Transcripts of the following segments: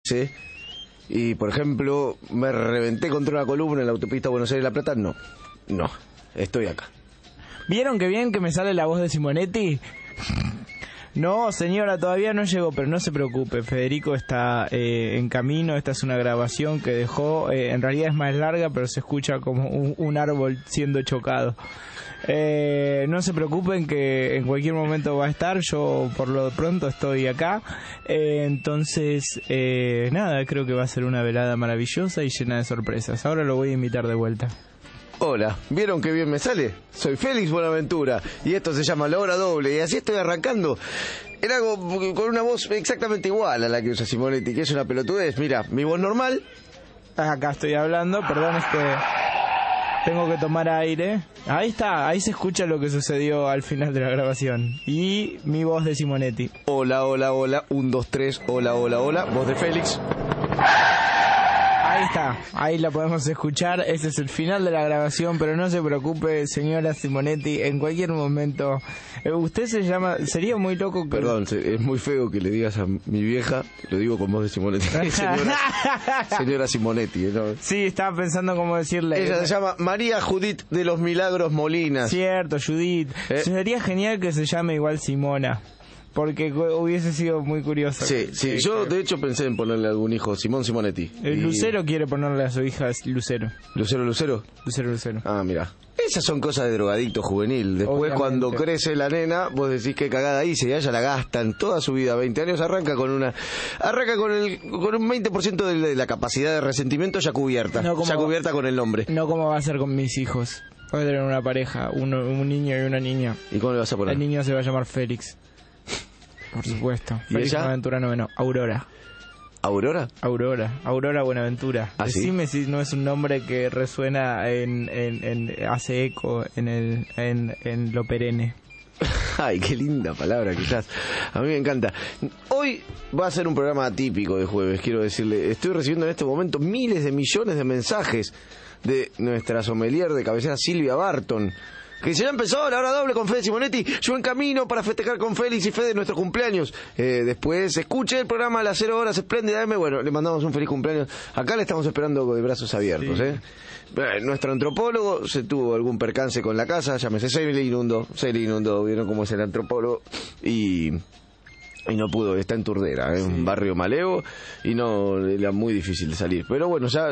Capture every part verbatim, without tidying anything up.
¿sí? Y, por ejemplo, me reventé contra una columna en la autopista Buenos Aires-La Plata, no. No, estoy acá. ¿Vieron qué bien que me sale la voz de Simonetti? No, señora, todavía no llegó, pero no se preocupe. Federico está eh, en camino. Esta es una grabación que dejó. Eh, en realidad es más larga, pero se escucha como un, un árbol siendo chocado. Eh, no se preocupen que en cualquier momento va a estar. Yo por lo pronto estoy acá. Eh, entonces, eh, nada, creo que va a ser una velada maravillosa y llena de sorpresas. Ahora lo voy a invitar de vuelta. Hola, ¿vieron qué bien me sale? Soy Félix Buenaventura y esto se llama La Hora Doble y así estoy arrancando. Era algo con una voz exactamente igual a la que usa Simonetti, que es una pelotudez. Mira, mi voz normal. Acá estoy hablando, perdón, es que tengo que tomar aire. Ahí está, ahí se escucha lo que sucedió al final de la grabación. Y mi voz de Simonetti. Hola, hola, hola, un, dos, tres, hola, hola, hola, voz de Félix. Ahí está, ahí la podemos escuchar. Ese es el final de la grabación, pero no se preocupe, señora Simonetti, en cualquier momento. Eh, usted se llama, sería muy loco que... Perdón, es muy feo que le digas a mi vieja, lo digo con voz de Simonetti. señora, señora Simonetti, ¿no? Sí, estaba pensando cómo decirle. Ella se llama María Judith de los Milagros Molinas. Cierto, Judith. ¿Eh? Sería genial que se llame igual Simona. Porque hubiese sido muy curioso. Sí, sí. Que, Yo, que... de hecho, pensé en ponerle algún hijo, Simón Simonetti. El y... Lucero quiere ponerle a su hija Lucero. ¿Lucero, Lucero? Lucero, Lucero. Ah, mira. Esas son cosas de drogadicto juvenil. Después, obviamente, cuando crece la nena, vos decís qué cagada hice. Y ella la gasta en toda su vida. veinte años, arranca con una... Arranca con el con un veinte por ciento de la capacidad de resentimiento ya cubierta. No como, ya cubierta con el nombre. No como va a ser con mis hijos. Voy a tener una pareja, uno, un niño y una niña. ¿Y cómo le vas a poner? El niño se va a llamar Félix. Por supuesto. ¿Y Félix ella? Buenaventura noveno. Aurora. ¿Aurora? Aurora. Aurora Buenaventura. ¿Ah, Decime sí? si no es un nombre que resuena en... en, en hace eco en, el, en, en lo perenne. Ay, qué linda palabra quizás. A mí me encanta. Hoy va a ser un programa atípico de jueves, quiero decirle. Estoy recibiendo en este momento miles de millones de mensajes de nuestra sommelier de cabecera, Silvia Barton, que se ya empezó la hora doble con Fede Simonetti. Yo en camino para festejar con Félix y Fede nuestro cumpleaños. Eh, después escuche el programa a las cero horas, espléndida M. Bueno, le mandamos un feliz cumpleaños. Acá le estamos esperando de brazos abiertos, sí. ¿eh? Eh, Nuestro antropólogo se tuvo algún percance con la casa, llámese, se le inundó, se le inundó, vieron cómo es el antropólogo, y... Y no pudo, está en Turdera, es ¿eh? sí. un barrio maleo, y no, era muy difícil de salir. Pero bueno, ya...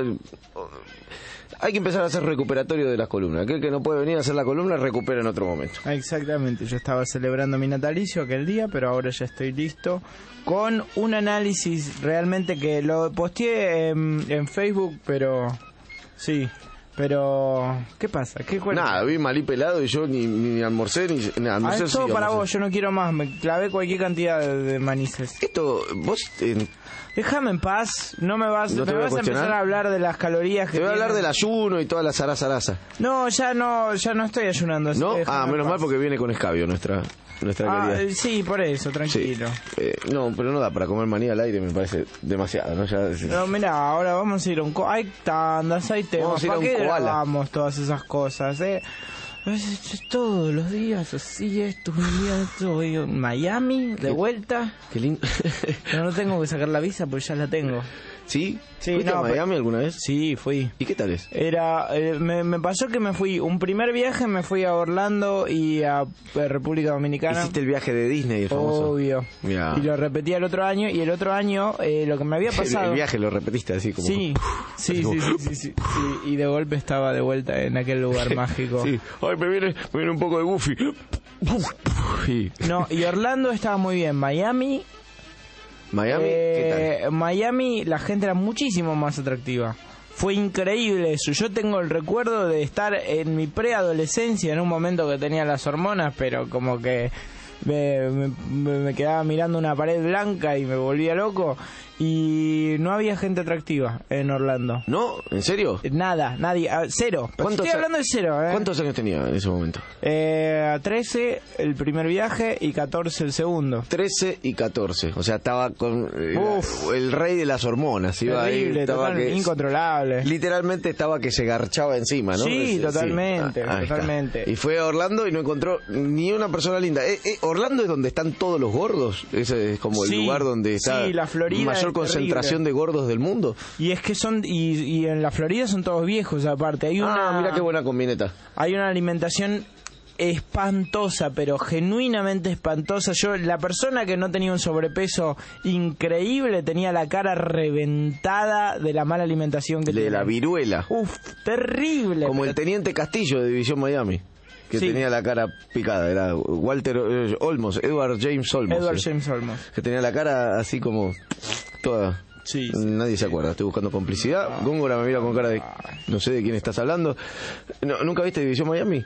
Hay que empezar a hacer recuperatorio de las columnas. Aquel que no puede venir a hacer la columna, recupera en otro momento. Exactamente. Yo estaba celebrando mi natalicio aquel día, pero ahora ya estoy listo con un análisis realmente que lo posteé en, en Facebook, pero... Sí, pero... ¿Qué pasa? ¿Qué cuál? Nada, vi malí pelado y yo ni, ni almorcé ni... ni almorcé, ah, es todo sí, para almorcé. vos, yo no quiero más. Me clavé cualquier cantidad de, de manices. Esto, vos... Eh, Déjame en paz, no me vas, ¿No me te vas a, a empezar a hablar de las calorías que te voy a tienen. hablar del ayuno y toda la zaraza zaraza. No, ya no, ya no estoy ayunando. Así ¿No? Ah, menos mal porque viene con escabio nuestra... Nuestra ah, querida. Sí, por eso, tranquilo. Sí. Eh, no, pero no da para comer maní al aire, me parece demasiado, ¿no? Ya, no, mirá, ahora vamos a ir a un... Co- hay tandas, hay temas. ¿Para qué grabamos todas esas cosas, eh? Todos los días así, esto, un día estoy en Miami, de vuelta. Qué lindo. Pero no tengo que sacar la visa porque ya la tengo. ¿Sí? Sí, ¿Fuiste no, a Miami pero... alguna vez? Sí, fui. ¿Y qué tal es? Era, eh, me, me pasó que me fui, un primer viaje me fui a Orlando y a, a República Dominicana. ¿Hiciste el viaje de Disney, el famoso? Obvio. Mirá. Y lo repetí el otro año, y el otro año eh, lo que me había pasado... El, el viaje lo repetiste así como... Sí, sí, sí, sí, sí, sí, sí, y de golpe estaba de vuelta en aquel lugar mágico. Sí, ay, me viene, me viene un poco de Goofy. Sí. No, y Orlando estaba muy bien, Miami... Miami, eh, ¿qué tal? Miami, la gente era muchísimo más atractiva. Fue increíble eso. Yo tengo el recuerdo de estar en mi preadolescencia, en un momento que tenía las hormonas, pero como que me, me, me quedaba mirando una pared blanca y me volvía loco. Y no había gente atractiva en Orlando. ¿No? ¿En serio? Nada, nadie, a, cero. Estoy hablando de cero, ¿eh? ¿Cuántos años tenía en ese momento? Eh, trece el primer viaje y catorce el segundo. trece y catorce, o sea, estaba con eh, el rey de las hormonas. Iba terrible, ahí, estaba total, que, incontrolable. Literalmente estaba que se garchaba encima, ¿no? Sí, sí totalmente, ah, totalmente. Está. Y fue a Orlando y no encontró ni una persona linda. Eh, eh, Orlando es donde están todos los gordos. Ese es como el sí, lugar donde está sí, la Florida mayor mayor concentración de gordos del mundo. Y es que son, y, y en la Florida son todos viejos aparte. Hay una, ah, mira qué buena combineta. Hay una alimentación espantosa, pero genuinamente espantosa. Yo, la persona que no tenía un sobrepeso increíble, tenía la cara reventada de la mala alimentación que tenía. De la viruela. Uf, terrible. Como pero... el teniente Castillo de División Miami, que sí. tenía la cara picada. Era Walter eh, Olmos, Edward James Olmos. Edward eh, James Olmos. Que tenía la cara así como toda... Sí, sí, Nadie se acuerda, estoy buscando complicidad. Ah, Góngora me mira con cara de... No sé de quién estás hablando. No, ¿Nunca viste División Miami?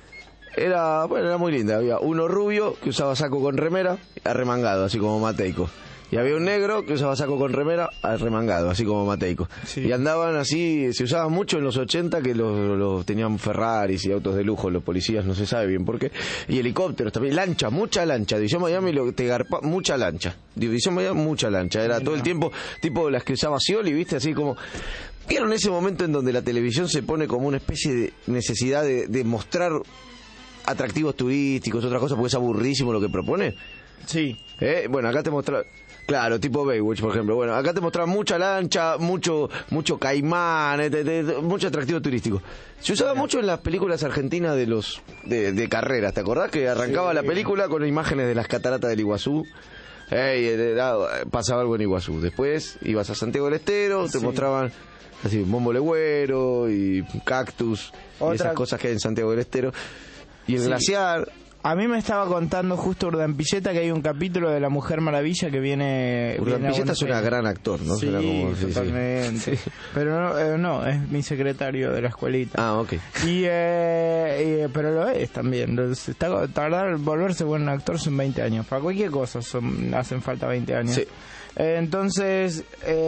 Era, bueno, era muy linda. Había uno rubio que usaba saco con remera, arremangado, así como Mateico. Y había un negro que usaba saco con remera, arremangado, así como Mateico. Sí. Y andaban así, se usaban mucho en los ochenta, que los, los tenían Ferraris y autos de lujo, los policías, no se sabe bien por qué. Y helicópteros también, lancha, mucha lancha. División Miami lo, te garpa, mucha lancha. División Miami, mucha lancha. Era todo el tiempo, tipo las que usaba Scioli, ¿viste? Así como... ¿Vieron ese momento en donde la televisión se pone como una especie de necesidad de, de mostrar atractivos turísticos, otras cosas, porque es aburridísimo lo que propone? Sí. ¿Eh? Bueno, acá te muestra... Claro, tipo Baywatch, por ejemplo. Bueno, acá te mostraba mucha lancha, mucho mucho caimán, eh, de, de, de, mucho atractivo turístico. Se usaba Mira. mucho en las películas argentinas de los de, de carreras, ¿te acordás? Que arrancaba sí. la película con imágenes de las cataratas del Iguazú. Hey, era, pasaba algo en Iguazú. Después ibas a Santiago del Estero, te sí. mostraban así bombo legüero y cactus Otra... y esas cosas que hay en Santiago del Estero. Y el sí. glaciar... A mí me estaba contando justo Urdampilleta que hay un capítulo de La Mujer Maravilla que viene... Urdampilleta es un gran actor, ¿no? Sí, como, sí totalmente. Sí, sí. Pero no, eh, no, es mi secretario de la escuelita. Ah, ok. Y, eh, y, pero lo es también. Está, tardar volverse buen actor son veinte años. Para cualquier cosa son, hacen falta veinte años. Sí. Eh, entonces...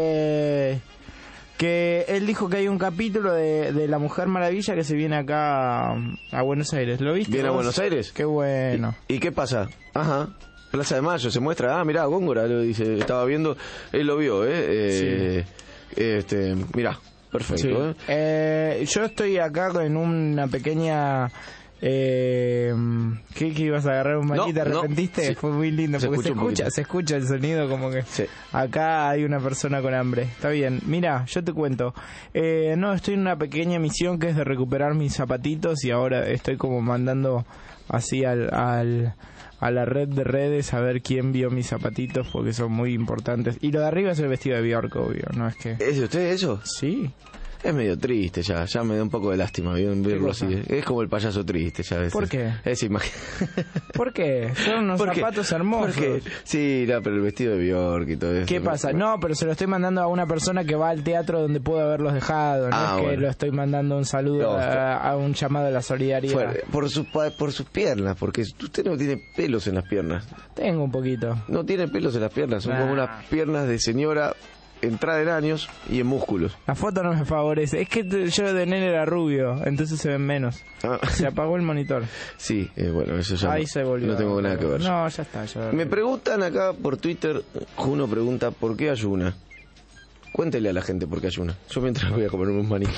Eh, que él dijo que hay un capítulo de, de La Mujer Maravilla que se viene acá a, a Buenos Aires. ¿Lo viste? ¿Viene vos? a Buenos Aires? Qué bueno. ¿Y, ¿Y qué pasa? Ajá. Plaza de Mayo, se muestra. Ah, mirá, Góngora lo dice. Estaba viendo. Él lo vio, ¿eh? eh sí. Este, mirá, perfecto. Sí. ¿eh? Eh, yo estoy acá en una pequeña... Eh, ¿qué, ¿Qué ibas a agarrar un manita? ¿Te no, arrepentiste? No, sí. Fue muy lindo se porque se escucha, se escucha el sonido como que sí. acá hay una persona con hambre. Está bien, mira, yo te cuento. Eh, no, estoy en una pequeña misión que es de recuperar mis zapatitos y ahora estoy como mandando así al, al a la red de redes a ver quién vio mis zapatitos porque son muy importantes. Y lo de arriba es el vestido de Bjork, obvio, ¿no? Es que... ¿Es de usted eso? Sí. Es medio triste ya, ya me da un poco de lástima verlo así. Es como el payaso triste ya a veces. ¿Por qué? Es imagi... ¿Por qué? Son unos ¿Por zapatos hermosos. Porque, sí, no, pero el vestido de Bjork y todo eso. ¿Qué pasa? No, pero se lo estoy mandando a una persona que va al teatro donde pudo haberlos dejado. No ah, es que bueno. lo estoy mandando un saludo no, a, a un llamado a la solidaridad. Fuerte. Por, su, por sus piernas, porque usted no tiene pelos en las piernas. Tengo un poquito. No tiene pelos en las piernas, son nah. como unas piernas de señora... entrada en años y en músculos. La foto no me favorece. Es que yo de nene era rubio, entonces se ven menos. Ah. Se apagó el monitor. Sí, eh, bueno, eso ya Ahí no, se volvió, no tengo nada que ver. No, ya está. Ya... Me preguntan acá por Twitter, Juno pregunta, ¿por qué ayuna? Cuéntele a la gente por qué ayuna. Yo mientras voy a comer un maní.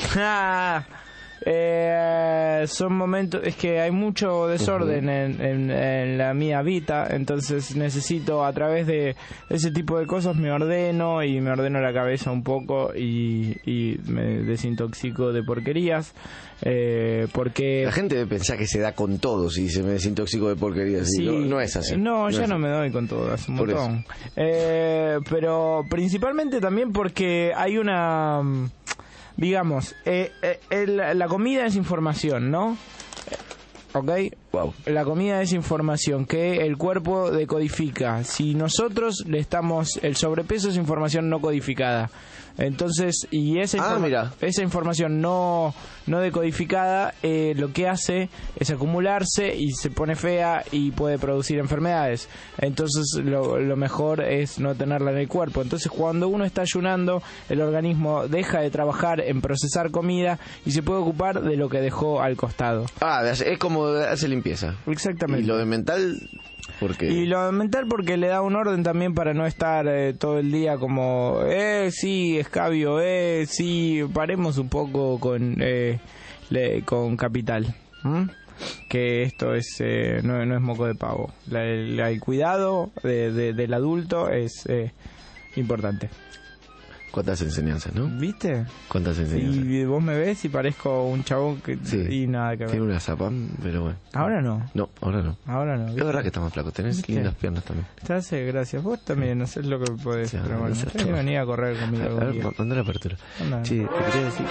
Eh, son momentos, es que hay mucho desorden uh-huh. en, en, en la mía vida, entonces necesito a través de ese tipo de cosas me ordeno y me ordeno la cabeza un poco y, y me desintoxico de porquerías. Eh, porque la gente debe pensar que se da con todo si dice me desintoxico de porquerías. Sí, no, no es así. No, no ya es no así. me doy con todo, hace un montón. Eh, pero principalmente también porque hay una... Digamos, eh, eh, el, la comida es información, ¿no? ¿Ok? Wow. La comida es información que el cuerpo decodifica. Si nosotros le estamos... El sobrepeso es información no codificada. Entonces, y esa, ah, informa- mira. esa información no, no decodificada eh, lo que hace es acumularse y se pone fea y puede producir enfermedades. Entonces lo, lo mejor es no tenerla en el cuerpo. Entonces cuando uno está ayunando, el organismo deja de trabajar en procesar comida y se puede ocupar de lo que dejó al costado. Ah, es como hace limpieza. Exactamente. Y lo de mental... Porque... Y lo mental porque le da un orden también para no estar eh, todo el día como, eh, sí, escabio, eh, sí, paremos un poco con eh, le, con capital. ¿Mm? Que esto es eh, no, no es moco de pavo. La, el, el cuidado de, de, del adulto es... Eh, importante. Cuántas enseñanzas, ¿no? ¿Viste? Cuántas enseñanzas. Y vos me ves y parezco un chabón que... Sí. Y nada que ver. Tiene una zapam, pero bueno. Ahora no. No, ahora no. Ahora no. Es ¿viste? verdad que está más flaco. Tenés ¿Viste? lindas piernas también. Te hace gracias. Vos también, no sé lo que podés. Sí, pero no bueno, sé, tenés que todo. venir a correr conmigo A algún ver, día. ma- mandá la apertura. Anda. Sí, te quería decir.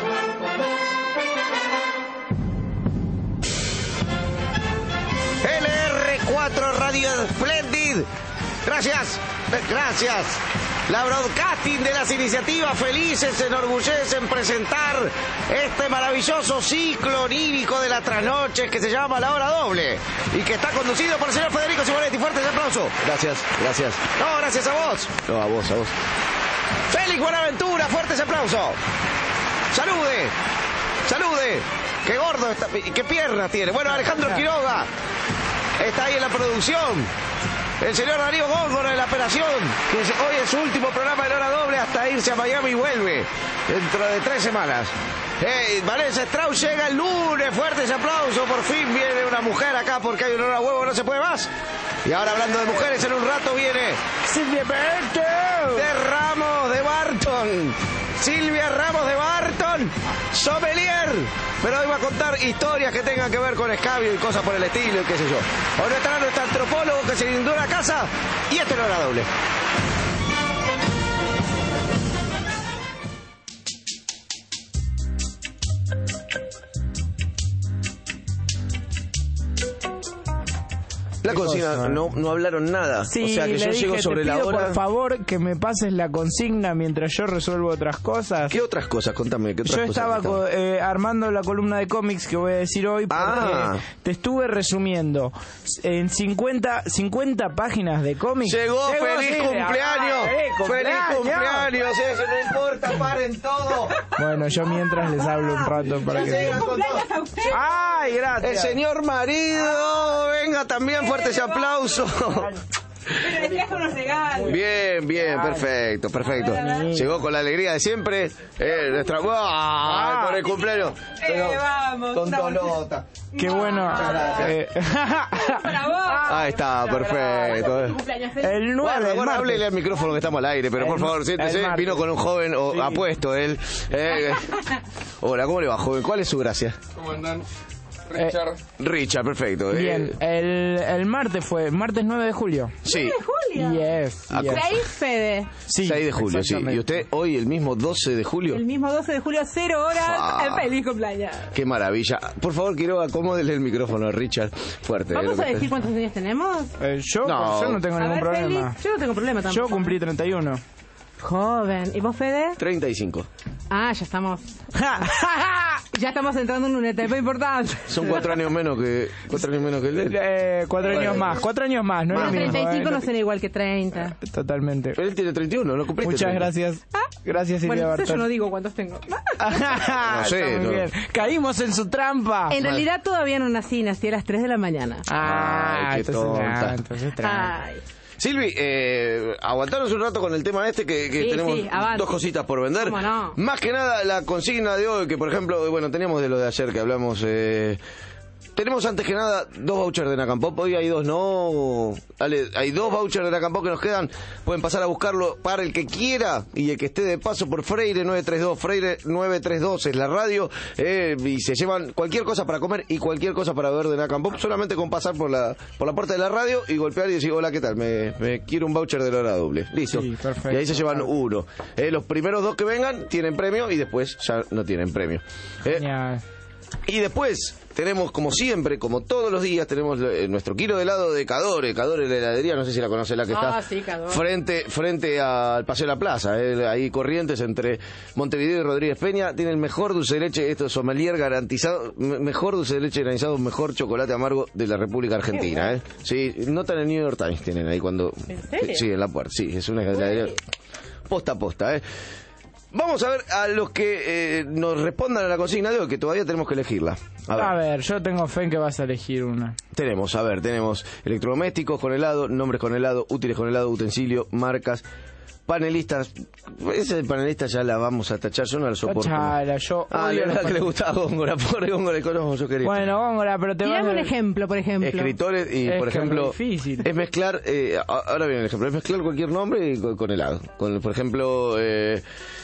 L R cuatro Radio Splendid. Gracias, eh, gracias. La broadcasting de las iniciativas felices se enorgullece en presentar este maravilloso ciclo onírico de la trasnoche que se llama La Hora Doble y que está conducido por el señor Federico Simonetti. Fuerte ese aplauso. Gracias, gracias. No, gracias a vos. No, a vos, a vos. Félix Buenaventura, fuerte ese aplauso. Salude, salude. Qué gordo está, qué piernas tiene. Bueno, Alejandro Quiroga está ahí en la producción. El señor Darío Góngora en la operación, que es- hoy es su último programa de La Hora Doble hasta irse a Miami y vuelve dentro de tres semanas. Hey, Vanessa Strauss llega el lunes, fuerte ese aplauso, por fin viene una mujer acá porque hay un olor a huevo, no se puede más. Y ahora hablando de mujeres, en un rato viene Silvia Berto. de Ramos de Barton. Silvia Ramos de Barton, sommelier. Pero hoy va a contar historias que tengan que ver con escabio y cosas por el estilo y qué sé yo. Hoy estará nuestro antropólogo que se inundó la casa y esto no era doble. La cocina, cosa? no, no hablaron nada. Sí, o sea que le yo dije, llego sobre te la pido, hora. por favor, que me pases la consigna mientras yo resuelvo otras cosas. ¿Qué otras cosas? Contame, ¿qué otras Yo cosas estaba estaban? co- eh, armando la columna de cómics que voy a decir hoy porque Ah. te estuve resumiendo en cincuenta, cincuenta páginas de cómics. Llegó, feliz Silvia. cumpleaños. Ah, Feliz cumpleaños. Eso no importa, paren todo. Bueno, yo mientras les hablo un rato para que... Llegan con todo. ¡Ay, El gracias! señor marido, venga también, fuerte ese aplauso. Pero le trajo unos regalos. Bien, bien, perfecto, perfecto. Llegó con la alegría de siempre. Eh, nuestra. ¡Ah! Por el cumpleaños. Eh, vamos, Con una Tolota. ¡Qué bueno! Eh, Para vos. Ahí está, perfecto. Tu cumpleaños feliz. el nueve, Guarda, el guarda, martes. háblele al micrófono que estamos al aire, pero por El- favor, siéntese. el martes. Vino con un joven o, Sí. apuesto él. Eh, hola, ¿cómo le va, joven? ¿Cuál es su gracia? ¿Cómo andan? Richard. Richard, perfecto. eh. Bien, el, el martes fue, martes nueve de julio. Sí, Julio. Yes, Ah, yes. Seis, Fede. Sí, seis de julio, sí. exactamente. ¿Y usted hoy el mismo doce de julio? El mismo doce de julio, cero horas. Ah. Feliz cumpleaños. Qué maravilla. Por favor, quiero acomódele el micrófono a Richard. Fuerte. eh, ¿Vamos lo a que- decir cuántos años tenemos? Eh, yo, No. yo no tengo A ningún ver, problema. Feli. Yo no tengo problema tampoco. Yo cumplí treinta y uno. Joven. ¿Y vos, Fede? treinta y cinco. Ah, ya estamos. Ya estamos entrando en una etapa importante. Son cuatro años menos que cuatro años menos que el de él. Eh, cuatro Bueno. años más, cuatro años más, no es lo Bueno, mismo. treinta y cinco eh, no será igual que treinta. Totalmente. Pero él tiene treinta y uno, ¿no cumpliste? Muchas treinta? gracias. Gracias, Silvia Bueno, entonces yo Bartol. no digo cuántos tengo. No sé, no. bien. Caímos en su trampa. En realidad todavía no nací, nací a las tres de la mañana. Ah, Ay, qué entonces, tonta. ah, entonces trampa. Ay. Silvi, eh, aguantanos un rato con el tema este que, que Sí, tenemos sí, avante. dos cositas por vender. ¿Cómo no? Más que nada la consigna de hoy, que por ejemplo, bueno, teníamos de lo de ayer que hablamos. Eh, tenemos antes que nada dos vouchers de Nacampop. Hoy hay dos, ¿no? Dale, hay dos vouchers de Nacampop que nos quedan. Pueden pasar a buscarlo para el que quiera y el que esté de paso por Freire nueve tres dos. Freire nueve tres dos es la radio. Eh, y se llevan cualquier cosa para comer y cualquier cosa para beber de Nacampop. Solamente con pasar por la por la puerta de la radio y golpear y decir, hola, ¿qué tal? Me, me quiero un voucher de la hora doble. Listo. Sí, perfecto. Y ahí se llevan uno. Eh, los primeros dos que vengan tienen premio y después ya no tienen premio. Eh, Genial. y después tenemos, como siempre, como todos los días, tenemos eh, nuestro kilo de helado de Cadore. Cadore, la heladería, no sé si la conoce, la que Ah, está sí, Cadore. frente frente al Paseo de la Plaza. eh, ahí Corrientes, entre Montevideo y Rodríguez Peña. Tiene el mejor dulce de leche, esto es sommelier garantizado, me- mejor dulce de leche garantizado, mejor chocolate amargo de la República Argentina. Eh. Sí, nota en el New York Times tienen ahí cuando... ¿En serio? Sí, en la puerta, sí, es una heladería posta a posta, ¿eh? Vamos a ver a los que eh, nos respondan a la consigna de hoy, que todavía tenemos que elegirla. A ver. A ver, yo tengo fe en que vas a elegir una. Tenemos, a ver, tenemos electrodomésticos con helado, nombres con helado, útiles con helado, utensilios, marcas, panelistas. Ese panelista ya la vamos a tachar, yo no la soporto. Tachala, yo Ah, odio la los verdad que le gustaba Góngora, pobre Góngora, conozco, yo quería. Bueno, Góngora, pero te Tirame vas un a... ejemplo, por ejemplo. Escritores y, Es por que ejemplo, es difícil. es mezclar, eh, ahora viene el ejemplo, es mezclar cualquier nombre y con, con helado. Con, por ejemplo, eh,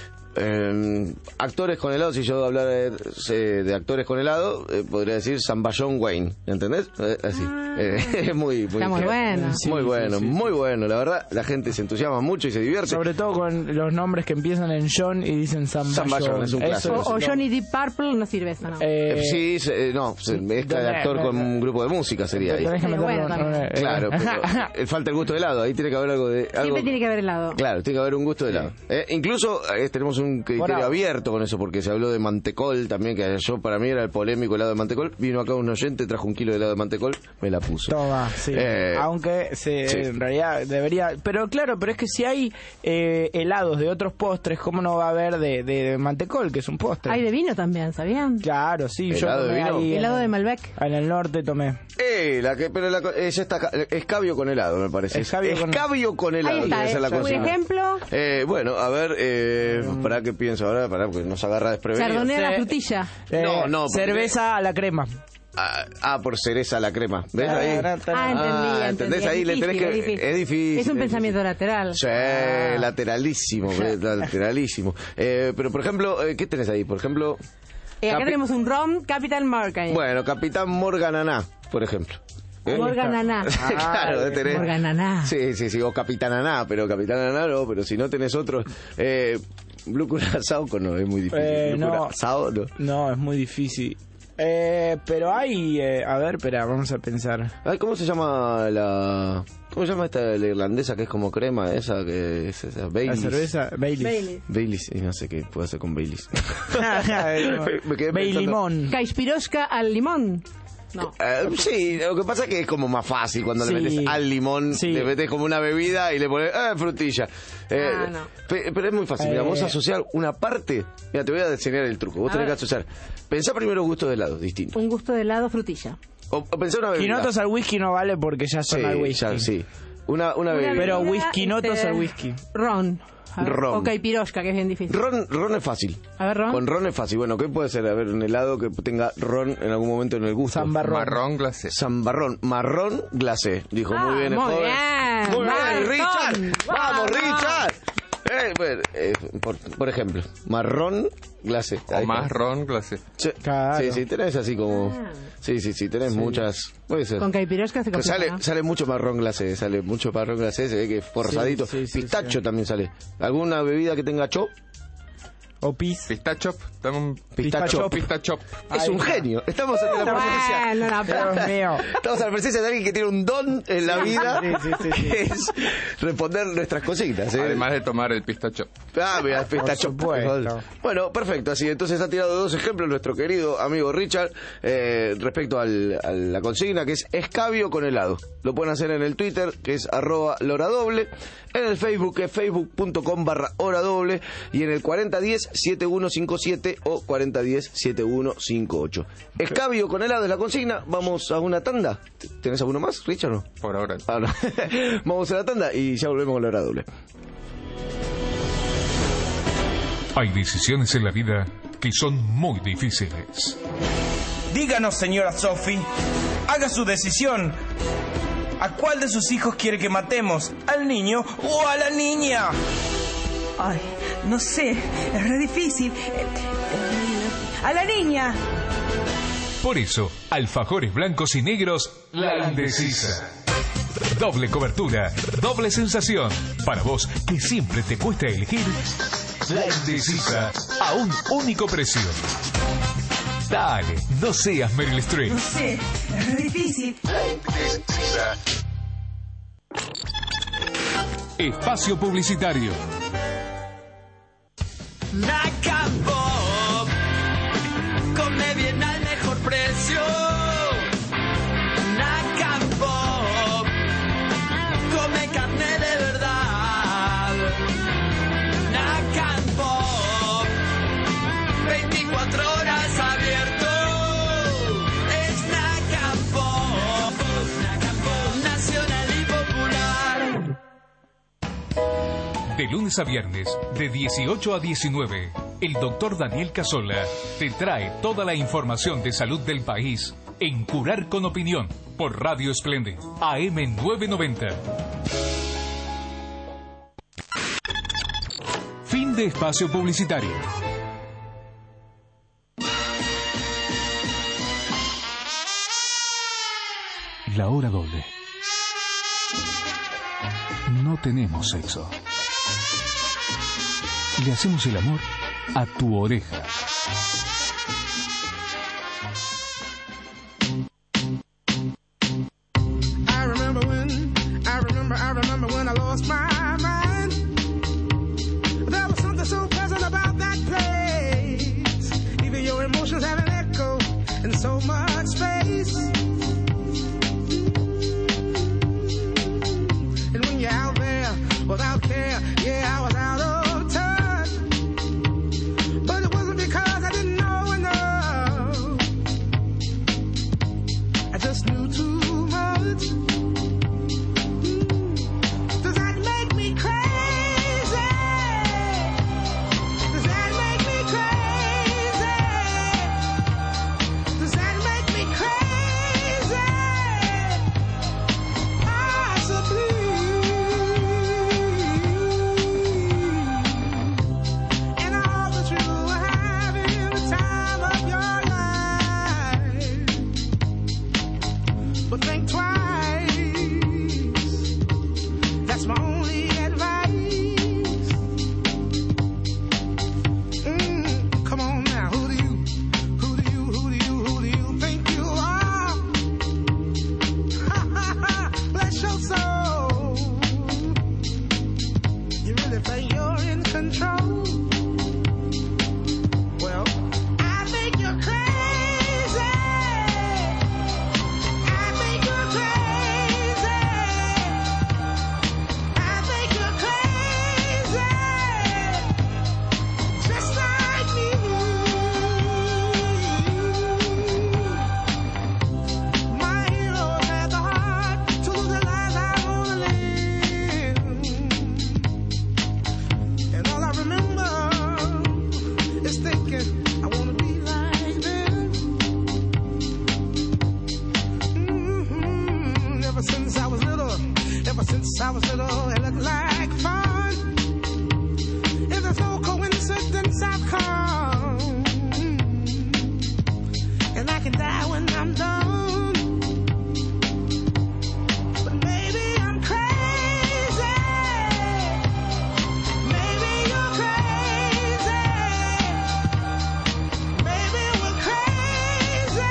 eh, actores con helado, si yo hablara de, eh, de actores con helado, eh, podría decir Zamballón Wayne, ¿entendés? Eh, así, Ah. eh, es muy, muy, Está muy bueno. Sí, muy sí, bueno, sí, sí. muy bueno, la verdad, la gente se entusiasma mucho y se divierte. Sobre todo con los nombres que empiezan en John y dicen Zamballón. Zamballón, es un Eso clásico. O, o lo- Johnny Deep Purple, no sirve eso, ¿no? Eh, Eh, sí, se- eh, no, se mezcla de tenés- actor con un grupo de música sería ahí. tenés que Pero meterlo bueno, en- también. eh, Claro, pero eh, falta el gusto de helado, ahí tiene que haber algo de... Algo... Siempre tiene que haber helado. Claro, tiene que haber un gusto de helado. Eh, incluso eh, tenemos un criterio Bravo. abierto con eso, porque se habló de mantecol también, que yo para mí era el polémico helado de mantecol. Vino acá un oyente, trajo un kilo de helado de mantecol, me la puso. Toma, sí. Eh, Aunque se, sí. en realidad debería... Pero claro, pero es que si hay eh, helados de otros postres, ¿cómo no va a haber de, de, de mantecol, que es un postre? Hay de vino también, ¿sabían? Claro, sí. Yo ¿Helado de tomé vino? ahí en- Helado de Malbec. En el norte tomé. Eh, la que, pero la, co- ella está acá, escabio con helado, me parece. Escabio con- Escabio con helado. Ahí está, debe ser la ¿eh? Un consigna. ejemplo, Eh, bueno, a ver, eh, para qué pienso ahora, para porque nos agarra desprevenido. chardonnay a la Sí. frutilla. Eh, No, no, porque- cerveza a la crema. Ah, ah, por cereza la crema. ¿Ves ahí? Ah, entendí, Ah, entendí. ¿entendés? Ahí Es le tenés difícil, que- es difícil. es difícil, Es un es pensamiento lateral. Sí, lateralísimo, ¿ves? lateralísimo. Eh, pero, por ejemplo, eh, ¿qué tenés ahí? Por ejemplo, Eh, acá Capi- tenemos un rom Capital Morgan. bueno, Capitán Morgan Aná, por ejemplo. ¿Eh? Morgan Aná. claro, tenés... Morgan Aná. Sí, sí, sí, o Capitán Aná, pero Capitán Aná no, pero si no tenés otro... Eh, Blue Curazao no, es muy difícil. Eh, Blue no. Curazao, no. No, es muy difícil. Eh, pero hay... eh, a ver, espera, vamos a pensar. Ay, ¿cómo se llama la... ¿Cómo se llama esta la irlandesa que es como crema? Esa que es esa, La Baileys. cerveza, Baileys. Bailey. Baileys, y no sé qué puedo hacer con Baileys. Me quedé Bay pensando- limón. Kaispiroshka al limón. No. Eh, sí, lo que pasa es que es como más fácil cuando le Sí. metes al limón, Sí. le metes como una bebida y le pones eh, frutilla. Eh, Ah, no. pe- pero es muy fácil, mira, Eh. vos asociar una parte, mira, te voy a enseñar el truco, vos A tenés que ver. asociar, pensá primero gustos de helado distintos, Un gusto de helado frutilla. o, o pensá una bebida. Quinotos al whisky no vale porque ya son sí, al whisky. ya, sí, una, una Una bebida. Pero bebida, whisky notos este, al whisky. Ron. A ver, Ron. O Kaipiroshka, que es bien difícil. Ron, ron es fácil. A ver, Ron. Con ron es fácil. Bueno, ¿qué puede ser? A ver, un helado que tenga ron en algún momento en el gusto. Zambarrón. Marrón glacé. Zambarrón, marrón glacé. Dijo Ah, muy bien el muy joven. bien. Muy bien, Marrón. Richard. Vamos, Vamos. Richard. Eh, bueno, eh, por, por ejemplo, marrón glacé. O Ahí está. más ron glacé. Sí, Claro. sí, sí, tenés así como... Ah. Sí, sí, sí, tenés muchas... Puede ser. Con Kaipiroshka se Que cocina, sale, ¿no? sale mucho marrón glacé, sale mucho marrón glacé, se ve que es forzadito. Sí, sí, sí, Pistacho sí. también sale. ¿Alguna bebida que tenga chop? O pis. Pistachop. Dame un Pistacho. pistachop. Es Ahí un está. genio. Estamos en la presencia. Bueno, no, pero- Dios mío. Estamos a la presencia de alguien que tiene un don en la vida, Sí, sí, sí, sí. que es responder nuestras cositas. ¿eh? Además de tomar el pistachop. Ah, mira, el pistacho. supuesto. Bueno, perfecto. Así, entonces ha tirado dos ejemplos nuestro querido amigo Richard eh, respecto al, a la consigna que es escabio con helado. Lo pueden hacer en el Twitter, que es arroba loradoble, en el Facebook, que es facebook.com barra hora doble, y en el cuarenta diez setenta y uno cincuenta y siete o cuarenta diez setenta y uno cincuenta y ocho. Escabio con helado es la consigna. Vamos a una tanda. ¿Tenés alguno más, Richard? No? Por ahora. Ah, no. Vamos a la tanda y ya volvemos con la hora doble. Hay decisiones en la vida que son muy difíciles. Díganos, señora Sophie, haga su decisión. ¿A cuál de sus hijos quiere que matemos? ¿Al niño o a la niña? Ay, no sé, es re difícil. Eh, eh, A la niña. Por eso, alfajores blancos y negros, la indecisa. Doble cobertura, doble sensación. Para vos, que siempre te cuesta elegir, la indecisa a un único precio. Dale, no seas Meryl Streep. No sé, es re difícil. Espacio publicitario. Naca Pop, come bien al mejor precio. Naca Pop, come carne de verdad. Naca Pop, veinticuatro horas abierto. Es Naca Pop, Naca Pop, nacional y popular. De De lunes a viernes, de dieciocho a diecinueve, el doctor Daniel Casola te trae toda la información de salud del país en Curar con Opinión por Radio Esplende, A M novecientos noventa. Fin de espacio publicitario. La hora doble. No tenemos sexo. Le hacemos el amor a tu oreja. I remember when, I remember, I remember when I lost my mind. There was something so pleasant about that place. Even your emotions have an echo in so much space. And when you're out there without care, yeah, I was out of touch. But it wasn't because I didn't know enough. I just knew too much. Does that make me crazy? Does that make me crazy? Does that make me crazy? Possibly. And I hope that you are having the time of your life. But think twice. That's my only advice. Mm, come on now, who do you, who do you, who do you, who do you think you are? Bless your soul. You really think you're in control? Well, I think you're crazy. I think you're crazy. I think you're crazy. Just like me. My heroes had the heart to lose the lives I wanna live. And all I remember is thinking I wanna be like them. Mm-hmm. Ever since I was little, ever since I was little, it looked like fun. If there's no coincidence, I've come. And I can die when I'm done. But maybe I'm crazy. Maybe you're crazy. Maybe we're crazy.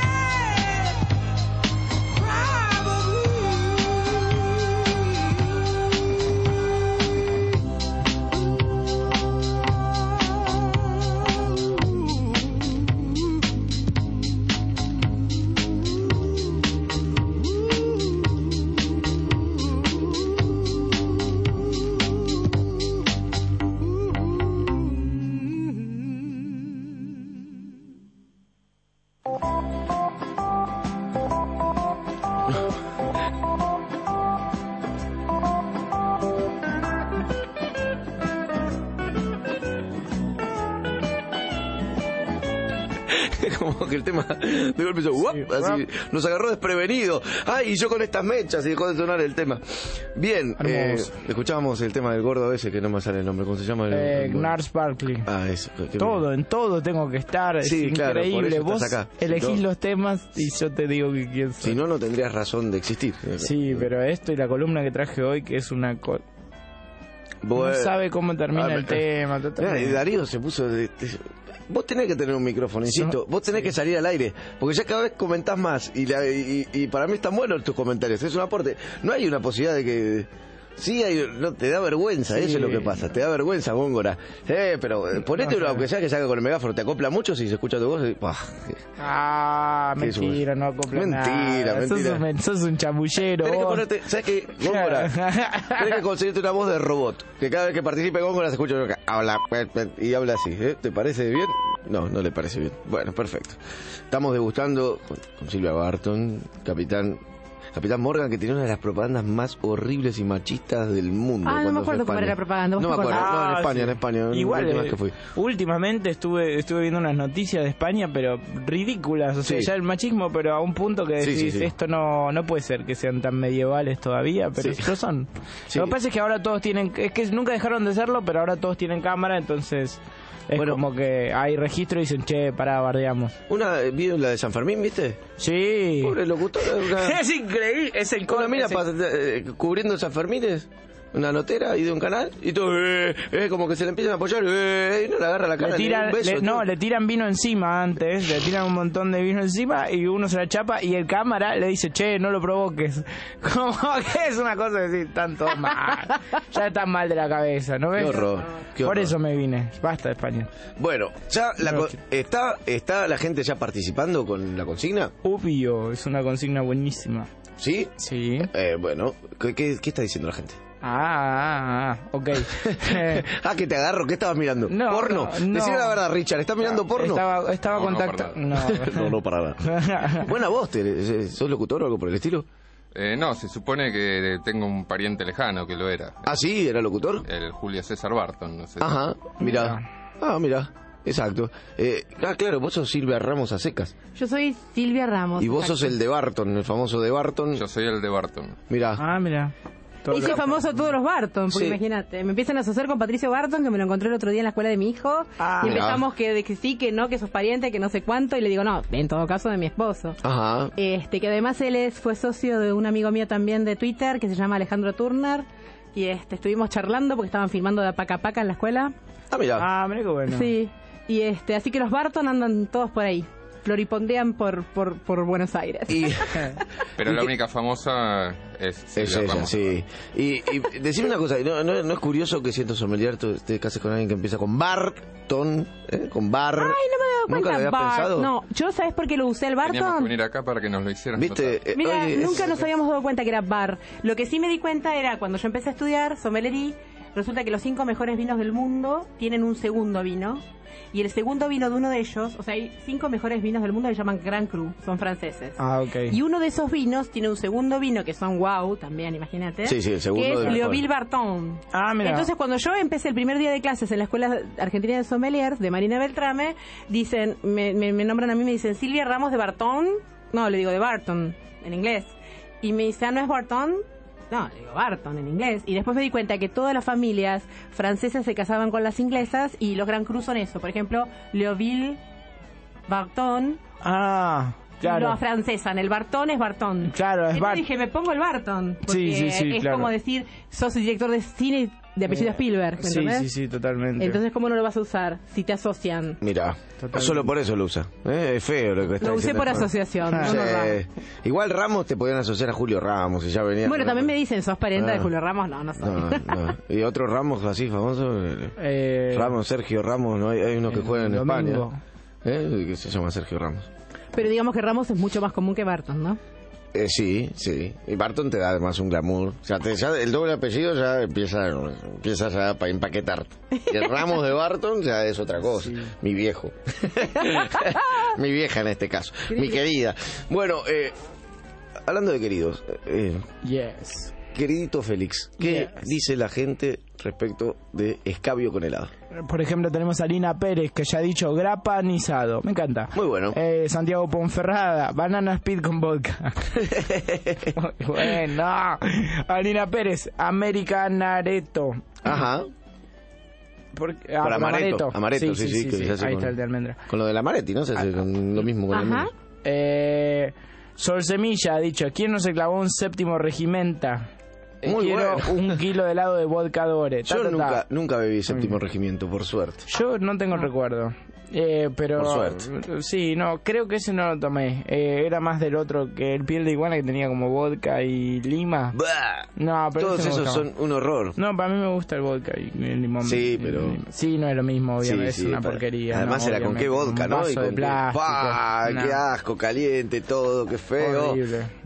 Como que el tema de golpe hizo, ¡guap! Así, nos agarró desprevenido. Ay, y yo con estas mechas y dejó de sonar el tema. Bien, eh, escuchábamos el tema del gordo ese que no me sale el nombre. ¿Cómo se llama? El, Eh, el- Gnars Barkley. Ah, eso. qué Todo, en todo tengo que estar. Sí, es claro, por increíble. eso Vos estás acá. elegís Si no- los temas y yo te digo que quién soy. Si no, no tendrías razón de existir. Sí, pero esto y la columna que traje hoy, que es una... co- Bueno, no sabe cómo termina ah, el tema. Mirá, totalmente. y Darío se puso de, de- vos tenés que tener un micrófono, insisto. Vos tenés que salir al aire. Porque ya cada vez comentás más. Y, la- y, y para mí están buenos tus comentarios. Es un aporte. No hay una posibilidad de que... Sí, hay, no, te da vergüenza, Sí. eso es lo que pasa. Te da vergüenza, Góngora. Eh, pero eh, ponete No, uno, no. aunque sea que salga con el megáfono. Te acopla mucho si se escucha tu voz. Y, ¡pah! Ah, ¿Qué es mentira, eso? no acopla Mentira, nada. mentira. Sos un, sos un chamullero. Tenés que vos. ponerte, ¿sabes qué? Góngora, tenés que conseguirte una voz de robot. Que cada vez que participe Góngora se escucha que habla y habla así. ¿eh? ¿Te parece bien? No, no le parece bien. Bueno, perfecto. Estamos degustando con, con Silvia Barton, capitán. Capitán Morgan, que tenía una de las propagandas más horribles y machistas del mundo. Ah, no me acuerdo cómo era la propaganda. No me acuerdo, no, en Ah, España, sí. en España. Igual, la última vez eh, que fui. últimamente estuve estuve viendo unas noticias de España, pero ridículas. O sea, Sí. ya el machismo, pero a un punto que Sí, decís, sí, sí. esto no no puede ser que sean tan medievales todavía, pero Sí. lo son. Sí. Lo que pasa es que ahora todos tienen, es que nunca dejaron de serlo, pero ahora todos tienen cámara, entonces es Bueno. como que hay registro y dicen, che, pará, bardeamos. Una, ¿vieron la de San Fermín, viste? Sí. Pobre locutor. Una, Es increíble, es el una mina ese- pa- eh, cubriendo San Fermines, una notera y de un canal, y todo, eh, eh, como que se le empiezan a apoyar, eh, y no le agarra la cara, Le le da tiran, un beso. le- no, todo. le tiran vino encima antes, le tiran un montón de vino encima y uno se la chapa y el cámara le dice, che, no lo provoques. Como que es una cosa de decir, están todos mal. Ya están mal de la cabeza, ¿no ves? Qué horror, qué Por horror. eso me vine. Basta de España. Bueno, ya la No, co- sí. está, está la gente ya participando con la consigna, Obvio, es una consigna buenísima. ¿sí? Sí. Eh, bueno, ¿qué, qué, qué está diciendo la gente? Ah, ah, ah, ok. Eh, Ah, que te agarro, ¿qué estabas mirando? No, ¿Porno? no, no. Decime la verdad, Richard, ¿estás mirando porno? Estaba, estaba No, no, contactando. para No, no, no, para nada. Buena voz, te- ¿sos locutor o algo por el estilo? Eh, no, se supone que tengo un pariente lejano que lo era. Ah, sí, era locutor. El Julio César Barton, no sé. Ajá, mira. Ah, mira, exacto. Eh, ah, claro, vos sos Silvia Ramos a secas. Yo soy Silvia Ramos. Y vos exacto. sos el de Barton, el famoso de Barton. Yo soy el de Barton. Mira. Ah, mira. Todo Hice lo- famoso todos los Barton, porque Sí. imagínate, me empiezan a asociar con Patricio Barton, que me lo encontré el otro día en la escuela de mi hijo, Ah. y Mirá. empezamos que, de que sí, que no, que sos pariente, que no sé cuánto, y le digo, no, en todo caso de mi esposo. Ajá. Este, que además él es, fue socio de un amigo mío también de Twitter, que se llama Alejandro Turner, y este, estuvimos charlando porque estaban filmando de Paca Paca en la escuela. Ah, mira. Ah, mira qué bueno. Sí, y este, así que los Barton andan todos por ahí, floripondean por, por, por Buenos Aires. Y Pero ¿Y la qué? única famosa es es Silvia ella, Ramos. sí. Y, y decime una cosa, ¿no, no, no es curioso que siendo sommelier tú te cases con alguien que empieza con Barton, ¿eh? Con bar? Ay, no me he dado ¿Nunca cuenta, lo habías Bart. pensado? No, yo sabes por qué lo usé el Teníamos que Barton. venir acá para que nos lo hicieran. ¿Viste? notar. Eh, Mira, oye, es- nunca nos habíamos dado cuenta que era bar. Lo que sí me di cuenta era cuando yo empecé a estudiar sommelería, resulta que los cinco mejores vinos del mundo tienen un segundo vino. Y el segundo vino de uno de ellos, o sea, hay cinco mejores vinos del mundo que se llaman Grand Cru, son franceses. Ah, ok. Y uno de esos vinos tiene un segundo vino que son wow, también, imagínate. Sí, sí, el segundo Que es de mejor. Leoville Barton. Ah, mira. Entonces, cuando yo empecé el primer día de clases en la Escuela Argentina de Sommeliers de Marina Beltrame, dicen, me, me, me nombran a mí, me dicen, Silvia Ramos de Barton. No, le digo de Barton, en inglés. Y me dice, ah, ¿no es Barton? No, le digo Barton en inglés. Y después me di cuenta que todas las familias francesas se casaban con las inglesas y los Grand Cru son eso. Por ejemplo, Leoville Barton. Ah, claro. No afrancesan, el Barton es Barton. Claro, es Entonces Bart. dije, me pongo el Barton. Porque Sí, sí, sí, es claro. como decir, sos el director de cine de apellido Spielberg, ¿me Sí, entendés? sí, sí, totalmente. Entonces, ¿cómo no lo vas a usar si te asocian? Mira, Totalmente. solo por eso lo usa. ¿eh? Es feo lo que está Lo usé diciendo por Juan. asociación. Ah, no, Sí. no, Ramos. Igual Ramos te podían asociar a Julio Ramos y ya venía. Bueno, también me dicen, ¿sos pariente Ah. de Julio Ramos? No, no soy. No, no. Y otro Ramos así famoso. Eh, Ramos, Sergio Ramos, no hay, hay uno que el juega en domingo. España. ¿eh? Que se llama Sergio Ramos. Pero digamos que Ramos es mucho más común que Barton, ¿no? Eh, sí, sí. Y Barton te da además un glamour. O sea, te- ya el doble apellido ya empieza, empieza ya para empaquetar. Y el Ramos de Barton ya es otra cosa. Mi viejo. Mi vieja en este caso. Mi querida. Bueno, eh, hablando de queridos, eh, Yes. queridito Félix, ¿qué Yes. dice la gente respecto de escabio con helado? Por ejemplo, tenemos a Lina Pérez, que ya ha dicho grapanizado. Me encanta. Muy bueno. Eh, Santiago Ponferrada, banana speed con vodka. Muy bueno. Alina Pérez, Americanareto. Ajá. Por, ah, Por por amaretto. Amaretto, sí, sí, que se hace Ahí con- está el de almendra. Con lo de la Maretti, ¿no? Se hace con lo mismo con el Ajá. almendra. Eh, Sol Semilla ha dicho, ¿quién no se clavó un séptimo regimenta? Eh, Muy Quiero bueno. un kilo de helado de vodka Dore. Ta, Yo ta, ta. nunca, nunca bebí séptimo regimiento, por suerte. Yo no tengo recuerdo. Eh, pero Por suerte. sí, no, creo que ese no lo tomé. Eh, era más del otro, que el piel de iguana, que tenía como vodka y lima. Bah. No, pero Todos ese me esos gustaba. son un horror. No, para mí me gusta el vodka y el limón. Sí, El pero- limón. Sí, no es lo mismo, obviamente, Sí, es sí, una para- porquería. Además no, era con qué obviamente, vodka, un ¿no? vaso Y de con plástico. ¡Pah! No, ¡Qué asco! Caliente todo, qué feo. horrible.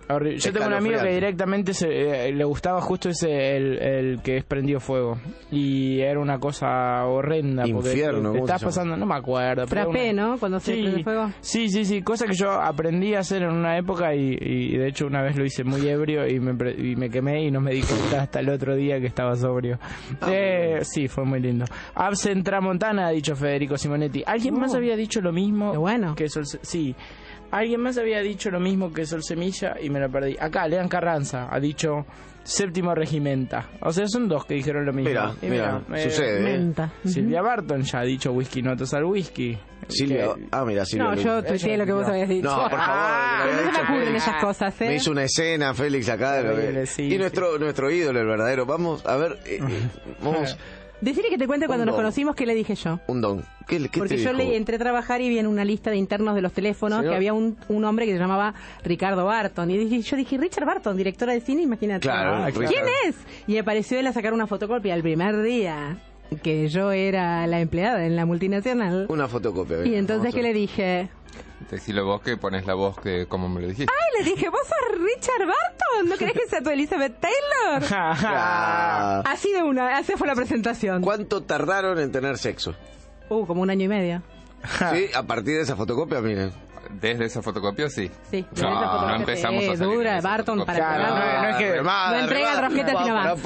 Horrible. Yo tengo un amigo que directamente se, eh, le gustaba justo ese, el, el que es prendido fuego. Y era una cosa horrenda. Infierno. Porque te estás pasando, no me acuerdo. Frappé, una... ¿no? Cuando se sí, prende fuego. Sí, sí, sí. Cosa que yo aprendí a hacer en una época y, y de hecho una vez lo hice muy ebrio y me, y me quemé y no me di cuenta hasta el otro día que estaba sobrio. Ah, eh, sí, fue muy lindo. Absent Tramontana, ha dicho Federico Simonetti. ¿Alguien oh. más había dicho lo mismo? Qué bueno. Que Sol, sí. Alguien más había dicho lo mismo que Sol Semilla y me lo perdí. Acá, Lean Carranza ha dicho Séptimo Regimenta. O sea, son dos que dijeron lo mismo. Mira, y mira, mira eh, sucede. ¿eh? Silvia Barton ya ha dicho whisky notas al whisky. Silvia, que... ah, mira, Silvia. No, yo tuiteé lo que vos habías dicho. No, por favor. Ah, no se me ocurren esas cosas, ¿eh? Me hizo una escena, Félix, acá. Horrible, sí, y nuestro sí. nuestro ídolo, el verdadero. Vamos a ver, eh, vamos... Decirle que te cuente cuando un nos don. conocimos qué le dije yo. Un don. ¿Qué, qué Porque te yo dijo? le entré a trabajar y vi en una lista de internos de los teléfonos ¿Señor? que había un, un hombre que se llamaba Ricardo Barton. Y dije, yo dije, Richard Barton, directora de cine, imagínate. Claro, ah, ¿quién es? Y apareció él a sacar una fotocopia el primer día que yo era la empleada en la multinacional. Una fotocopia. Y entonces, ¿qué le dije? Decilo vos que pones la voz que como me lo dijiste. ¡Ay! Le dije, ¿vos sos Richard Barton? ¿No querés que sea tu Elizabeth Taylor? Ah. Así de una, así fue la presentación. ¿Cuánto tardaron en tener sexo? Uh, como un año y medio. Sí, a partir de esa fotocopia, miren. Desde esa fotocopia, sí. Sí, desde no, esa fotocopia. no empezamos sí, a salir dura, de esa Barton para claro, no, no, no es que no entrega el rosquete sino más.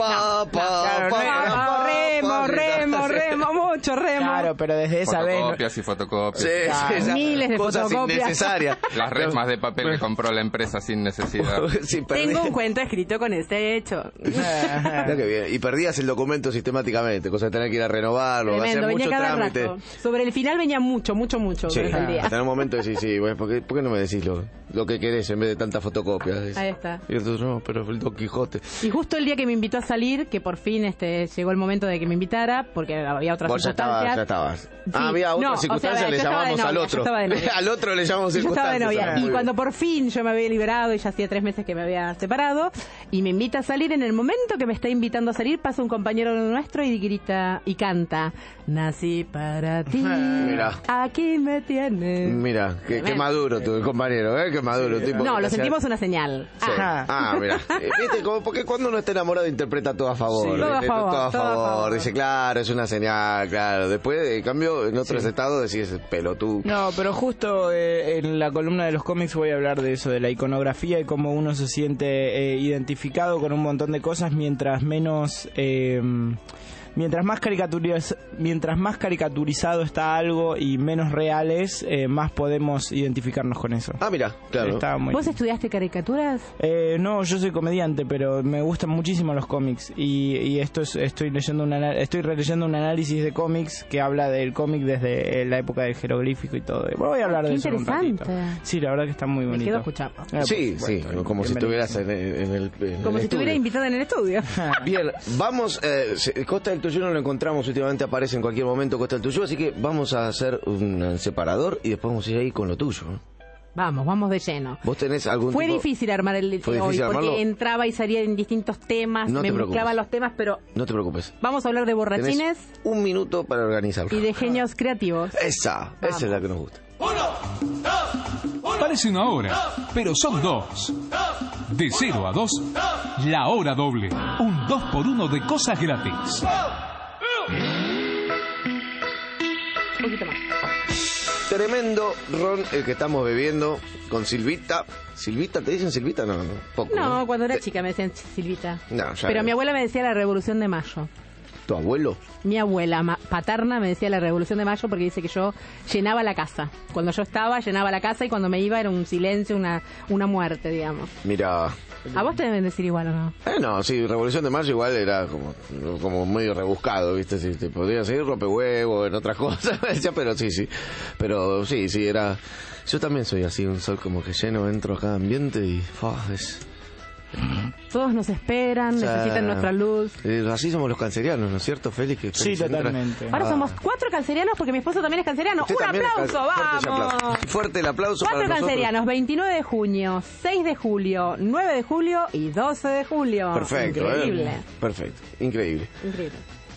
Remo, remo, remo, mucho remo. Claro, pero desde esa vez. Fotocopias y fotocopias. Sí, sí, esas miles de cosas fotocopias. innecesarias. Las resmas de papel que compró la empresa sin necesidad. Sí, perdí. Tengo un cuento escrito con este hecho. Mira qué bien. Y perdías el documento sistemáticamente, cosa de tener que ir a renovarlo, Tremendo, hacer venía mucho cada trámite. rato. Sobre el final venía mucho, mucho, mucho. Sí, durante el día. hasta en un momento decís, sí, bueno, ¿por qué, por qué no me decís lo, lo que querés en vez de tanta fotocopia? Decís. Ahí está. Y entonces, no, pero el Don Quijote. Y justo el día que me invitó a salir, que por fin este llegó el momento de que me invitara, porque había otras Vos ya circunstancias. estabas, ya estabas. Sí. Ah, había otras No, circunstancias, o sea, le yo estaba de llamamos al novia, otro. yo estaba de novia. Al otro le llamamos Yo estaba de circunstancias. novia. Muy Y bien. cuando por fin yo me había liberado y ya hacía tres meses que me había separado, y me invita a salir, en el momento que me está invitando a salir, pasa un compañero nuestro y grita y canta: nací para ti, Mira. aquí me tienes. Mira, qué, qué maduro tu compañero, ¿eh? Qué maduro. Sí, tipo No, que lo te sentimos hace- una señal. Sí. Ah. Ah, mira. Eh, ¿Viste? Como, porque cuando uno está enamorado interpreta todo a favor. Sí. Todo a ¿viste? favor, Todo a todo a favor. favor. Dice, claro, es una señal, claro. Después, en cambio, en otros Sí. estados decís, pelotudo. No, pero justo eh, en la columna de los cómics voy a hablar de eso, de la iconografía y cómo uno se siente eh, identificado con un montón de cosas mientras menos... Eh, Mientras más, caricaturiz mientras más caricaturizado está algo y menos real es, eh, más podemos identificarnos con eso. Ah, mira, claro. Está muy ¿Vos estudiaste caricaturas? Eh, no, yo soy comediante, pero me gustan muchísimo los cómics y, y esto es, estoy leyendo un ana- estoy releyendo un análisis de cómics que habla del cómic desde la época del jeroglífico y todo. Bueno, voy a hablar Qué de eso en un interesante. ratito. Sí, la verdad que está muy Me bonito. quedo escuchando. Ah, por Sí, supuesto, sí, como si bienvenido. estuvieras en, en el en Como el si estuviera estudio. invitada en el estudio. Bien, vamos, eh, se- Costa del Tuyú no lo encontramos, últimamente aparece en cualquier momento Costa del Tuyú, así que vamos a hacer un separador y después vamos a ir ahí con lo tuyo. ¿no? Vamos, vamos de lleno. ¿Vos tenés algún Fue tipo- difícil armar el ¿Fue de hoy difícil armarlo? porque entraba y salía en distintos temas, No me te preocupes. mezclaban los temas, pero No te preocupes. vamos a hablar de borrachines Tenés un minuto para organizarlo. y de genios creativos. Esa, esa es la que nos gusta. Parece una hora, pero son dos. De cero a dos, la hora doble. Un dos por uno de cosas gratis. Un poquito más. Tremendo ron el que estamos bebiendo con Silvita. ¿Silvita? ¿Te dicen Silvita? No, no, poco. No, cuando era Te- chica me decían Silvita. No, ya Pero no. mi abuela me decía la Revolución de Mayo. ¿Tu abuelo? Mi abuela ma- paterna me decía la Revolución de Mayo porque dice que yo llenaba la casa. Cuando yo estaba, llenaba la casa y cuando me iba era un silencio, una, una muerte, digamos. Mira. ¿A vos te deben decir igual o no? Eh, no, sí, Revolución de Mayo igual era como, como medio rebuscado, ¿viste? Sí, te podría seguir rompehuevo en otras cosas, decía, pero sí, sí. Pero sí, sí, era... Yo también soy así, un sol como que lleno, entro a cada ambiente y... Oh, es... Todos nos esperan, O sea, necesitan nuestra luz. eh, así somos los cancerianos, ¿no es cierto, Félix? Que Sí, Félix entra- totalmente. Ahora Ah. somos cuatro cancerianos porque mi esposo también es canceriano. Usted ¡Un también es aplauso! can- fuerte ese ¡Vamos! aplauso. Fuerte el aplauso Cuatro para nosotros. cancerianos, veintinueve de junio, seis de julio, nueve de julio y doce de julio. Perfecto, Increíble. ¿eh? Perfecto, increíble. Increíble.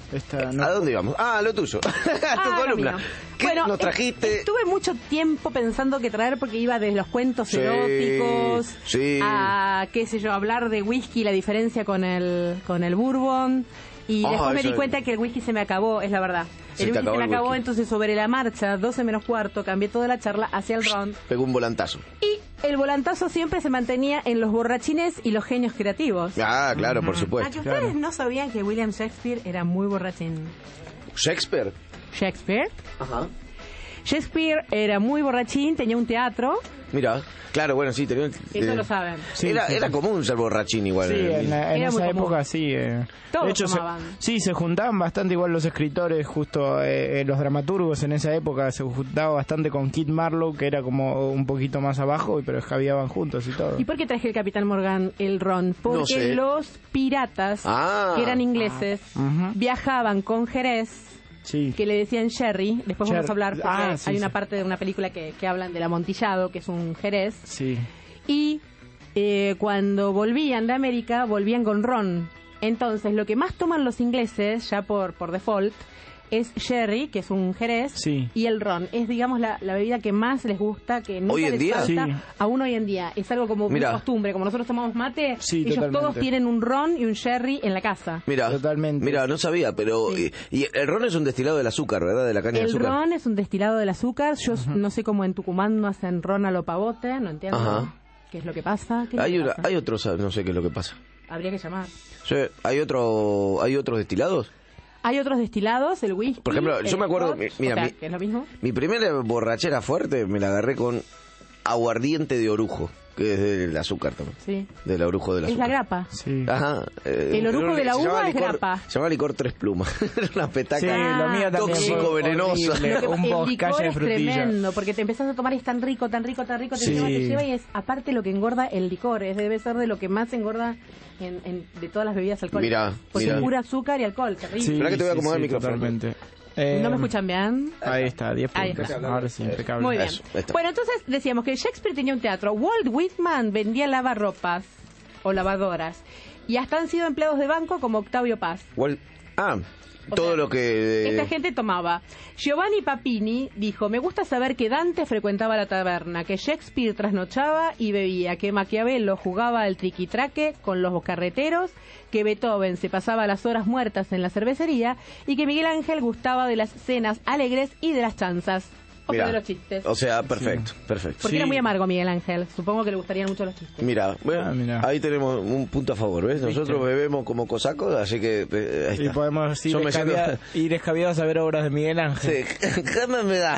Esta, no. ¿A dónde íbamos? Ah, lo tuyo. tu Ah, columna. lo mío. ¿Qué Bueno, nos est- trajiste? Estuve mucho tiempo pensando qué traer porque iba desde los cuentos Sí, eróticos sí. a, qué sé yo, hablar de whisky, la diferencia con el, con el bourbon. Y Ah, después me eso di es- cuenta que el whisky se me acabó, es la verdad. Se el te whisky acabó se me el acabó, whisky. entonces sobre la marcha, doce menos cuarto, cambié toda la charla hacia el ron. Pegó un volantazo. Y el volantazo siempre se mantenía en los borrachines y los genios creativos. Ah, claro, por ¿A supuesto. que ustedes no sabían que William Shakespeare era muy borrachín? ¿Shakespeare? Shakespeare. Ajá. Shakespeare era muy borrachín, tenía un teatro. Mira, claro, bueno, sí, tenía... Eso eh, lo saben. Sí, era, sí, era sí. común ser borrachín igual. Sí, eh, en, la- en Era muy esa común. época sí. eh. Todos de hecho, se, tomaban. sí, se juntaban bastante igual los escritores, justo eh, eh, los dramaturgos en esa época se juntaban bastante con Kit Marlowe, que era como un poquito más abajo, pero escabiaban juntos y todo. ¿Y por qué traje el Capitán Morgan el ron? Porque No sé. los piratas, Ah. que eran ingleses, Ujú. viajaban con Jerez, Sí. que le decían Sherry. Después vamos Sher- a hablar, porque Ah, sí, hay sí. una parte de una película que, que hablan del amontillado, que es un Jerez. Sí. Y eh, cuando volvían de América, volvían con ron. Entonces, lo que más toman los ingleses, ya por, por default, es sherry, que es un jerez, Sí. y el ron. Es, digamos, la, la bebida que más les gusta, que nunca ¿Hoy en les día? falta, Sí. aún hoy en día. Es algo como Mirá. una costumbre. Como nosotros tomamos mate, Sí, ellos totalmente. todos tienen un ron y un sherry en la casa. Mira, Totalmente. mira, no sabía, pero... Sí. Y, y el ron es un destilado del azúcar, ¿verdad? De la caña de El azúcar. ron es un destilado del azúcar. Yo no sé cómo en Tucumán no hacen ron a lo pavote, no entiendo Ajá. qué es lo que pasa. ¿Qué es lo Hay, que una, pasa? hay otros, no sé qué es lo que pasa. Habría que llamar. Sí, ¿Hay otro, hay otros destilados? Hay otros destilados, el whisky. Por ejemplo, el yo me acuerdo, scotch, mi- mira, o sea, mi- que es lo mismo. Mi primera borrachera fuerte me la agarré con aguardiente de orujo, que es del azúcar también. Sí. Del orujo del Es azúcar. la grapa. Sí. Ajá. eh, El orujo pero de la se uva llamaba es licor- grapa. Se llama licor tres plumas. Era una petaca. Sí, lo mío también Tóxico, fue venenoso. horrible, Lo que- un el boscaje licor de es frutilla. tremendo, porque te empezás a tomar y es tan rico, tan rico, tan rico, te Sí. lleva, te lleva y es aparte lo que engorda el licor, es debe ser de lo que más engorda en, en- de todas las bebidas alcohólicas. Mirá, porque mirá. es pura azúcar y alcohol, terrible. Sí, Esperá que te voy a sí, acomodar sí, el micrófono. Totalmente. Eh, ¿No me escuchan bien? Ahí está, diez Ahí puntos. está. Ahora sí, impecable. Muy bien. Eso, ahí está. Bueno, entonces decíamos que Shakespeare tenía un teatro. Walt Whitman vendía lavarropas o lavadoras. Y hasta han sido empleados de banco como Octavio Paz. Igual- ah, O todo sea, lo que... Esta gente tomaba. Giovanni Papini dijo, me gusta saber que Dante frecuentaba la taberna, que Shakespeare trasnochaba y bebía, que Maquiavelo jugaba al triquitraque con los carreteros, que Beethoven se pasaba las horas muertas en la cervecería y que Miguel Ángel gustaba de las cenas alegres y de las chanzas. O sea, Mirá, de los chistes. O sea, perfecto, perfecto. Porque sí. era muy amargo Miguel Ángel. Supongo que le gustarían mucho los chistes. Mira, bueno, Ah, mirá. ahí tenemos un punto a favor, ¿ves? Nosotros bebemos como cosacos, así que eh, ahí Y está. podemos ir, Yo me siento- escabia- ir escabiados a ver obras de Miguel Ángel. Sí, ¿qué me da?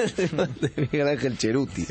De Miguel Ángel Cheruti.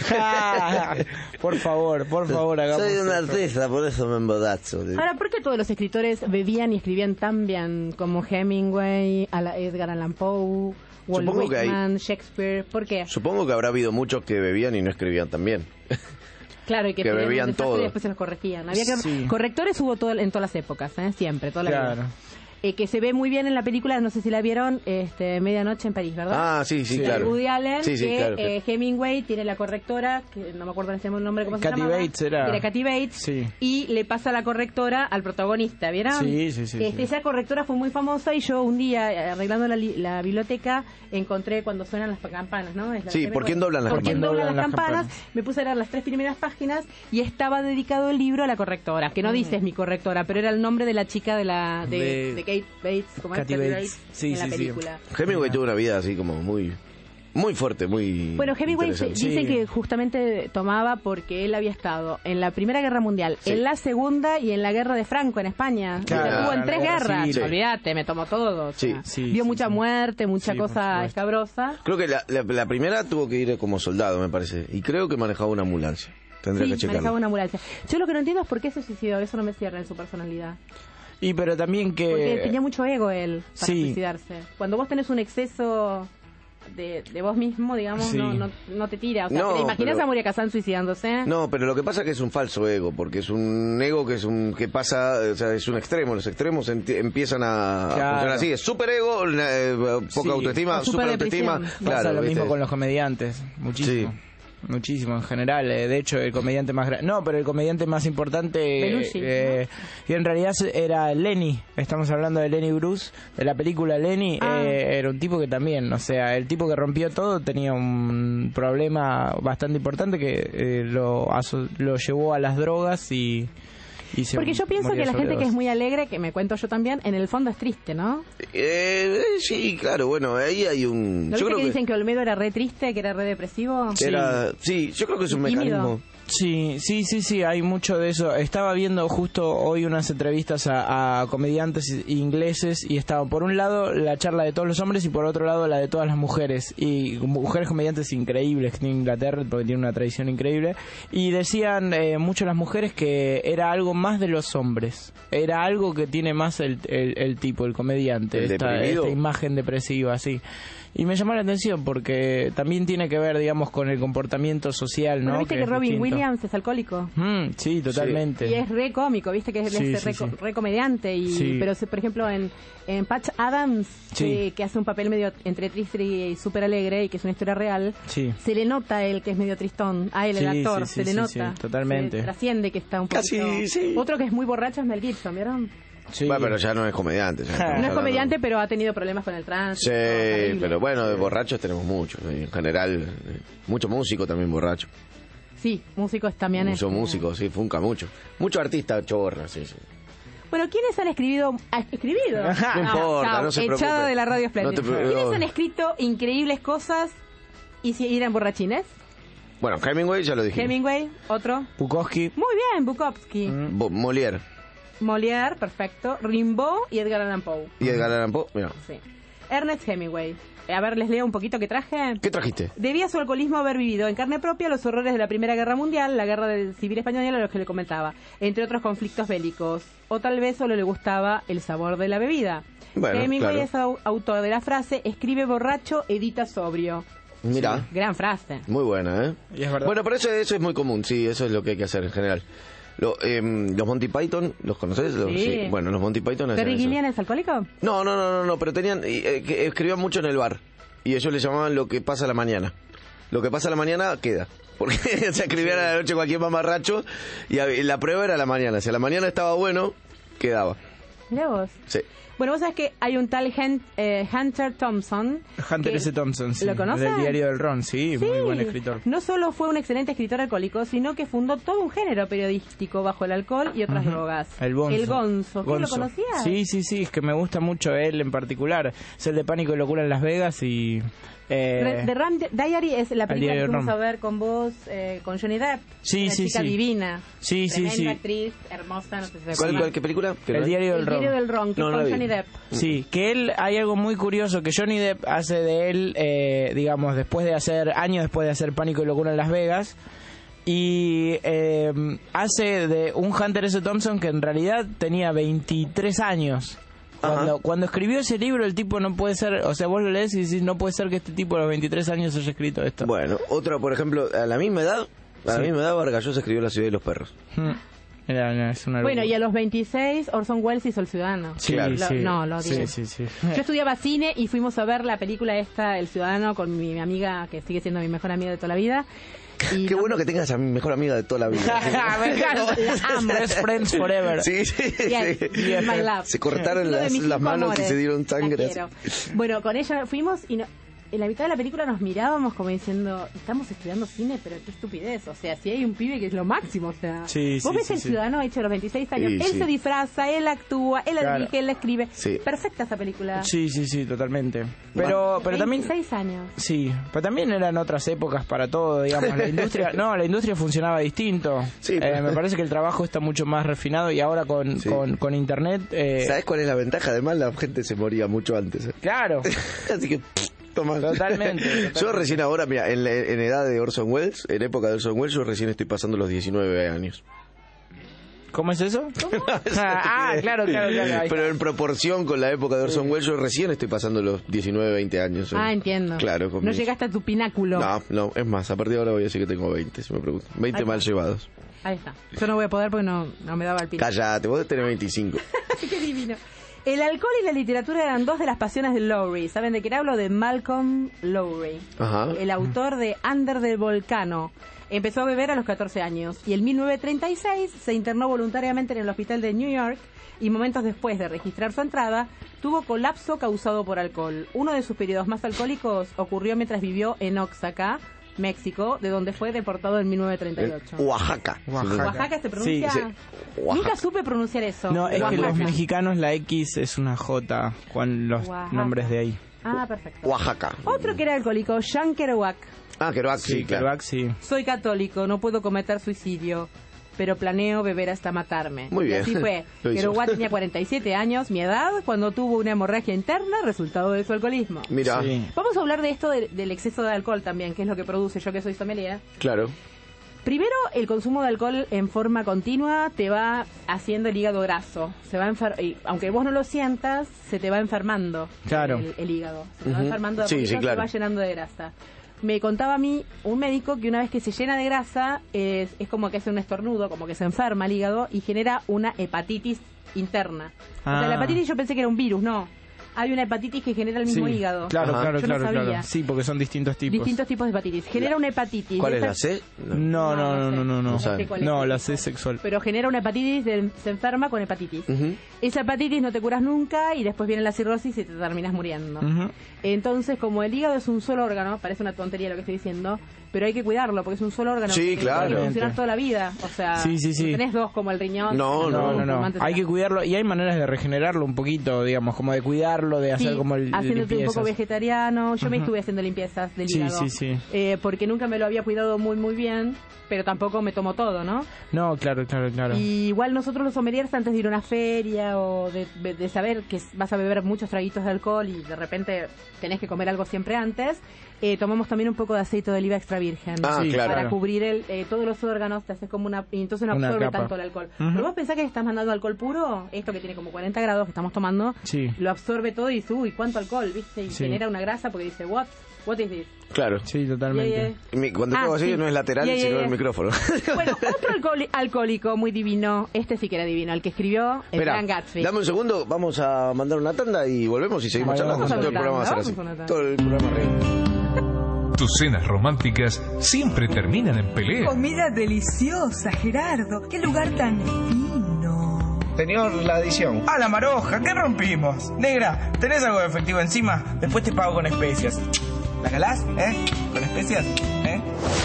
Por favor, por favor, hagamos Soy una esto. artista, por eso me embodazo. Ahora, ¿por qué todos los escritores bebían y escribían tan bien como Hemingway, Ala- Edgar Allan Poe, Walt Supongo que hay- Whitman, Shakespeare? ¿Por qué? Supongo que habrá habido muchos que bebían y no escribían tan bien. Claro, y que, que tenían un bebían desastre todo. y después se los corregían. Había que... Sí. Correctores hubo todo, en todas las épocas, ¿eh? Siempre, toda la Claro. vida. Eh, que se ve muy bien en la película, no sé si la vieron, este, Medianoche en París, ¿verdad? Ah, sí, sí, Sí. claro. Woody Allen, Sí, sí, que claro, claro. eh, Hemingway tiene la correctora, que no me acuerdo en este momento el nombre, ¿cómo se Kathy llama? Bates era. Era Kathy Bates. Sí. Y le pasa la correctora al protagonista, ¿vieron? Sí, sí, sí, Este, sí. Esa correctora fue muy famosa y yo un día, eh, arreglando la, li- la biblioteca, encontré cuando suenan las campanas, ¿no? Es la Sí, que me ¿por quién acuerdo. doblan las ¿Por quién campanas? doblan las Doblan las campanas? campanas. Me puse a leer las tres primeras páginas y estaba dedicado el libro a la correctora, que no dice es mi correctora, pero era el nombre de la chica de la de, De- de Kate Bates, como es Kathy Kathy Bates. Bates, Sí, en la sí, sí. película. Hemingway tuvo una vida así como muy muy fuerte, muy Bueno, Hemingway se- interesante. dicen Sí. que justamente tomaba porque él había estado en la Primera Guerra Mundial, Sí. en la Segunda y en la Guerra de Franco en España. Claro, O sea, estuvo en en tres la guerra guerras. civil. Olvídate, me tomó todo. o Sí. sea, Sí, vio sí, mucha sí. muerte, mucha Sí, por cosa supuesto. escabrosa. Creo que la, la, la primera tuvo que ir como soldado, me parece, y creo que manejaba una ambulancia. Tendría Sí, que checarlo. manejaba una ambulancia. Yo lo que no entiendo es por qué se suicidó. Eso no me cierra en su personalidad. Y pero también que... Porque tenía mucho ego él para sí. suicidarse. Cuando vos tenés un exceso de, de vos mismo, digamos, Sí. no, no, no te tira. O sea, No, ¿te imaginas pero- a Moria Kazan suicidándose? No, pero lo que pasa es que es un falso ego, porque es un ego que es un que pasa, o sea, es un extremo. Los extremos enti- empiezan a, a Claro. funcionar así. Es super ego, eh, poca Sí. autoestima, O super autoestima. superdepresión. Pasa Claro, lo mismo ¿viste? con los comediantes, muchísimo. muchísimo en general. Eh, de hecho, el comediante más grande... No, pero el comediante más importante... Belushi, eh, y en realidad era Lenny. Estamos hablando de Lenny Bruce, de la película Lenny. Ah. Eh, era un tipo que también, o sea, el tipo que rompió todo tenía un problema bastante importante que eh, lo, aso- lo llevó a las drogas y... y se Porque yo pienso moría que la gente que es sobredosis. muy alegre, que me cuento yo también, en el fondo es triste, ¿no? Eh, sí, claro, bueno, ahí hay un... ¿No yo viste creo que que dicen que Olmedo era re triste, que era re depresivo? era... Sí, yo creo que es un Tímido. mecanismo... Sí, sí, sí, sí, hay mucho de eso. Estaba viendo justo hoy unas entrevistas a, a comediantes ingleses y estaba por un lado la charla de todos los hombres y por otro lado la de todas las mujeres. Y mujeres comediantes increíbles que tiene Inglaterra porque tiene una tradición increíble. Y decían eh, mucho las mujeres que era algo más de los hombres. Era algo que tiene más el, el, el tipo, el comediante. ¿El esta, deprimido? esta imagen depresiva, sí. Y me llamó la atención porque también tiene que ver, digamos, con el comportamiento social, ¿no? ¿No viste que, es Robin distinto. Williams es alcohólico? Mm, sí, totalmente. Y es re cómico, viste que es Sí, es sí, re, sí. re comediante. Y, Sí. Pero, se- por ejemplo, en, en Patch Adams, Sí. que, que hace un papel medio entre triste y súper alegre, y que es una historia real, Sí. se le nota a él que es medio tristón. A él, el Sí, actor, sí, se sí, le sí, nota. sí, totalmente. Se trasciende que está un poco... Casi, sí. Otro que es muy borracho es Mel Gibson, ¿vieron? Sí. Bueno, pero ya no es comediante. ya estamos No es hablando- comediante, pero ha tenido problemas con el tránsito. Sí, terrible. pero bueno, de borrachos tenemos muchos. En general, eh, mucho músico también borracho. Sí, músicos también. Mucho este, músico, sí, funca mucho. Mucho artista chorra, sí, sí. Bueno, ¿quiénes han escribido? ¿Ha escribido? No importa, chao, no se echado preocupe. de la radio No te Splendid. preocupes. ¿Quiénes han escrito increíbles cosas y si eran borrachines? Bueno, Hemingway ya lo dijimos. Hemingway, otro. Bukowski. Muy bien, Bukowski. Bo- Molière Molière, perfecto. Rimbaud y Edgar Allan Poe. y Edgar Allan Poe. Mira, Sí. Ernest Hemingway. Eh, A ver, les leo un poquito que traje. ¿qué trajiste? Debía su alcoholismo haber vivido en carne propia los horrores de la Primera Guerra Mundial, la Guerra del Civil Española, a los que le comentaba, entre otros conflictos bélicos. O tal vez solo le gustaba el sabor de la bebida. Bueno, Hemingway claro. es au- autor de la frase, escribe borracho, edita sobrio. Mira, Gran frase. muy buena, ¿eh? Y es verdad. Bueno, pero eso, eso es muy común, sí, eso es lo que hay que hacer en general. Lo, em, los Monty Python, ¿los conoces? Los- Sí. Bueno, los Monty Python hacían ¿Terry eso. Gilliam es alcohólico? No, no, no, no, no, pero tenían, eh, que escribían mucho en el bar. Y ellos le llamaban lo que pasa a la mañana. Lo que pasa a la mañana queda. Porque se escribían a la noche cualquier mamarracho y a- y la prueba era a la mañana. Si a la mañana estaba bueno, quedaba. Mirá vos. Sí. Bueno, vos sabés que hay un tal Hen- eh, Hunter Thompson. Hunter que- S. Thompson, sí. ¿Lo conocen? Del diario del Ron, sí, Sí. muy buen escritor. No solo fue un excelente escritor alcohólico, sino que fundó todo un género periodístico bajo el alcohol y otras Ujú. drogas. El Gonzo. El Gonzo. ¿Qué lo Gonzo. conocías? Sí, sí, sí, es que me gusta mucho él en particular. Es el de Pánico y Locura en Las Vegas y... Eh, Re- The Ram Diary es la película diario que de fuimos Ram. a ver con vos, eh, con Johnny Depp. Sí, una sí, chica sí. divina. Sí, sí, Tremenda sí. actriz, hermosa, no sé si se ¿Cuál, acuerdan. cuál, qué película? El diario del El Ron. diario del Ron, que No, es no con la vi. Johnny Depp. Sí, que él, hay algo muy curioso, que Johnny Depp hace de él, eh, digamos, después de hacer, años después de hacer Pánico y Locura en Las Vegas, y eh, hace de un Hunter S. Thompson que en realidad tenía veintitrés años. Cuando, Ajá. cuando escribió ese libro, el tipo no puede ser, o sea, vos lo lees y decís, no puede ser que este tipo a los veintitrés años haya escrito esto. Bueno, otra, por ejemplo, a la misma edad, a la Sí. misma edad Vargas Llosa escribió La ciudad de los perros. Mm. Era- era- es una Bueno, locura. y a los veintiséis, Orson Welles hizo El Ciudadano. Sí, Claro. Lo- sí. no, lo sí, digo. sí, sí. Yo estudiaba cine y fuimos a ver la película esta, El Ciudadano, con mi, mi amiga, que sigue siendo mi mejor amiga de toda la vida. Y Qué no- bueno que tengas a mi mejor amiga de toda la vida. Me encanta. La amo. Best friends forever. Sí, sí, Yes, sí. my love. Se cortaron Uno de las, mis las cinco manos y amores. se dieron La sangre. quiero. Bueno, con ella fuimos y no- en la mitad de la película nos mirábamos como diciendo, estamos estudiando cine, pero qué estupidez. O sea, si hay un pibe que es lo máximo, o sea. Sí, vos sí, ves sí, El sí. Ciudadano hecho a los veintiséis años, Sí, él sí. se disfraza, él actúa, él la Claro. dirige, él la escribe. Sí. Perfecta esa película. Sí, sí, sí, totalmente. Pero, pero también... veintiséis años. Sí, pero también eran otras épocas para todo, digamos, la industria, no, la industria funcionaba distinto. Sí, Eh, pero- me parece que el trabajo está mucho más refinado y ahora con, Sí. con, con internet, eh, ¿Sabes cuál es la ventaja? Además, la gente se moría mucho antes. ¿eh? claro, Así que, toma. Totalmente, totalmente. Yo recién ahora, mira, en, la- en edad de Orson Welles, en época de Orson Welles, yo recién estoy pasando los diecinueve años. ¿cómo es eso? Es una ah, estupidez. claro, claro, claro. ahí Pero está. en proporción con la época de Orson Welles, yo recién estoy pasando los diecinueve, veinte años. Ah, entiendo. Claro, con No mis- llegaste a tu pináculo. No, no, es más, a partir de ahora voy a decir que tengo veinte, si me preguntan. veinte Ahí mal está. llevados. Ahí está. Yo no voy a poder porque no, no me daba el pináculo. Cállate, vos tenés veinticinco. Qué divino. El alcohol y la literatura eran dos de las pasiones de Lowry. ¿Saben de qué hablo? De Malcolm Lowry, Ajá. el autor de Under the Volcano. Empezó a beber a los catorce años y en mil novecientos treinta y seis se internó voluntariamente en el hospital de New York y momentos después de registrar su entrada tuvo colapso causado por alcohol. Uno de sus periodos más alcohólicos ocurrió mientras vivió en Oaxaca, México, de donde fue deportado en mil novecientos treinta y ocho. Oaxaca. Oaxaca. ¿Oaxaca se pronuncia? Sí, sí. Oaxaca. Nunca supe pronunciar eso. No, es que Oaxaca. los mexicanos la X es una J con los Oaxaca. nombres de ahí. Ah, perfecto. Oaxaca. Otro que era alcohólico, Jean Kerouac. Ah, Kerouac, sí, claro. Kerouac, sí. Soy católico, no puedo cometer suicidio, pero planeo beber hasta matarme. Muy bien. Y así fue. Lo hizo. Kerouac tenía cuarenta y siete años, mi edad, cuando tuvo una hemorragia interna, resultado de su alcoholismo. Mira, Sí. Vamos a hablar de esto de- del exceso de alcohol también, que es lo que produce yo que soy sommelier. claro. Primero, el consumo de alcohol en forma continua te va haciendo el hígado graso. Se va enfer- y aunque vos no lo sientas, se te va enfermando Claro. el, el hígado. Se te va Ujú. enfermando de a Sí, poquito, sí, claro. se va llenando de grasa. Me contaba a mí un médico que una vez que se llena de grasa es, es como que hace un estornudo, como que se enferma el hígado y genera una hepatitis interna. O sea, Ah. la hepatitis yo pensé que era un virus, no. Hay una hepatitis que genera el mismo Sí, hígado. Claro, Ajá. claro, Yo no claro, sabía. claro. Sí, porque son distintos tipos. Distintos tipos de hepatitis. Genera una hepatitis. ¿Cuál es Esa- la C? No, no, no, sé. no, no, no. No sabe. sé cuál es No, el la tipo. C es sexual. Pero genera una hepatitis, de- se enferma con hepatitis. Ujú. Esa hepatitis no te curas nunca y después viene la cirrosis y te terminas muriendo. Ujú. Entonces, como el hígado es un solo órgano, parece una tontería lo que estoy diciendo, pero hay que cudarlo porque es un solo órgano. Sí, que claro. Tiene que funcionar toda la vida. O sea, Sí, sí, sí. no tenés dos como el riñón. No, No, no, no. pulmones, Hay que etcétera. cuidarlo y hay maneras de regenerarlo un poquito, digamos, como de cuidarlo, de hacer Sí, como el haciéndote un poco limpiezas. vegetariano. Yo me Ujú. estuve haciendo limpiezas del Sí, hígado. sí, sí. Eh, porque nunca me lo había cuidado muy, muy bien, pero tampoco me tomo todo, ¿no? No, claro, claro, claro. Y igual nosotros los sommeliers, antes de ir a una feria o de, de- de saber que vas a beber muchos traguitos de alcohol y de repente tenés que comer algo siempre antes, eh, tomamos también un poco de aceite de oliva extra virgen. Ah, Sí, claro. Para cubrir el, eh, todos los órganos, te haces como una... Y entonces no Una absorbe capa. tanto el alcohol. Ujú. Pero vos pensás que estás mandando alcohol puro, esto que tiene como cuarenta grados que estamos tomando, Sí. lo absorbe todo y dice, uy, ¿cuánto alcohol? ¿Viste? Y Sí. genera una grasa porque dice, what? What is this? Claro. Sí, totalmente. Yeah, yeah. Mi- Cuando Ah, todo así sí. no es lateral, Yeah, yeah, sino yeah. el micrófono. Bueno, otro alcoholi- alcohólico muy divino, este sí que era divino, el que escribió El Espera, Gran Gatsby. dame un segundo, vamos a mandar una tanda y volvemos y seguimos Vale, charlando. vamos a Todo el una programa va a ser tanda, así. vamos a una Todo el programa re- Tus cenas románticas siempre terminan en pelea. Comida deliciosa, Gerardo. Qué lugar tan fino. Señor, la adición. Ah, la maroja, ¿qué rompimos? Negra, ¿tenés algo de efectivo encima? Después te pago con especias. ¿La calás? ¿Eh? ¿Con especias? ¿Eh?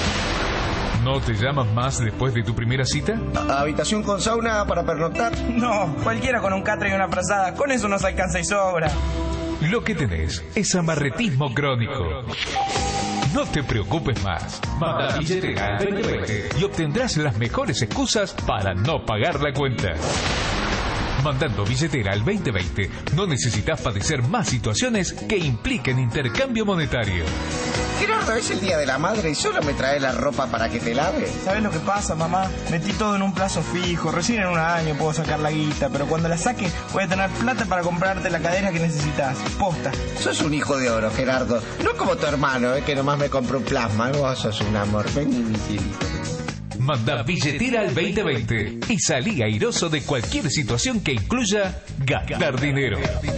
¿No te llaman más después de tu primera cita? ¿A- ¿Habitación con sauna para pernoctar? No, cualquiera con un catre y una frazada. Con eso nos alcanza y sobra. Lo que tenés es amarretismo crónico. No te preocupes más. Manda billetera al veinte veinte y obtendrás las mejores excusas para no pagar la cuenta. Mandando billetera al veinte veinte no necesitas padecer más situaciones que impliquen intercambio monetario. Gerardo, es el día de la madre y solo me trae la ropa para que te lave. ¿Sabes lo que pasa, mamá? Metí todo en un plazo fijo. Recién en un año puedo sacar la guita, pero cuando la saque voy a tener plata para comprarte la cadera que necesitas. Posta. Sos un hijo de oro, Gerardo. No como tu hermano, eh, que nomás me compró un plasma. Vos sos un amor. Vení, mi cielito. Manda billetera al veinte veinte y salí airoso de cualquier situación que incluya gastar dinero.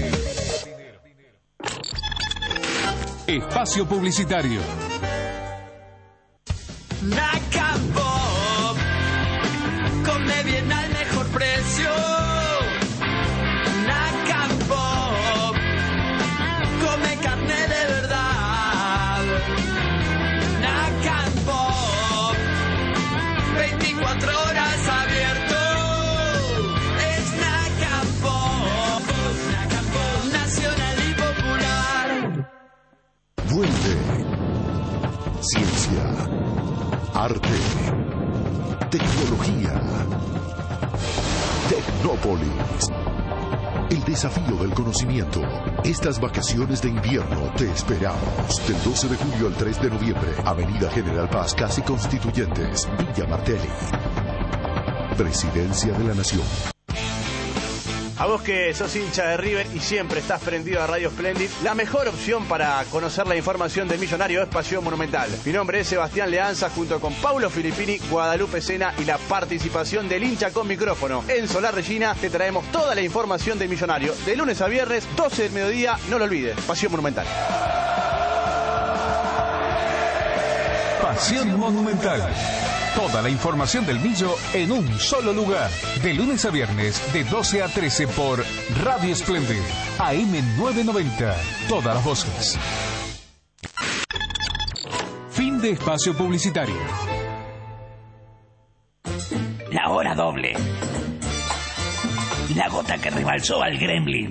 Espacio publicitario. Nacapop, come bien al mejor precio. Nacapop, come carne de verdad. Nacapop, veinticuatro horas abierto. Es Nacapop, Nacapop, nacional y popular. Vuelve. Ciencia, arte, tecnología, Tecnópolis. El desafío del conocimiento. Estas vacaciones de invierno te esperamos. Del doce de julio al tres de noviembre. Avenida General Paz, Casi Constituyentes, Villa Martelli. Presidencia de la Nación. A vos que sos hincha de River y siempre estás prendido a Radio Splendid, la mejor opción para conocer la información del Millonario es Pasión Monumental. Mi nombre es Sebastián Leanza, junto con Paulo Filippini, Guadalupe Sena y la participación del hincha con micrófono. En Solar Regina te traemos toda la información del Millonario. De lunes a viernes, doce del mediodía, no lo olvides. Pasión Monumental. Pasión Monumental. Toda la información del Millo en un solo lugar. De lunes a viernes, de doce a trece por Radio Splendid. A eme novecientos noventa. Todas las voces. Fin de espacio publicitario. La hora doble. La gota que rebalsó al gremlin.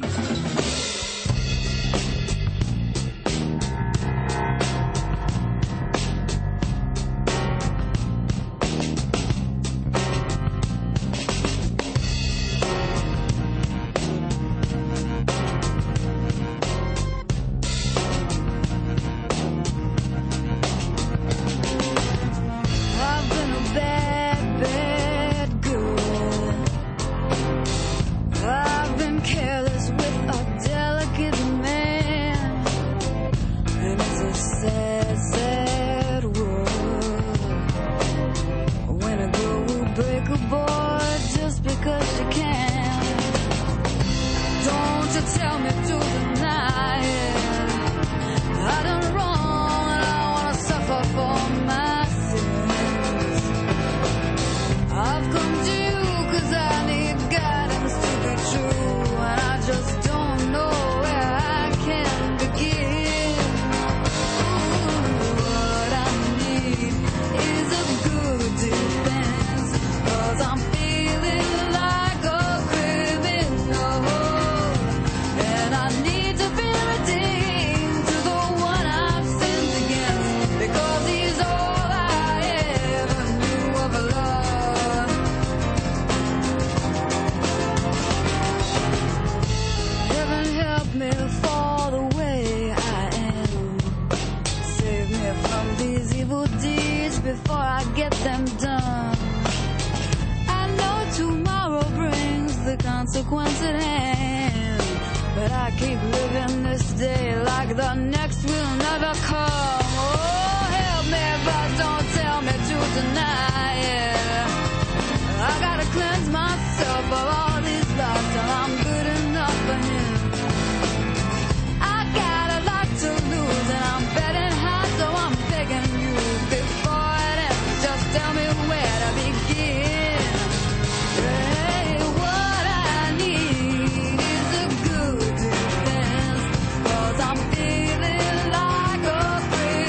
I'm feeling like a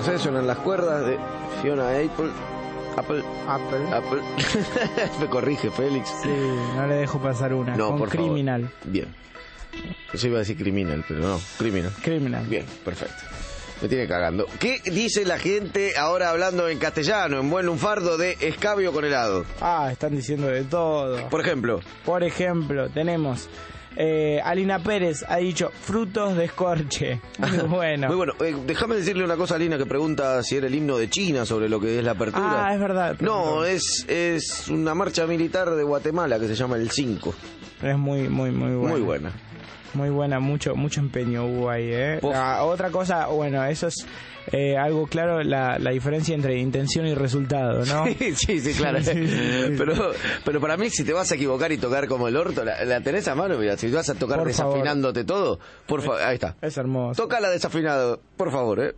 cuerdas, ¿eh? Suenan las cuerdas de Fiona Apple. Apple. Apple. Apple. Me corrige, Félix. Sí, no le dejo pasar una. No, con por Criminal. favor. Bien. Yo iba a decir criminal, pero no, criminal. Criminal. Bien, perfecto. Me tiene cagando. ¿Qué dice la gente ahora hablando en castellano, en buen lunfardo, de escabio con helado? Ah, están diciendo de todo. Por ejemplo. Por ejemplo, tenemos... Eh, Alina Pérez ha dicho frutos de escorche. Muy bueno. Muy bueno. Eh, déjame decirle una cosa a Alina que pregunta si era el himno de China sobre lo que es la apertura. Ah, es verdad. No, es, es una marcha militar de Guatemala que se llama el cinco. Es muy, muy, muy buena. Muy buena. Muy buena, mucho mucho empeño hubo ahí, ¿eh? La, otra cosa, bueno, eso es eh, algo claro, la, la diferencia entre intención y resultado, ¿no? Sí, sí, sí, claro. Sí, sí, sí. Pero, pero para mí, si te vas a equivocar y tocar como el orto, la, la tenés a mano, mira, si vas a tocar por desafinándote favor. todo, por favor, ahí está. Es hermoso. Tócala desafinado, por favor, ¿eh?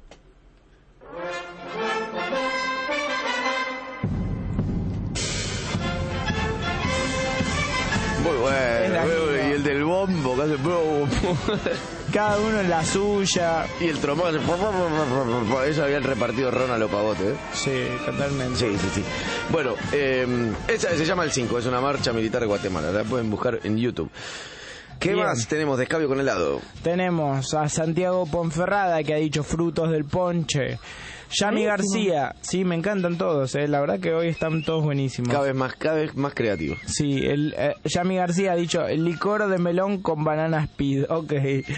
Muy bueno, muy bueno. Y el del bombo, que hace boom. Cada uno en la suya. Y el trombón hace... Eso habían repartido ron a los pavotes, ¿eh? Sí, totalmente. Sí, sí, sí. Bueno, eh, esa se llama el cinco, es una marcha militar de Guatemala. La pueden buscar en YouTube. ¿Qué Bien. más tenemos de escabio con helado? Tenemos a Santiago Ponferrada, que ha dicho frutos del ponche. Yami García, sí, me encantan todos, eh. La verdad que hoy están todos buenísimos. Cada vez más, cada vez más creativos. Sí, el eh, Yami García ha dicho el licor de melón con banana speed. Ok.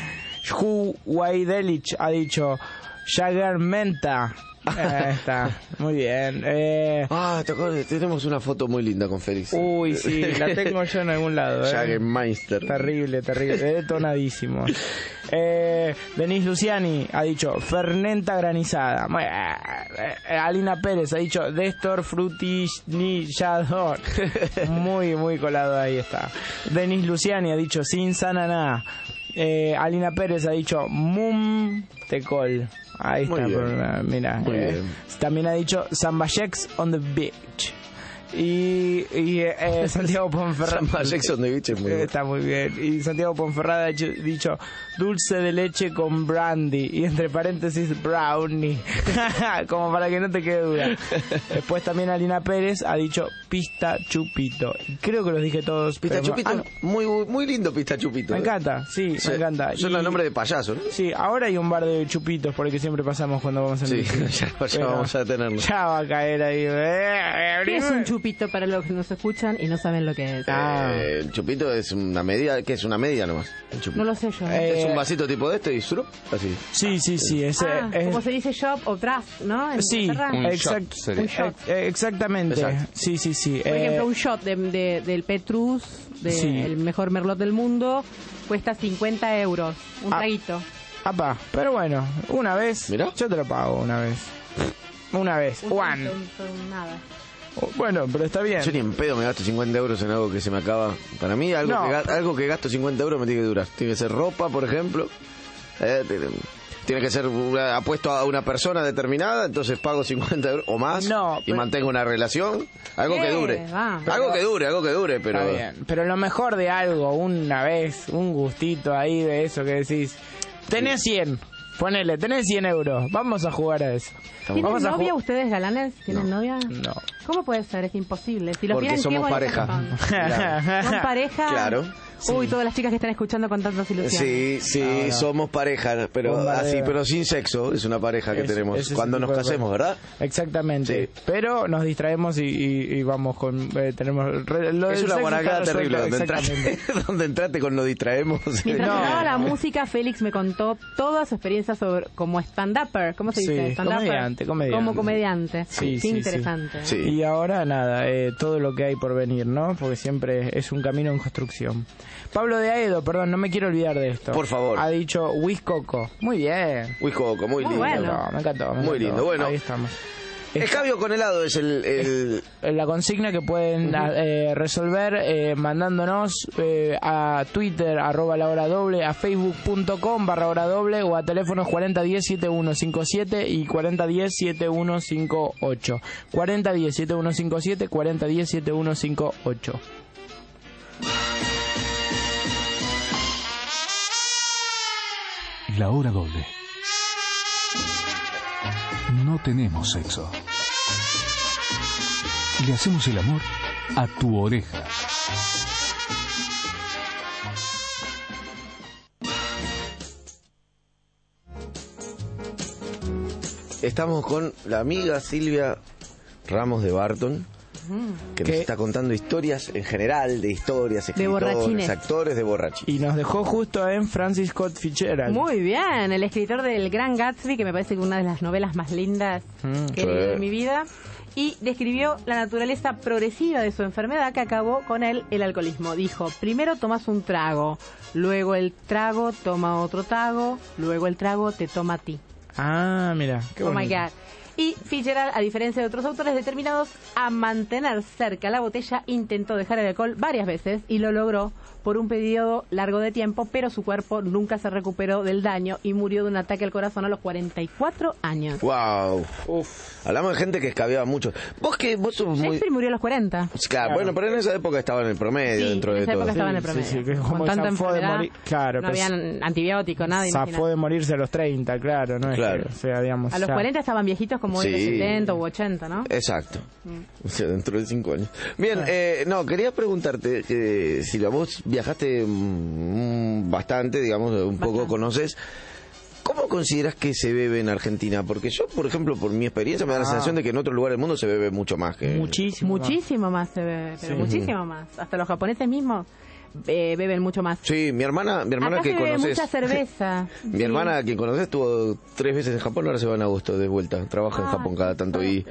Hu Waidelich ha dicho Jagger Menta. Ahí está, muy bien. Eh... Ah, ¿te acuerdas? Tenemos una foto muy linda con Félix. Uy, sí, la tengo yo en algún lado. ¿eh? Jagermeister. Terrible, terrible, detonadísimo. Eh, Denis Luciani ha dicho Fernenta granizada. Eh, Alina Pérez ha dicho Destor frutillador. Muy, muy colado, ahí está. Denis Luciani ha dicho sin sananá. Eh, Alina Pérez ha dicho mum tecol. Ahí Muy está, bien. por, mira. Muy eh, bien. También ha dicho Sambayex on the beach. Y, y eh, Santiago Ponferrada. Sambayex on the beach es muy bien. Está muy bien. Y Santiago Ponferrada ha dicho, dicho dulce de leche con brandy. Y entre paréntesis brownie. Como para que no te quede duda. Después también Alina Pérez ha dicho pista chupito. Y creo que los dije todos. Pista pero- Chupito, ah, no. muy, muy lindo Pista Chupito. Me ¿eh? encanta, sí, Sí. me encanta. Son Y- los nombres de payaso, ¿no? Sí, ahora hay un bar de chupitos por el que siempre pasamos cuando vamos en Sí, bici. ya, ya Pero vamos a tenerlo. Ya va a caer ahí. ¿Qué es un chupito para los que nos escuchan y no saben lo que es? Ah. Eh, el chupito es una medida, ¿qué es? Una media nomás. El chupito. No lo sé yo. Eh, Es un vasito tipo de este y surup, así. Sí, sí, sí. Ese, Ah, es- como se dice shop o draft, ¿no? En sí, Inglaterra. Un exact- shot sería. Un shot. eh, exactamente. Exacto. Sí, sí, sí. Por Eh, ejemplo, un shot de, de- del Petrus, del Sí. mejor merlot del mundo, cuesta cincuenta euros. Un Ah. traguito. Apa, pero bueno, una vez. Mirá. Yo te lo pago una vez. Una vez. Un One. traguito, un- nada. Oh, Bueno, pero está bien. Yo ni en pedo me gasto cincuenta euros en algo que se me acaba. Para mí, algo, No. que, ga- algo que gasto cincuenta euros me tiene que durar. Tiene que ser ropa, por ejemplo. Eh, tiene, tiene que ser una- apuesto a una persona determinada, entonces pago cincuenta euros o más No, y pero- mantengo una relación. Algo que Eh, dure. va. Algo que dure, algo que dure, pero... Está bien. Pero lo mejor de algo, una vez, un gustito ahí de eso que decís. Tenés cien. Ponele, tenés cien euros. Vamos a jugar a eso. ¿Tienen Vamos a novia ju- ustedes, galanes? ¿Tienen novia? No. ¿Cómo puede ser? Es imposible. Si lo Porque tienen, somos ¿qué bolas pareja. están tocando? Claro. ¿Son pareja? Claro. Uy, todas las chicas que están escuchando con tantas ilusiones. Sí, sí, Ahora. somos pareja, pero Bombardeo. así, pero sin sexo. Es una pareja que Es- tenemos es ese cuando tipo nos de casemos, pareja. ¿verdad? Exactamente. Sí. Pero nos distraemos y, y- y vamos con. Eh, tenemos. re- lo Es del una sexo guarangada está terrible donde resuelto, entraste, exactamente. donde entraste con nos distraemos. Mientras No. sonaba la música, Félix me contó toda su experiencia sobre como stand-upper. ¿Cómo se Sí, dice? Stand-upper. comediante, comediante. Como comediante. Sí, Qué sí, interesante. Sí. Y ahora nada, eh, todo lo que hay por venir, ¿no? Porque siempre es un camino en construcción. Pablo de Aedo, perdón, no me quiero olvidar de esto. Por favor. Ha dicho Wiscoco. Muy bien. Uy, Coco, muy, Muy lindo. bueno. No, me encantó. me Muy encantó. lindo, bueno. Ahí estamos. Escabio con helado es el... el... La consigna que pueden eh, resolver eh, mandándonos eh, a Twitter, arroba la hora doble, a facebook punto com barra hora doble o a teléfonos cuarenta diez setenta y uno cincuenta y siete y cuarenta diez setenta y uno cincuenta y ocho. cuarenta diez setenta y uno cincuenta y siete, cuarenta diez setenta y uno cincuenta y ocho. La hora doble. no tenemos sexo. Le hacemos el amor a tu oreja. Estamos con la amiga Silvia Ramos de Barton, que nos está contando historias en general, de historias, escritores, actores de borrachines. Y nos dejó justo en Francis Scott Fitzgerald. Muy bien, el escritor del Gran Gatsby, que me parece que una de las novelas más lindas mm, que he leído en mi vida. Y describió la naturaleza progresiva de su enfermedad que acabó con él el alcoholismo. Dijo, primero tomas un trago, luego el trago toma otro trago, luego el trago te toma a ti. Ah, mira, qué oh bonito. my God. Y Fitzgerald, a diferencia de otros autores determinados a mantener cerca la botella, intentó dejar el alcohol varias veces y lo logró por un periodo largo de tiempo, pero su cuerpo nunca se recuperó del daño y murió de un ataque al corazón a los cuarenta y cuatro años. Wow. Uf. Hablamos de gente que escabeaba mucho. Vos que vos sos muy... Shakespeare murió a los cuarenta. Claro, claro, bueno, pero en esa época estaba en el promedio, sí, dentro en esa de época todo. estaba en el promedio. Sí, sí, que con como tanta zafó de enfermedad, morir, claro, no habían antibióticos, nada. Zafó imagínate. de morirse a los treinta, claro, no es Claro. que, o sea, digamos, a los ya. cuarenta estaban viejitos como hoy, Sí. de setenta u ochenta, ¿no? Exacto. Mm. O sea, dentro de cinco años. Bien, eh, no, quería preguntarte, eh, si la vos viajaste mm, bastante, digamos, un poco Bastante. conoces. ¿Cómo consideras que se bebe en Argentina? Porque yo, por ejemplo, por mi experiencia, me da la Ah. sensación de que en otro lugar del mundo se bebe mucho más que... Muchísimo. Muchísimo más se bebe, pero Sí. muchísimo más. Hasta los japoneses mismos eh, beben mucho más. Sí, mi hermana, mi hermana Acá que se bebe conoces... mucha cerveza. Mi Sí. hermana, quien conoces, estuvo tres veces en Japón, ahora se va en agosto de vuelta. Trabaja en Ah, Japón cada tanto y,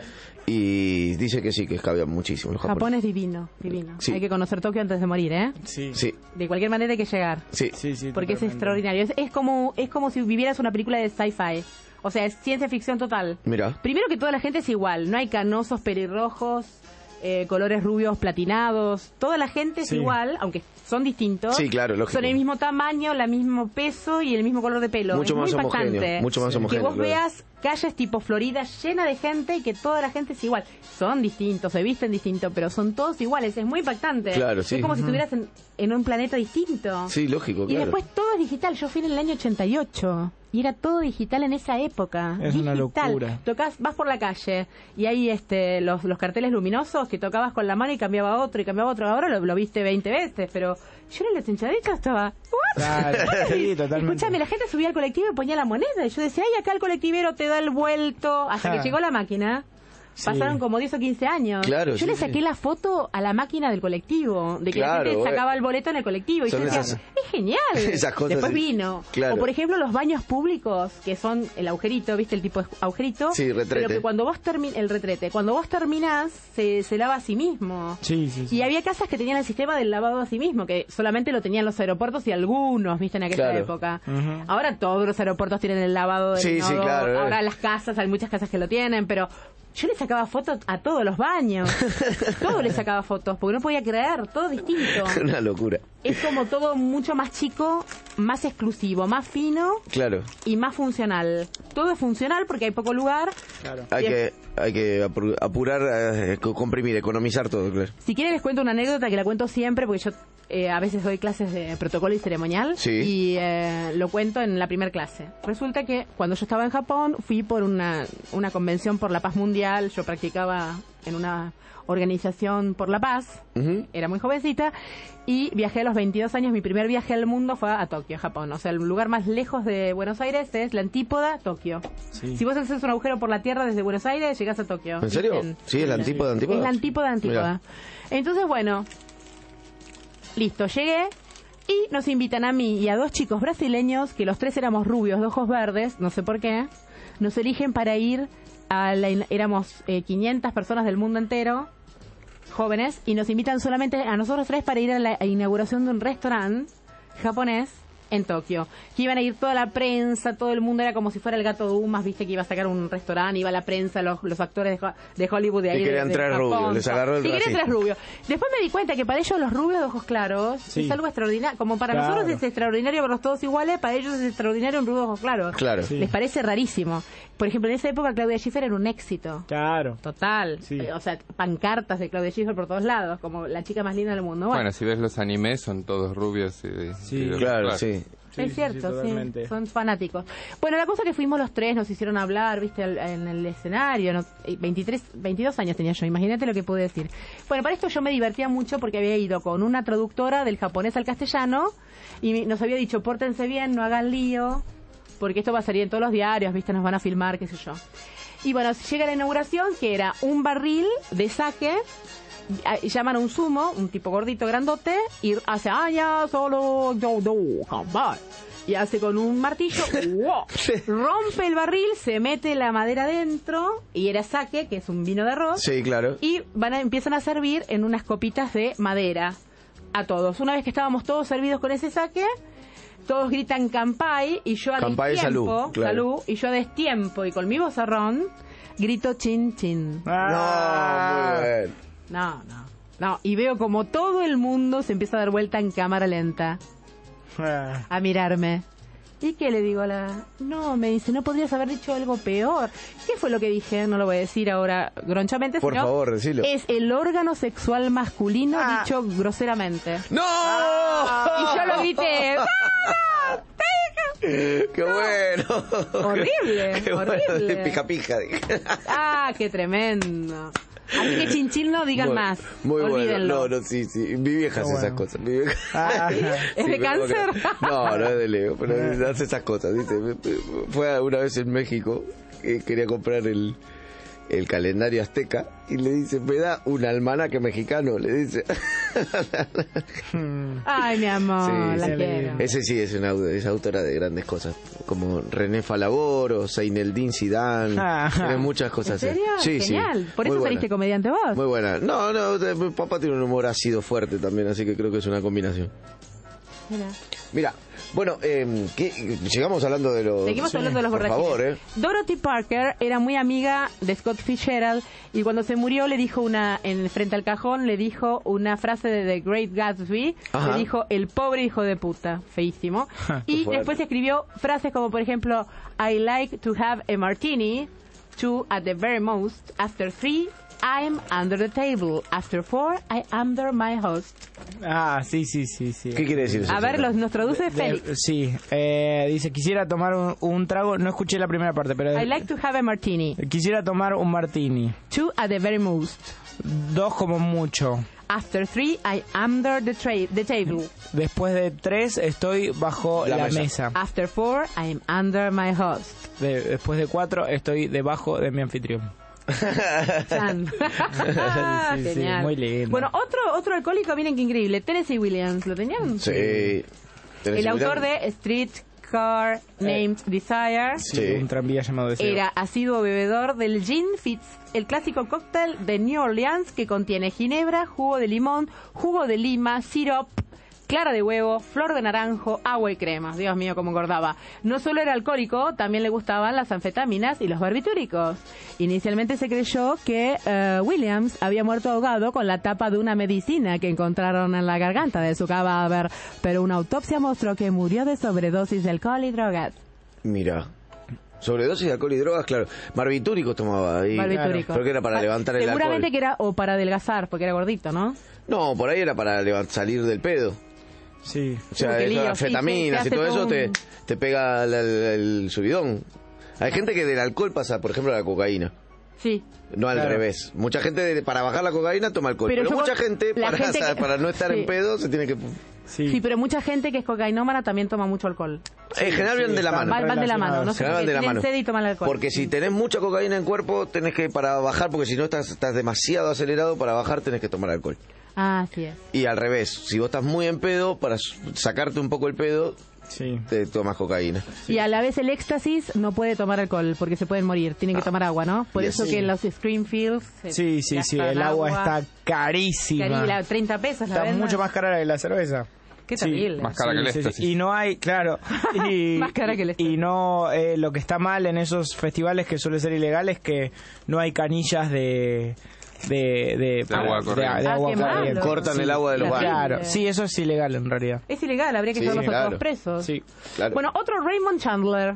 y dice que sí, que escabia muchísimo los japoneses. Japón es divino, divino. Sí. Hay que conocer Tokio antes de morir, ¿eh? Sí. Sí, De cualquier manera hay que llegar. sí. Sí, sí, Porque es totalmente. extraordinario. Es, es como es como si vivieras una película de sci-fi. O sea, es ciencia ficción total. Mira. Primero que toda la gente es igual. No hay canosos, pelirrojos, eh, colores rubios platinados. Toda la gente es Sí. igual, aunque son distintos. Sí, claro, lógico. Son el mismo tamaño, el mismo peso y el mismo color de pelo. Mucho es más muy homogéneo, impactante. mucho más Que homogéneo, vos claro. veas calles tipo Florida llena de gente y que toda la gente es igual. Son distintos, se visten distinto, pero son todos iguales. Es muy impactante. Claro, sí. Es como si Ujú. estuvieras en, en un planeta distinto. Sí, lógico, Y claro. después todo es digital. Yo fui en el año ochenta y ocho y era todo digital en esa época. Es una digital. locura. Tocas, vas por la calle y hay este, los, los carteles luminosos que tocabas con la mano y cambiaba otro y cambiaba otro. Ahora lo, lo viste veinte veces, pero yo en la hinchadita estaba... ¿What? Claro, sí, totalmente. Escúchame, la gente subía al colectivo y ponía la moneda. Y yo decía, ay, acá el colectivero te da el vuelto. Hasta Ja. que llegó la máquina. Sí. Pasaron como diez o quince años. Claro, yo sí, le sí. saqué la foto a la máquina del colectivo, de que Claro, la gente eh. sacaba el boleto en el colectivo. Y Son yo decía, esas- es genial. esas cosas, Después sí. vino. Claro. O por ejemplo los baños públicos, que son el agujerito, ¿viste? El tipo de agujerito. Sí, retrete. Pero que cuando vos terminás, el retrete, cuando vos terminás, se, se lava a sí mismo. Sí, sí, sí. Y había casas que tenían el sistema del lavado a sí mismo, que solamente lo tenían los aeropuertos y algunos, viste, en aquella Claro. época. Ujú. Ahora todos los aeropuertos tienen el lavado del Sí, sí, inodoro. claro, eh. Ahora las casas, hay muchas casas que lo tienen, pero yo le sacaba fotos a todos los baños. Todo le sacaba fotos, porque no podía creer, todo distinto. Una locura. Es como todo mucho más chico, más exclusivo, más fino Claro. y más funcional. Todo es funcional porque hay poco lugar. Claro. Hay Bien. que, hay que apu- apurar, eh, co- comprimir, economizar todo, claro. Si quieren les cuento una anécdota que la cuento siempre porque yo eh, a veces doy clases de protocolo y ceremonial Sí. y eh, lo cuento en la primera clase. Resulta que cuando yo estaba en Japón fui por una, una convención por la paz mundial, yo practicaba en una organización por la paz, Ujú. era muy jovencita y viajé a los veintidós años, mi primer viaje al mundo fue a Tokio, Japón. O sea, el lugar más lejos de Buenos Aires es la antípoda, Tokio. Sí. Si vos haces un agujero por la tierra desde Buenos Aires, llegás a Tokio. ¿En serio? Dicen. Sí, es la antípoda, antípoda. Es la antípoda, antípoda. Entonces, bueno, listo, llegué y nos invitan a mí y a dos chicos brasileños, que los tres éramos rubios de ojos verdes, no sé por qué, nos eligen para ir a la, in- éramos eh, quinientas personas del mundo entero, jóvenes, y nos invitan solamente a nosotros tres para ir a la inauguración de un restaurante japonés en Tokio. Que iban a ir toda la prensa, todo el mundo, era como si fuera el Gato Dumas, viste, que iba a sacar un restaurante, iba la prensa, los, los actores de, Ho- de Hollywood de ahí. Y querían de- de tres Japón. rubios, les agarró el Y querían racista. tres rubios. Después me di cuenta que para ellos los rubios de ojos claros Sí. es algo extraordinario. Como para Claro. nosotros es extraordinario verlos todos iguales, para ellos es extraordinario un rubio de ojos claros. Claro. Sí. Les parece rarísimo. Por ejemplo, en esa época Claudia Schiffer era un éxito. Claro. Total. Sí. Eh, O sea, pancartas de Claudia Schiffer por todos lados, como la chica más linda del mundo. Bueno, Bueno, si ves los animes son todos rubios y, Sí. y de ojos Claro, claros. sí. Sí. Sí, es sí, cierto, sí, sí, totalmente. son fanáticos. Bueno, la cosa que fuimos los tres, nos hicieron hablar, viste, al- en el escenario, no- veintitrés, veintidós años tenía yo, imagínate lo que pude decir. Bueno, para esto yo me divertía mucho porque había ido con una traductora del japonés al castellano y nos había dicho, pórtense bien, no hagan lío, porque esto va a salir en todos los diarios, viste, nos van a filmar, qué sé yo. Y bueno, llega la inauguración, que era un barril de sake, a- llaman a un sumo, un tipo gordito, grandote, y hace, ah, ya, solo, yo, yo, jamás. Y hace con un martillo, ¡wow! Rompe el barril, se mete la madera dentro, y era sake, que es un vino de arroz, Sí, claro. y van a, empiezan a servir en unas copitas de madera a todos. Una vez que estábamos todos servidos con ese sake, todos gritan Kampai, y yo a Kampai, destiempo, salud, claro. salud, y yo a destiempo, y con mi vozarrón, grito chin chin. No, muy bien. No, no, no. Y veo como todo el mundo se empieza a dar vuelta en cámara lenta a mirarme. ¿Y qué le digo a la...? No, me dice, no podrías haber dicho algo peor. ¿Qué fue lo que dije? No lo voy a decir ahora gronchamente, Por sino favor, decilo. es el órgano sexual masculino dicho groseramente. ¡No! Y yo lo grité. ¡Ah! ¡Qué bueno! Horrible, Qué bueno. horrible. Pija pija. dije. ¡Ah, qué tremendo! Así que chinchín no digan Muy- más. Muy Olvídenlo. bueno. No, no, sí, sí. Mi vieja hace esas cosas. Mi vieja. Ah, ¿Es de pero como que- cáncer? No, no es de Leo, pero hace esas cosas, ¿viste? Fue una vez en México, eh, quería comprar el, el calendario azteca y le dice, me da un almanaque mexicano, le dice. Ay, mi amor, Sí, la sí. quiero. Ese sí es, una, au- es autora de grandes cosas, como René Falaboro, Zaineldin Zidane, Ah. tiene muchas cosas. ¿En serio? Sí, Genial. sí. Por Muy eso buena. saliste comediante vos. Muy buena. No, no, de- mi papá tiene un humor ácido fuerte también, así que creo que es una combinación. Mira. Mira, bueno, eh, ¿qué- llegamos hablando de los... Seguimos hablando de los Por borrachines. favor, ¿eh? Dorothy Parker era muy amiga de Scott Fitzgerald y cuando se murió le dijo una, en frente al cajón, le dijo una frase de The Great Gatsby, Ajá. le dijo el pobre hijo de puta, feísimo. Y Qué fuerte. después escribió frases como por ejemplo, I like to have a martini, two at the very most, after three, I'm under the table, after four, I am under my host. Ah, sí, sí, sí, sí. ¿Qué quiere decir eso? A ver, los, nos traduce De- Félix. sí, eh, dice, quisiera tomar un, un trago, no escuché la primera parte, pero... I like to have a martini, Quisiera tomar un martini, two at the very most. dos como mucho. After three, I am under the, tra- the table. Después de tres estoy bajo La la, mesa. mesa. After four, I am under my host. De- después de cuatro estoy debajo de mi anfitrión. Chan. Sí, sí, Genial. muy lindo. Bueno, otro otro alcohólico, miren qué increíble. Tennessee Williams, ¿lo tenían? Sí. El ¿Tenés autor seguridad? de Street Car Named Desire. Sí, un tranvía llamado Deseo. Era asiduo bebedor del Gin Fitz, el clásico cóctel de New Orleans que contiene ginebra, jugo de limón, jugo de lima, sirop, clara de huevo, flor de naranjo, agua y crema. Dios mío, cómo engordaba. No solo era alcohólico, también le gustaban las anfetaminas y los barbitúricos. Inicialmente se creyó que eh, Williams había muerto ahogado con la tapa de una medicina que encontraron en la garganta de su cadáver, pero una autopsia mostró que murió de sobredosis de alcohol y drogas. Mira. Sobredosis de alcohol y drogas, claro. Barbitúricos tomaba ahí. Barbitúricos. Creo que era para Ah, levantar el alcohol. Seguramente que era o para adelgazar, porque era gordito, ¿no? No, por ahí era para levant- salir del pedo. Sí. O sea, Uy, qué eso, lío, sí, anfetaminas se- y se todo hace eso todo te, un- te pega el, el- el subidón. Hay gente que del alcohol pasa, por ejemplo, a la cocaína. Sí. No al Claro. revés. Mucha gente de- para bajar la cocaína toma alcohol. Pero Pero, yo mucha creo- gente, la para, gente que- para no estar sí. en pedo, se tiene que... Sí. Sí, pero mucha gente que es cocainómana también toma mucho alcohol. en general van de la mano. Van, van de la mano, no En sé, general van de la tienen mano. sed y toman alcohol. Porque si tenés mucha cocaína en cuerpo, tenés que, para bajar, porque si no estás, estás demasiado acelerado, para bajar tenés que tomar alcohol. Ah, así es. Y al revés, si vos estás muy en pedo, para s- sacarte un poco el pedo, Sí. te tomas cocaína. Y a la vez el éxtasis no puede tomar alcohol porque se pueden morir, tienen que tomar agua, ¿no? Por y eso así. que en los Screenfields se Sí, sí, sí, gastan el agua está carísima. Cari- la- treinta pesos la Está venden. mucho más cara que la cerveza. Qué Sí, terrible. Más cara que el Sí, sí, sí. éxtasis. Y no hay, claro. Y, Más cara que el éxtasis. Y no, eh, lo que está mal en esos festivales que suele ser ilegal es que no hay canillas de. De, de, De agua corriente. de Ah, agua qué malo. corriente. Cortan el agua de los Terrible. baños. Claro, sí, eso es ilegal en realidad. Es ilegal, habría que Sí, llevarlos a claro. todos presos. Sí. Claro. Bueno, otro Raymond Chandler.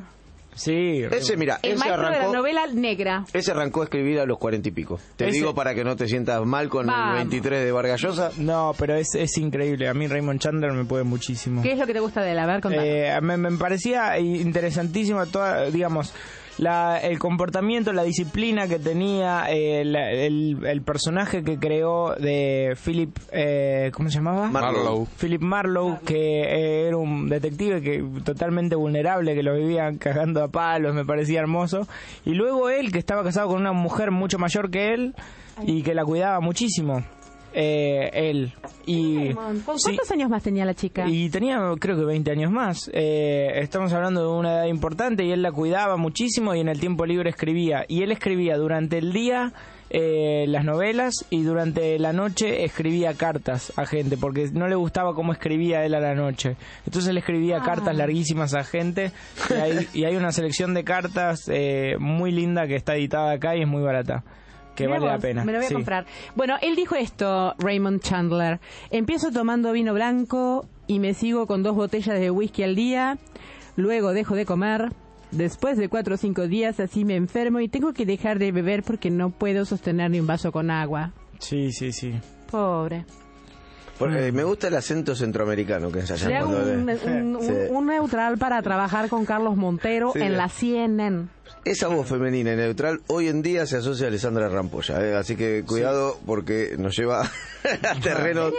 Sí. Ese, mira, El ese maestro arrancó, de la novela negra. ese arrancó a escribir a los cuarenta y pico. Te Ese- digo para que no te sientas mal con Vamos. el veintitrés de Vargas Llosa. No, pero es, es increíble. A mí Raymond Chandler me puede muchísimo. ¿Qué es lo que te gusta de él? A ver, contame. Eh, me, me parecía interesantísimo toda, digamos, la, el comportamiento, la disciplina que tenía eh, la- el, el personaje que creó de Philip, eh, ¿cómo se llamaba? Marlowe. Philip Marlowe, que eh, era un detective que totalmente vulnerable, que lo vivían cagando a palos, me parecía hermoso. Y luego él, que estaba casado con una mujer mucho mayor que él y que la cuidaba muchísimo. Eh, él y ¿Con cuántos sí, años más tenía la chica? y tenía creo que veinte años más. Eh, estamos hablando de una edad importante y él la cuidaba muchísimo y en el tiempo libre escribía. Y él escribía durante el día eh, las novelas y durante la noche escribía cartas a gente porque no le gustaba cómo escribía él a la noche. Entonces él escribía Ah. cartas larguísimas a gente y hay, y hay una selección de cartas eh, muy linda que está editada acá y es muy barata. Que Mirá vale vos, la pena. Me lo voy a Sí. comprar. Bueno, él dijo esto, Raymond Chandler. Empiezo tomando vino blanco y me sigo con dos botellas de whisky al día. Luego dejo de comer. Después de cuatro o cinco días así me enfermo y tengo que dejar de beber porque no puedo sostener ni un vaso con agua. Sí, sí, sí. Pobre. Porque me gusta el acento centroamericano que ensayan Le hago cuando un, le- un- un- Sí. un neutral para trabajar con Carlos Montero Sí. en la C N N. Esa voz femenina y neutral hoy en día se asocia a Alessandra Rampolla, ¿eh? Así que cuidado porque nos lleva a terrenos.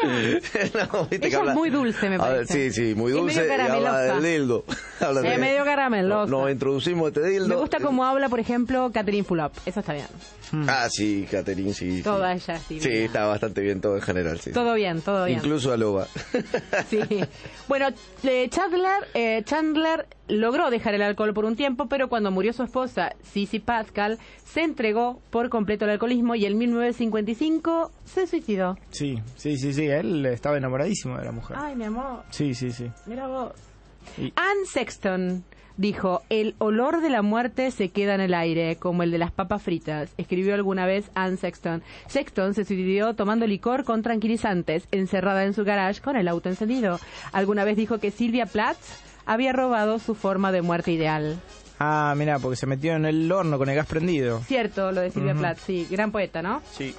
No, viste que Ella habla- es muy dulce, me habla- parece. Sí, sí, muy Es dulce. medio Y habla caramelosa. del dildo. Habla Es de- medio caramelosa. Nos introducimos este dildo. Me gusta cómo habla, por ejemplo, Catherine Fulop. Eso está bien. Ah, sí, Catherine, sí. Toda sí. ella es divina. Sí, está bastante bien todo en general, sí. Todo bien, todo bien. Incluso a Loba. Sí. Bueno, eh, Chandler, eh, Chandler logró dejar el alcohol por un tiempo, pero cuando murió su esposa, Cissy Pascal, se entregó por completo al alcoholismo y en mil novecientos cincuenta y cinco se suicidó. Sí, sí, sí, sí. Él estaba enamoradísimo de la mujer. Ay, mi amor, Sí, sí, sí. mira vos. Y- Anne Sexton dijo, el olor de la muerte se queda en el aire, como el de las papas fritas, escribió alguna vez Anne Sexton. Sexton se suicidó tomando licor con tranquilizantes, encerrada en su garage con el auto encendido. Alguna vez dijo que Sylvia Plath había robado su forma de muerte ideal. Ah, mira, porque se metió en el horno con el gas prendido. Cierto, lo de Sylvia Ujú. Plath, sí, gran poeta, ¿no? Sí.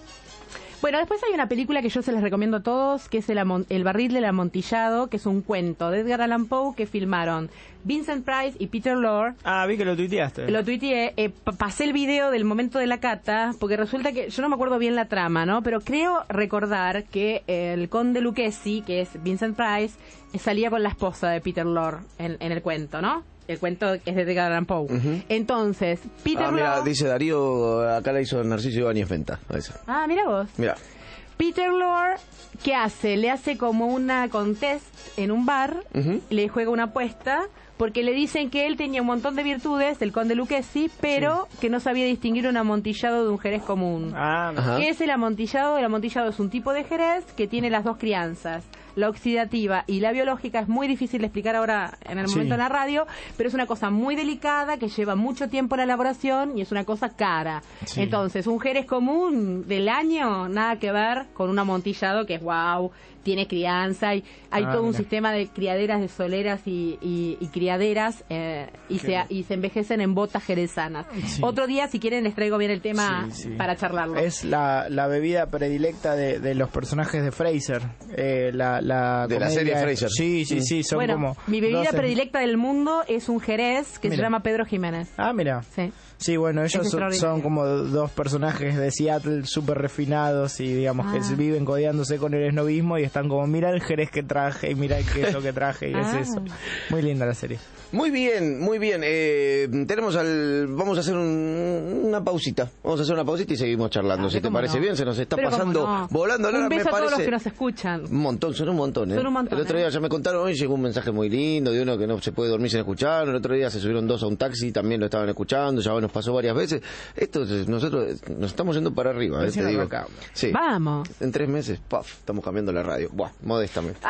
Bueno, después hay una película que yo se les recomiendo a todos, que es El, Amon- El barril del amontillado, que es un cuento de Edgar Allan Poe que filmaron Vincent Price y Peter Lorre. Ah, vi que lo tuiteaste. Lo tuiteé, eh, pa- pasé el video del momento de la cata, porque resulta que yo no me acuerdo bien la trama, ¿no? Pero creo recordar que el conde Lucchesi, que es Vincent Price, eh, salía con la esposa de Peter Lorre en, en el cuento, ¿no? El cuento es de Edgar Allan Poe. Ujú. Entonces, Peter Ah, mira, Lorre... dice Darío, acá la hizo Narciso Ibáñez Venta. Esa. Ah, mira vos. Mira. Peter Lorre, ¿qué hace? Le hace como una contest en un bar, Ujú. le juega una apuesta, porque le dicen que él tenía un montón de virtudes, el conde Lucchesi, pero que no sabía distinguir un amontillado de un jerez común. Ah, Ajá. ¿Qué es el amontillado? El amontillado es un tipo de jerez que tiene las dos crianzas. La oxidativa y la biológica es muy difícil de explicar ahora en el Sí. momento en la radio, pero es una cosa muy delicada que lleva mucho tiempo la elaboración y es una cosa cara. Sí. Entonces, un jerez común del año, nada que ver con un amontillado que es wow, tiene crianza, y hay Ah, todo un mira. sistema de criaderas de soleras y, y- y criaderas eh, y, se, y se envejecen en botas jerezanas. Sí. Otro día, si quieren, les traigo bien el tema Sí, sí. para charlarlo. Es la, la bebida predilecta de, de los personajes de Fraser. Eh, la, la De la comedia- serie Frasier. Sí, sí, sí. Son bueno, como. mi bebida doce predilecta del mundo es un jerez que se Mira. llama Pedro Jiménez. Ah, mira. Sí. Sí, bueno, ellos Es son, extraordinario. son como dos personajes de Seattle súper refinados y digamos Ah. que se viven codeándose con el esnovismo y están como, mira el jerez que traje y mira el queso que traje y Ah. es eso. Muy linda la serie. Muy bien, muy bien. Eh, tenemos al. Vamos a hacer un- una pausita. Vamos a hacer una pausita y seguimos charlando. Ah, si te ¿cómo parece no? bien, se nos está Pero cómo pasando no. volando. Ahora Un beso me a todos los parece. que nos escuchan. Un montón, son un montón, ¿eh? Son un montón, El otro ¿eh? día ya me contaron, hoy llegó un mensaje muy lindo de uno que no se puede dormir sin escuchar. El otro día se subieron dos a un taxi, también lo estaban escuchando, ya nos pasó varias veces. Esto, es- nosotros nos estamos yendo para arriba, ¿eh? Recién Te digo. arrancamos. Sí. Vamos. En tres meses, paf, estamos cambiando la radio. Buah, modestamente.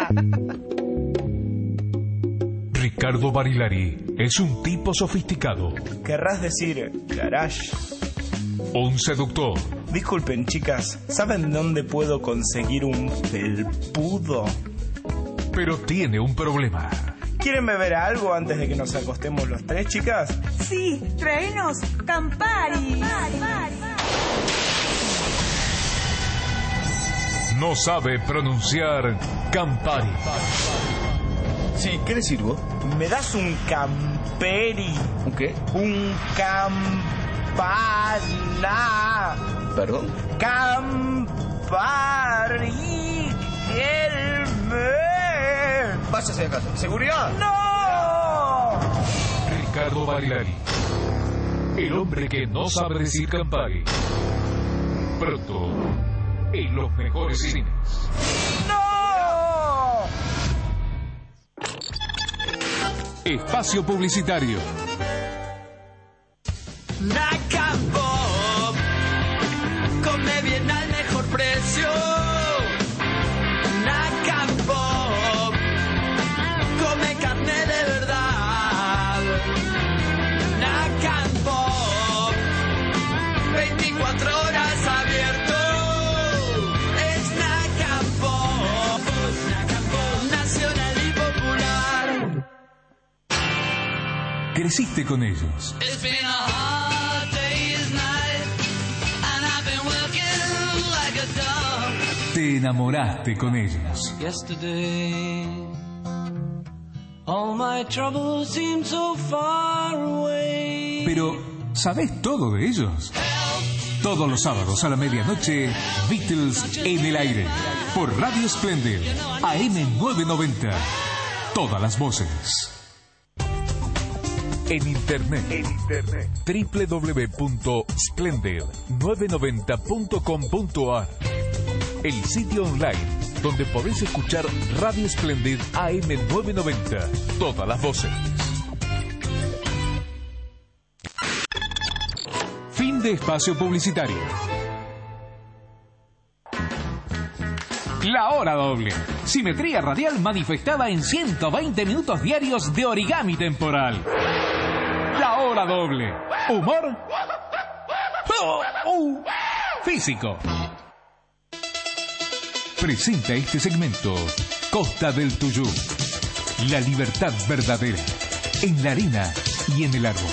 Ricardo Barilari es un tipo sofisticado, Querrás decir garage. un seductor, Disculpen, chicas, ¿saben dónde puedo conseguir un felpudo? pero tiene un problema. ¿Quieren beber algo antes de que nos acostemos los tres, chicas? Sí, traenos Campari. No sabe pronunciar Campari. Sí, ¿qué le sirvo? ¿Me das un Camperi? ¿Un qué? Un Campana. ¿Perdón? Campari. El me. Váyase de casa. ¿Seguridad? ¡No! Ricardo Barilari, el hombre que no sabe decir Campari. Pronto, en los mejores cines. ¡No! Espacio publicitario. Nacapop, come bien al mejor precio. Nacapop, come carne de verdad. Nacapop, veinticuatro horas abierto. Es Nacapop, nacional y popular. Creciste con ellos. It's been a hard day's night, and I've been working like a dog. Te enamoraste con ellos. Yesterday, all my troubles seem so far away. Pero, ¿sabés todo de ellos? Todos los sábados a la medianoche, Beatles en el aire. Por Radio Splendid, A M novecientos noventa. Todas las voces. En internet, en internet. doble u doble u doble u punto splendid novecientos noventa punto com punto a r. El sitio online donde podés escuchar Radio Splendid A M novecientos noventa. Todas las voces. Fin de espacio publicitario. La hora doble. Simetría radial manifestada en ciento veinte minutos diarios de origami temporal. La hora doble. Humor. Oh, oh. Físico. Presenta este segmento Costa del Tuyú. La libertad verdadera. En la arena y en el árbol.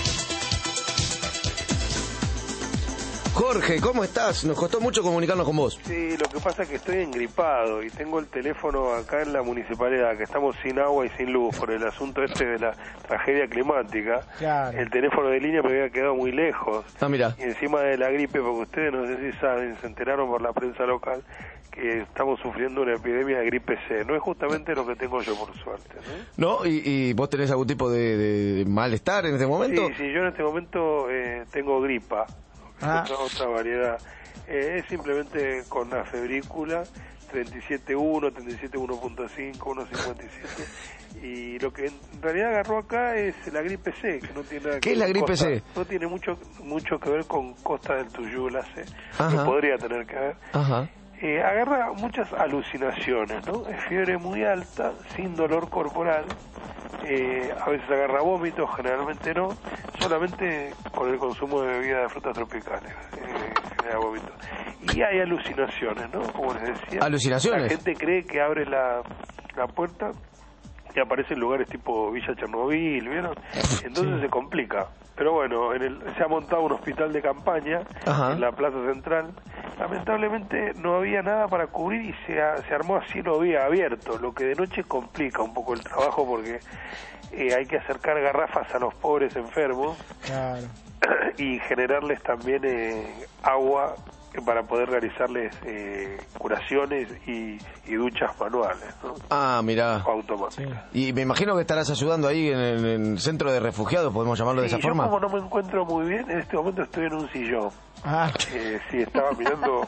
Jorge, ¿cómo estás? Nos costó mucho comunicarnos con vos. Sí, lo que pasa es que estoy engripado y tengo el teléfono acá en la municipalidad, que estamos sin agua y sin luz por el asunto este de la tragedia climática. Claro. El teléfono de línea me había quedado muy lejos. Ah, mira. Y encima de la gripe, porque ustedes no sé si saben, se enteraron por la prensa local que estamos sufriendo una epidemia de gripe C. No es justamente lo que tengo yo, por suerte, ¿no? ¿No? ¿Y, y vos tenés algún tipo de, de malestar en este momento? Sí, sí, yo en este momento eh, tengo gripa. Ah. Otra, otra variedad. Eh, es simplemente con la febrícula treinta y siete punto uno, treinta y siete punto uno punto cinco, uno punto cincuenta y siete. Y lo que en realidad agarró acá es la gripe C, que no tiene nada que ¿Qué es la gripe Costa, C? No tiene mucho mucho que ver con Costa del Tuyú, la C. Ajá. No podría tener que ver. Ajá. Eh, agarra muchas alucinaciones, ¿no? Es fiebre muy alta, sin dolor corporal. Eh, a veces agarra vómitos, generalmente no, solamente con el consumo de bebidas de frutas tropicales eh, genera vómitos. Y hay alucinaciones, ¿no? Como les decía. ¿Alucinaciones? La gente cree que abre la, la puerta y aparecen lugares tipo Villa Chernobyl, ¿vieron? Entonces sí. Se complica. Pero bueno, en el, se ha montado un hospital de campaña. Ajá. En la plaza central. Lamentablemente no había nada para cubrir y se, ha, se armó a cielo abierto, lo que de noche complica un poco el trabajo porque eh, hay que acercar garrafas a los pobres enfermos. Claro. Y generarles también eh, agua para poder realizarles eh, curaciones y, y duchas manuales, ¿no? Ah, mirá. Automáticas. Sí. Y me imagino que estarás ayudando ahí en el, en el centro de refugiados, podemos llamarlo sí, de esa yo forma. Como no me encuentro muy bien, en este momento estoy en un sillón. Ah. Eh, sí, estaba mirando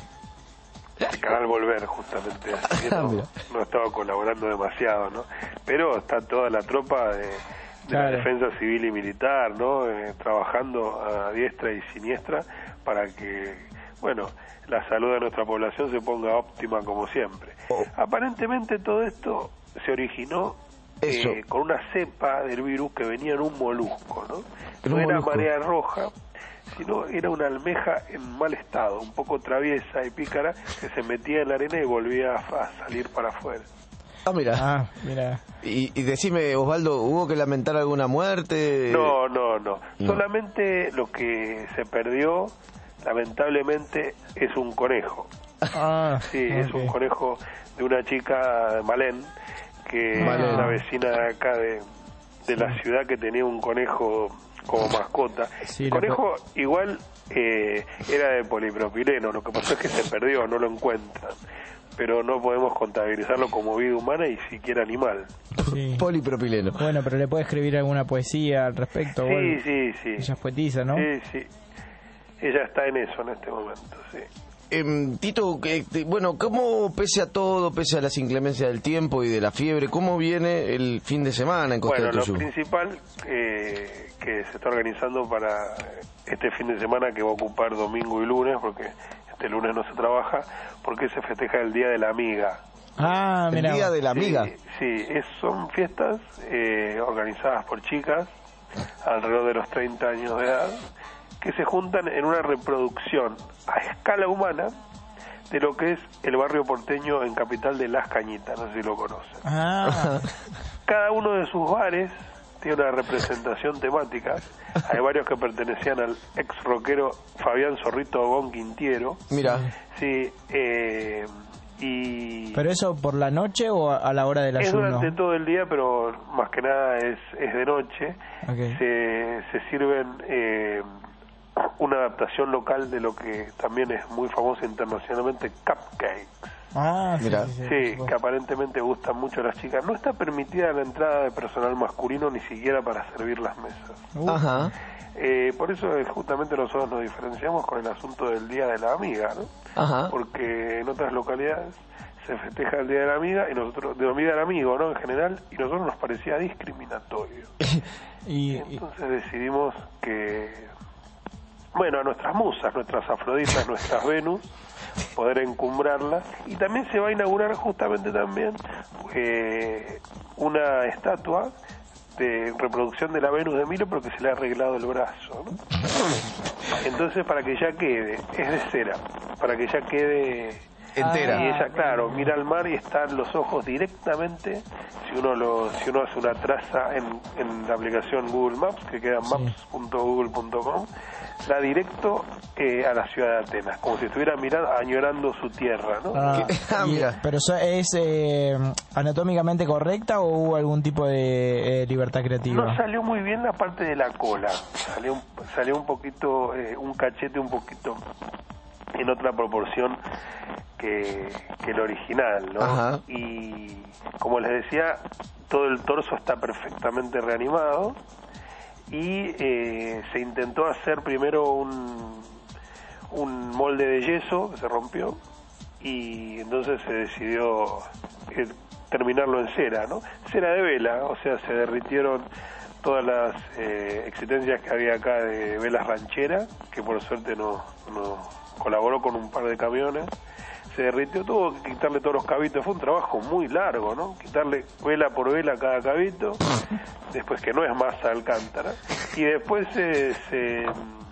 el canal Volver, justamente. Así que no, no estaba colaborando demasiado, ¿no? Pero está toda la tropa de, de claro. la defensa civil y militar, ¿no? Eh, trabajando a diestra y siniestra para que, bueno, la salud de nuestra población se ponga óptima como siempre. Oh. Aparentemente todo esto se originó eh, con una cepa del virus que venía en un molusco, ¿no? No era marea roja, sino era una almeja en mal estado, un poco traviesa y pícara, que se metía en la arena y volvía a, a salir para afuera. Ah, mira. Ah, mira. Y, y decime, Osvaldo, ¿hubo que lamentar alguna muerte? No, no, no, No. Solamente lo que se perdió, lamentablemente, es un conejo. Ah, sí, es ok. un conejo de una chica de Malén, que Malén. es una vecina de acá de, de la ciudad que tenía un conejo como mascota. Sí, El la conejo igual eh, era de polipropileno, lo que pasó es que se perdió, no lo encuentran. Pero no podemos contabilizarlo como vida humana y siquiera animal. Sí. Polipropileno. Bueno, pero le puede escribir alguna poesía al respecto. o Sí, algo. sí, sí. Ella es poetisa, ¿no? Sí, sí. Ella está en eso en este momento, sí. Em, Tito, que, te- bueno, ¿cómo pese a todo, pese a las inclemencias del tiempo y de la fiebre, cómo viene el fin de semana en Costa Bueno, del lo Tuyú? principal eh, que se está organizando para este fin de semana, que va a ocupar domingo y lunes, porque este lunes no se trabaja, porque se festeja el Día de la Amiga. Ah, El mira. Día de la Amiga. Sí, sí, es- son fiestas eh, organizadas por chicas alrededor de los treinta años de edad, que se juntan en una reproducción a escala humana de lo que es el barrio porteño en Capital de Las Cañitas, no sé si lo conocen. Ah, Cada uno de sus bares tiene una representación temática. Hay varios que pertenecían al ex rockero Fabián Zorrito Gon Quintiero. Mira, Sí, eh, y ¿pero eso por la noche o a a la hora del es ayuno? durante todo el día, pero más que nada es, es de noche. Ok. Se, se sirven eh, una adaptación local de lo que también es muy famoso internacionalmente, cupcakes. Ah, sí, Mira. sí, sí, Sí, por que aparentemente gustan mucho a las chicas. No está permitida la entrada de personal masculino ni siquiera para servir las mesas. Uh, ajá. Eh, por eso eh, justamente nosotros nos diferenciamos con el asunto del Día de la Amiga, ¿no? Ajá. Porque en otras localidades se festeja el Día de la Amiga y nosotros, de la Amiga del Amigo, ¿no? En general, y nosotros nos parecía discriminatorio. y, y- Entonces decidimos que, bueno, a nuestras musas, nuestras Afroditas, nuestras Venus, poder encumbrarlas. Y también se va a inaugurar justamente también eh, una estatua de reproducción de la Venus de Milo, porque se le ha arreglado el brazo, ¿no? Entonces, para que ya quede, es de cera, para que ya quede Entera. y ella, claro, mira al mar y están los ojos directamente, si uno lo, si uno hace una traza en, en la aplicación Google Maps, que queda maps punto google punto com, da directo eh, a la ciudad de Atenas, como si estuviera mirando, añorando su tierra, ¿no? Ah, Ah, y- mira. ¿Pero eso es eh, anatómicamente correcta o hubo algún tipo de eh, libertad creativa? No salió muy bien la parte de la cola, salió un, salió un poquito, eh, un cachete un poquito en otra proporción que, que el original, ¿no? Ajá. Y como les decía, todo el torso está perfectamente reanimado y eh, se intentó hacer primero un, un molde de yeso que se rompió y entonces se decidió eh, terminarlo en cera, ¿no? Cera de vela, o sea, se derritieron todas las eh, existencias que había acá de velas rancheras, que por suerte no, no colaboró con un par de camiones. Se derritió todo, quitarle todos los cabitos, fue un trabajo muy largo, ¿no? Quitarle vela por vela a cada cabito, después que no es masa alcántara, y después se, se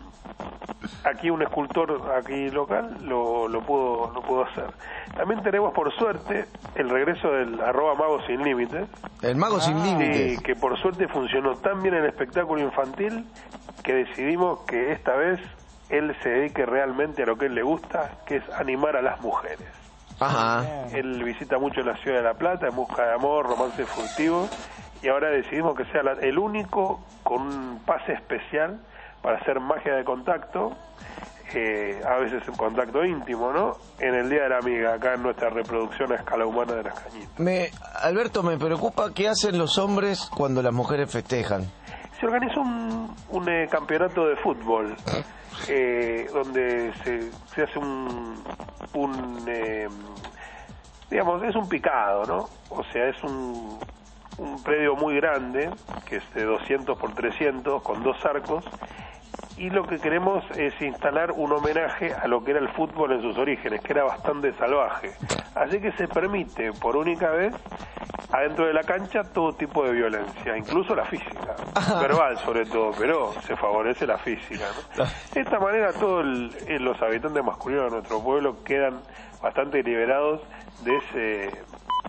aquí un escultor aquí local lo, lo pudo lo pudo hacer. También tenemos por suerte el regreso del arroba Mago Sin Límites. El Mago Sin Límites. Sí, que por suerte funcionó tan bien el espectáculo infantil que decidimos que esta vez él se dedique realmente a lo que él le gusta, que es animar a las mujeres. Ajá. Él visita mucho la ciudad de La Plata en busca de amor, romances furtivos, y ahora decidimos que sea la- el único con un pase especial para hacer magia de contacto, eh, a veces un contacto íntimo, ¿no? En el Día de la Amiga, acá en nuestra reproducción a escala humana de las cañitas. Me, Alberto, me preocupa qué hacen los hombres cuando las mujeres festejan. Se organizó un, un eh, campeonato de fútbol eh, donde se, se hace un, un eh, digamos, es un picado, ¿no? O sea, es un, un predio muy grande, que es de doscientos por trescientos, con dos arcos, y lo que queremos es instalar un homenaje a lo que era el fútbol en sus orígenes, que era bastante salvaje. Así que se permite, por única vez, adentro de la cancha, todo tipo de violencia, incluso la física, verbal sobre todo, pero se favorece la física, ¿no? De esta manera todos los habitantes masculinos de nuestro pueblo quedan bastante liberados de ese, digamos,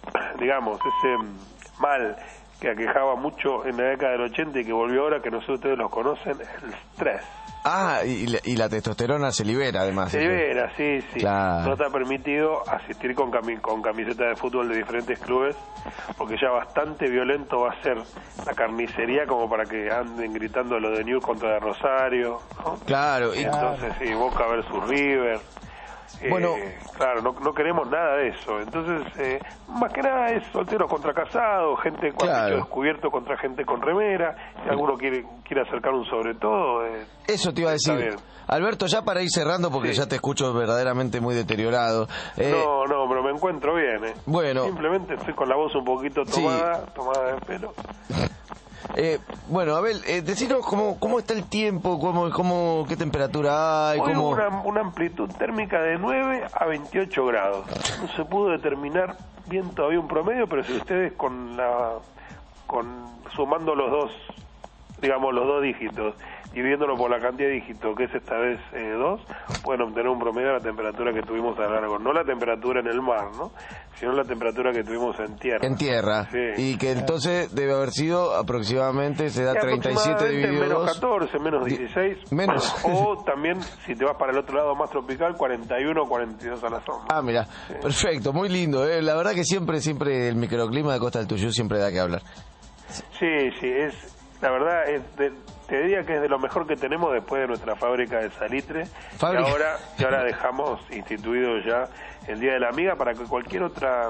digamos, ese mm, mal que aquejaba mucho en la década del ochenta y que volvió ahora, que no sé si ustedes los conocen, el estrés. Ah, y la, y la testosterona se libera además. Se libera, sí, sí. Claro. No está permitido asistir con, cami con camiseta de fútbol de diferentes clubes, porque ya bastante violento va a ser la carnicería como para que anden gritando lo de Newell's contra de Rosario, ¿no? Claro. Y entonces, sí, Boca versus River. Bueno, eh, claro, no, no queremos nada de eso. Entonces, eh, más que nada es solteros contra casados, gente con claro. pecho descubierto contra gente con remera. Si alguno quiere quiere acercar un sobre todo. Eh, eso te iba a decir. Alberto, ya para ir cerrando, porque sí. ya te escucho verdaderamente muy deteriorado. Eh, no, no, pero me encuentro bien. Eh. Bueno. Simplemente estoy con la voz un poquito tomada, sí. tomada de pelo. Eh, bueno, Abel, eh, decinos cómo, cómo está el tiempo, cómo, cómo, qué temperatura hay. Hoy cómo... una, una amplitud térmica de nueve a veintiocho grados. No se pudo determinar bien todavía un promedio, pero si ustedes con la con sumando los dos, digamos los dos dígitos, dividiéndolo por la cantidad de dígitos, que es esta vez eh, dos, pueden obtener un promedio de la temperatura que tuvimos a lo largo. No la temperatura en el mar, ¿no? Sino la temperatura que tuvimos en tierra. En tierra. Sí. Y que entonces debe haber sido aproximadamente, se da treinta y siete dividido menos dos. catorce, menos dieciséis. Menos. O también, si te vas para el otro lado más tropical, cuarenta y uno, cuarenta y dos a la sombra. Ah, mira. Sí. Perfecto, muy lindo. ¿eh? La verdad que siempre, siempre el microclima de Costa del Tuyú siempre da que hablar. Sí, sí, es... La verdad, es de, te diría que es de lo mejor que tenemos después de nuestra fábrica de salitre. ¿Fábrica? Y ahora, y ahora dejamos instituido ya el Día de la Amiga para que cualquier otra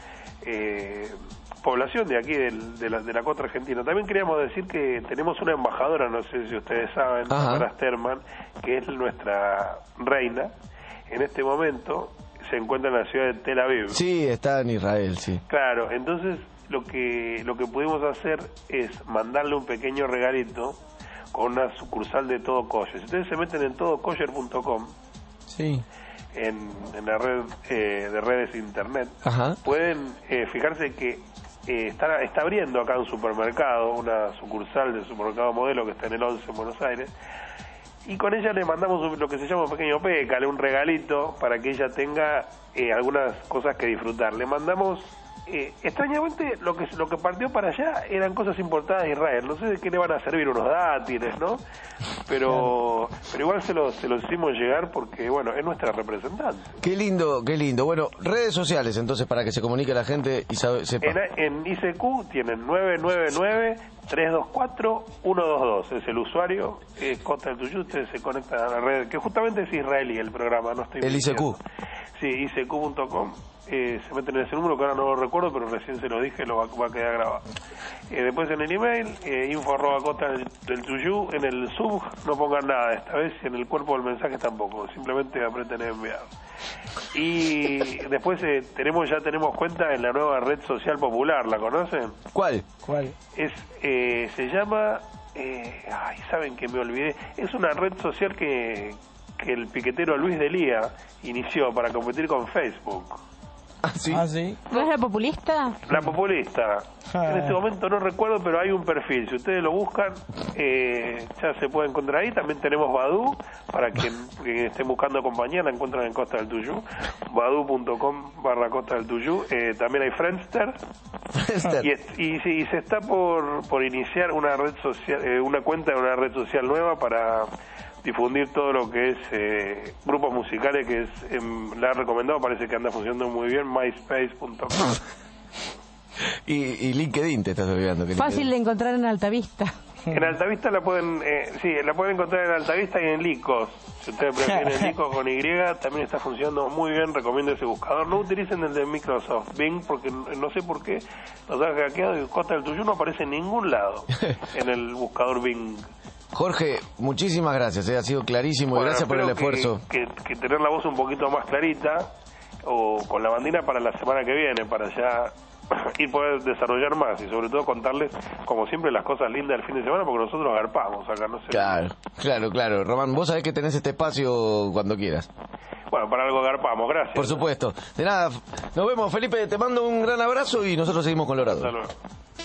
eh, población de aquí, del, de, la, de la costa argentina. También queríamos decir que tenemos una embajadora, no sé si ustedes saben, Tamara Sterman, que es nuestra reina. En este momento se encuentra en la ciudad de Tel Aviv. Sí, está en Israel, sí. Claro, entonces... Lo que lo que pudimos hacer es mandarle un pequeño regalito con una sucursal de Todo Kosher. Si ustedes se meten en todo kosher punto com, sí. en, en la red eh, de redes internet, Ajá. pueden eh, fijarse que eh, está, está abriendo acá un supermercado, una sucursal del supermercado Modelo que está en el once en Buenos Aires, y con ella le mandamos un, lo que se llama un pequeño pécale, un regalito para que ella tenga eh, algunas cosas que disfrutar. Le mandamos... Eh, extrañamente lo que lo que partió para allá eran cosas importadas de Israel. No sé de qué le van a servir, unos dátiles, ¿no? Pero pero igual se los se los hicimos llegar porque, bueno, es nuestra representante. Qué lindo, qué lindo. Bueno, redes sociales entonces para que se comunique la gente y sabe, sepa. En, en I C Q tienen nueve nueve nueve, tres dos cuatro, uno dos dos. Es el usuario, es Costa del Tuyú. Ustedes se conectan a la red, que justamente es israelí el programa, no estoy El I C Q. Sí, I C Q punto com. Eh, se meten en ese número que ahora no lo recuerdo, pero recién se lo dije, lo va, va a quedar grabado. Eh, después en el email, eh, info arroba costa del, del tuyú, en el sub no pongan nada esta vez, y en el cuerpo del mensaje tampoco, simplemente aprieten enviar. Y después eh, tenemos ya tenemos cuenta en la nueva red social popular, ¿la conocen? ¿Cuál? ¿Cuál? Es eh, se llama, eh, ay, saben que me olvidé, es una red social que, que el piquetero Luis Delía inició para competir con Facebook. ¿Ah, sí? ¿Ah, sí? ¿No es la populista? La populista. En este momento no recuerdo, pero hay un perfil. Si ustedes lo buscan, eh, ya se puede encontrar ahí. También tenemos Badoo, para quien, quien estén buscando compañía, la encuentran en Costa del Tuyú. Badoo punto com barra Costa del Tuyú. Eh, también hay Friendster. Friendster. Y, y, y se está por, por iniciar una red social, eh, una cuenta de una red social nueva para difundir todo lo que es eh, grupos musicales, que es eh, la ha recomendado, parece que anda funcionando muy bien, myspace punto com. y, y LinkedIn te estás olvidando. Que Fácil LinkedIn. de encontrar en Altavista. En Altavista la pueden, eh, sí, la pueden encontrar en Altavista y en Licos. Si ustedes prefieren Licos con Y, también está funcionando muy bien, recomiendo ese buscador. No utilicen el de Microsoft Bing, porque no sé por qué nos ha hackeado y Costa del Tuyú no aparece en ningún lado en el buscador Bing. Jorge, muchísimas gracias, eh, ha sido clarísimo, Bueno, gracias por el espero esfuerzo. Que, que, que tener la voz un poquito más clarita, o con la bandina para la semana que viene, para ya ir poder desarrollar más y sobre todo contarles, como siempre, las cosas lindas del fin de semana, porque nosotros agarpamos acá, no sé. Claro, claro, claro. Román, vos sabés que tenés este espacio cuando quieras. Bueno, para algo agarpamos, gracias. Por supuesto. De nada, nos vemos, Felipe, te mando un gran abrazo y nosotros seguimos con Lorado. Hasta luego.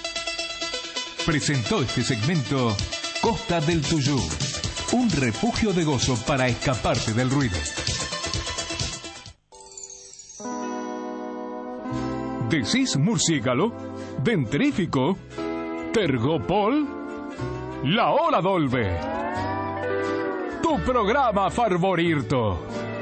Presentó este segmento Costa del Tuyú, un refugio de gozo para escaparte del ruido. ¿Decís murciélago? ¿Dentrífico? ¿Tergopol? La Hora Dolbe. Tu programa favorito.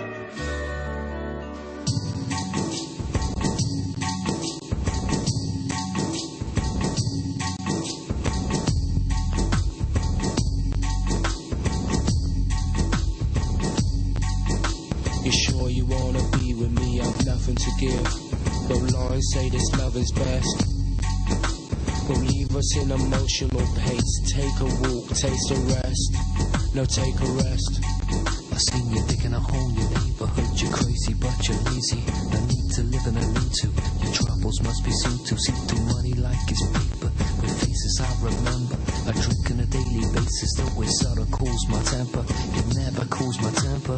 You sure you wanna be with me? I've nothing to give. The lines say this love is best. Will leave us in emotional pace. Take a walk, taste a rest. No, take a rest. I seen you digging a hole in your neighborhood. You're crazy, but you're lazy. No need to live in a lean to. Your troubles must be seen to. See through money like it's paper. With faces I remember. I drink on a daily basis. The way soda cools my temper. It never cools my temper.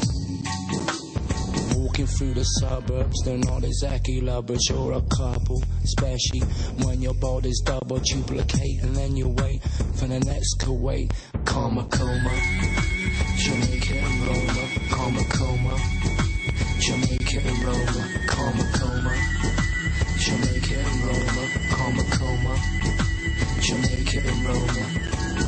Walking through the suburbs, they're not exactly lovers, you're a couple. Especially when your body's double duplicate, and then you wait for the next Kuwait. Karma coma, Jamaica and Roma. Karma coma, Jamaica and Roma. Karma coma, Jamaica and Roma. Karma coma, Jamaica and Roma.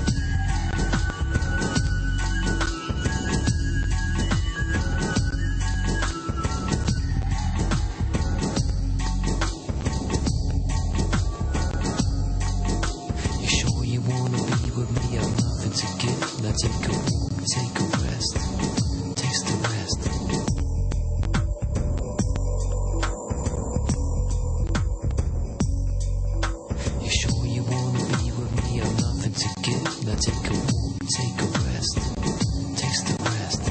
Take a walk, take a rest, taste the rest. You sure you wanna be with me? I've nothing to give. Now take a walk, take a rest, taste the rest.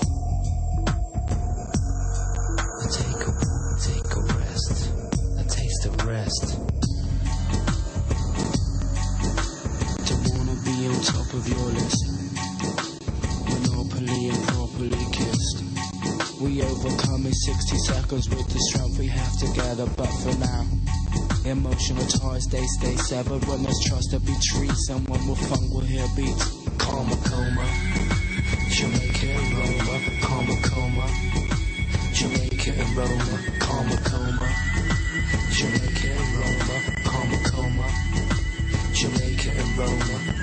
Now take a walk, take a rest, now taste the rest. Don't wanna be on top of your list. And properly kissed. We overcome in sixty seconds with the strength we have together, but for now, emotional ties they stay severed. When there's trust to be treated, someone will funk will hear beats. Karma coma, Jamaica and Roma. Karma coma, Jamaica and Roma. Karma coma, Jamaica and Roma. Karma coma, Jamaica and Roma.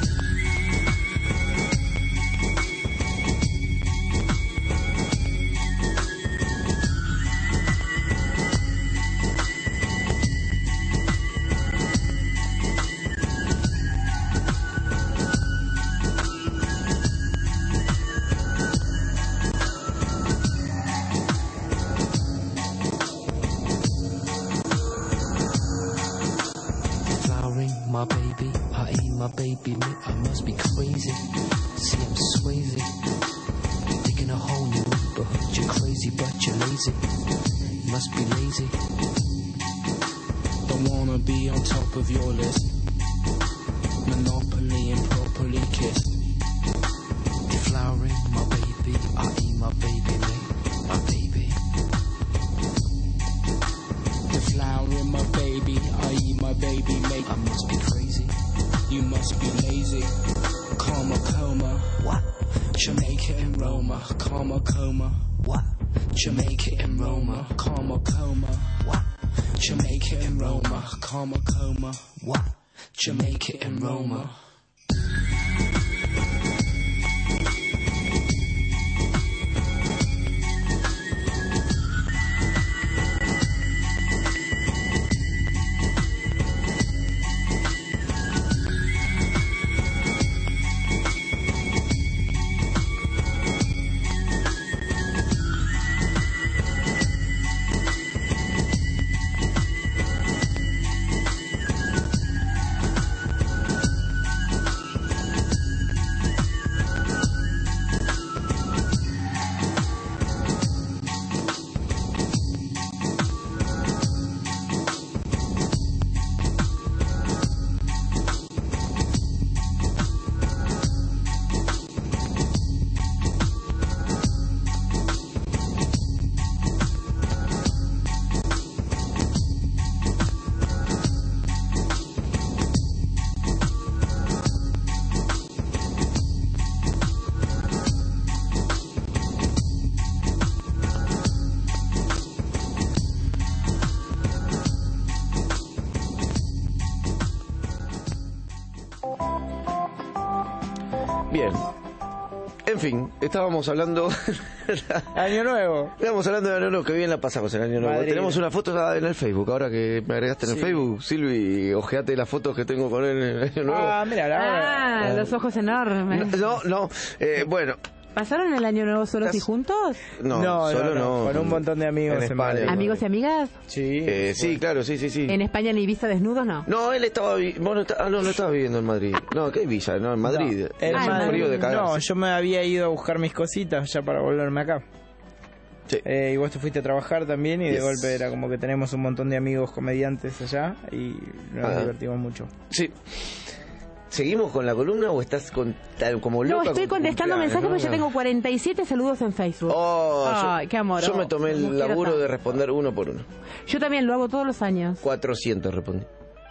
My baby, I ain't my baby, me, I must be crazy. See, I'm Swayze. Digging a hole in your neighborhood. You're crazy, but you're lazy. You must be lazy. Don't wanna be on top of your list. Monopoly and properly kissed. Deflowering my baby, I ain't my baby, me, my baby. Deflowering my baby, I eat my baby, mate. I must be crazy. You must be lazy. Karma coma. What? Jamaica and Roma. Karma coma. What? Jamaica and Roma. Karma coma. What? Jamaica and Roma. Karma coma. What? Jamaica and Roma. Bien. En fin, estábamos hablando... Año Nuevo. Estábamos hablando de Año Nuevo, que bien la pasamos el Año Nuevo. Madrid. Tenemos una foto en el Facebook, ahora que me agregaste en el Sí. Facebook. Silvi, ojeate las fotos que tengo con él en el Año Nuevo. Ah, mira, Ah, Eh, los ojos enormes. No, no, eh, bueno... ¿Pasaron el año nuevo solos y juntos? No, solo no. Con un montón de amigos en en España. Madrid. ¿Amigos y amigas? Sí. Eh, sí, claro, sí, sí, sí. ¿En España en Ibiza desnudos no? No, él estaba... vi- Vos no, está- ah, no, no estaba viviendo en Madrid. No, ¿qué Ibiza? No, en Madrid. No, en Hace un Madrid. frío de cagarse. No, yo me había ido a buscar mis cositas ya para volverme acá. Sí. Eh, y vos te fuiste a trabajar también y de Yes. golpe era como que tenemos un montón de amigos comediantes allá y nos Ah. divertimos mucho. Sí. ¿Seguimos con la columna o estás con, tal, como loca? No, estoy con tu contestando cumpleaños, mensajes porque ¿no? yo tengo cuarenta y siete saludos en Facebook. Oh, Ay, yo, qué amor. Yo me tomé el laburo de responder uno por uno. Yo también lo hago todos los años. cuatrocientos respondí.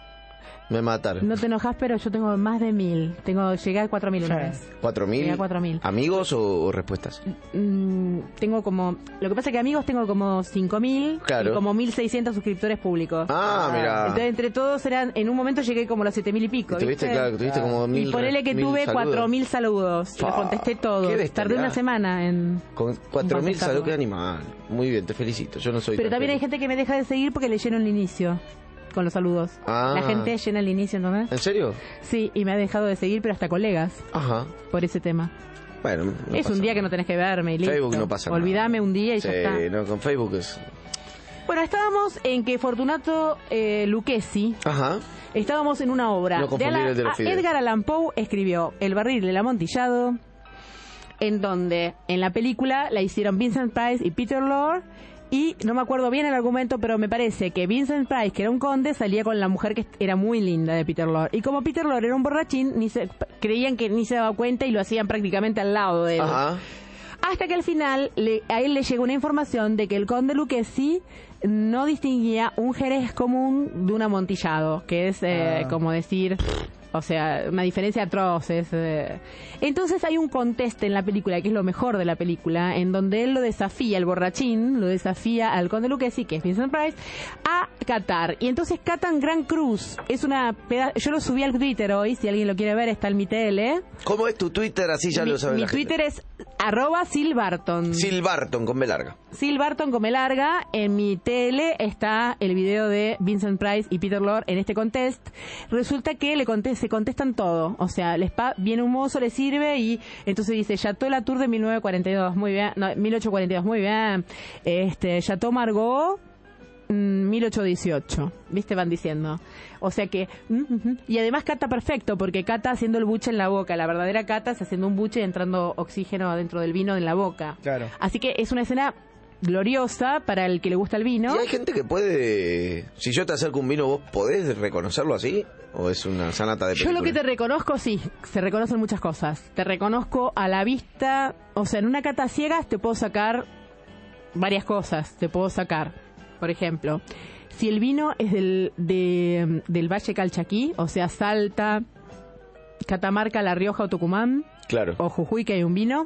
Me mataron. No te enojas, pero yo tengo más de mil. Tengo, llegué a cuatro mil una vez. ¿Cuatro mil? Llegué a cuatro mil. ¿Amigos o, o respuestas? Mm, tengo como... Lo que pasa es que amigos tengo como cinco mil Claro. y como mil seiscientos suscriptores públicos. Ah, mirá. Entonces, entre todos eran... En un momento llegué como a los siete mil y pico, Y tuviste, ¿viste? claro, tuviste como mil Y ponele que mil tuve saludos. cuatro mil saludos. Los Fa, contesté todos. qué Tardé descarada. una semana en... Con cuatro mil contestarlo. salud, qué animal. Muy bien, te felicito. Yo no soy Pero tan también hay feliz. gente que me deja de seguir porque le lleno el inicio con los saludos. Ah. La gente llena el inicio, ¿entendés? ¿En serio? Sí, y me ha dejado de seguir, pero hasta colegas, Ajá. por ese tema. Bueno, no es pasa un día que no tenés que verme y listo. Facebook no pasa nada. Olvídame un día y Sí, ya está. no, con Facebook es... Bueno, estábamos en que Fortunato eh, Lucchesi, Ajá. estábamos en una obra. No confundir Alan- el de los a- fideos. Edgar Allan Poe escribió El barril del amontillado, en donde en la película la hicieron Vincent Price y Peter Lorre, y no me acuerdo bien el argumento, pero me parece que Vincent Price, que era un conde, salía con la mujer que era muy linda de Peter Lorre. Y como Peter Lorre era un borrachín, ni se, creían que ni se daba cuenta y lo hacían prácticamente al lado de él. Ajá. Hasta que al final le- a él le llegó una información de que el conde Lucchesi no distinguía un jerez común de un amontillado, que es eh, Ah. como decir, o sea, una diferencia atroz. Es, eh. Entonces hay un contest en la película, que es lo mejor de la película, en donde él lo desafía, el borrachín, lo desafía al conde Lucchesi, que es Vincent Price, a catar. Y entonces catan Gran Cruz. Es una peda- yo lo subí al Twitter hoy, si alguien lo quiere ver, está en mi tele. ¿Cómo es tu Twitter? Así ya mi lo sabe mi la gente. Twitter es arroba Silbarton. Sil Barton, con B larga. Sil Barton come larga. En mi tele está el video de Vincent Price y Peter Lorre en este contest. Resulta que le conte- se contestan todo. O sea, les pa- viene un mozo, le sirve y entonces dice Chateau Latour de mil novecientos cuarenta y dos, muy bien. No, mil ochocientos cuarenta y dos, muy bien. Este, Chateau Margaux, mm, mil ochocientos dieciocho. ¿Viste? Van diciendo. O sea que... mm, mm, mm. Y además cata perfecto, porque cata haciendo el buche en la boca. La verdadera cata es haciendo un buche y entrando oxígeno adentro del vino en la boca. Claro. Así que es una escena gloriosa para el que le gusta el vino. ¿Y hay gente que puede... Si yo te acerco un vino, ¿vos podés reconocerlo así? ¿O es una sanata de Yo película? lo que te reconozco, sí, se reconocen muchas cosas. Te reconozco a la vista, o sea, en una cata ciegas te puedo sacar varias cosas. Te puedo sacar, por ejemplo, si el vino es del, de, del Valle Calchaquí, o sea, Salta, Catamarca, La Rioja o Tucumán, Claro, o Jujuy, que hay un vino,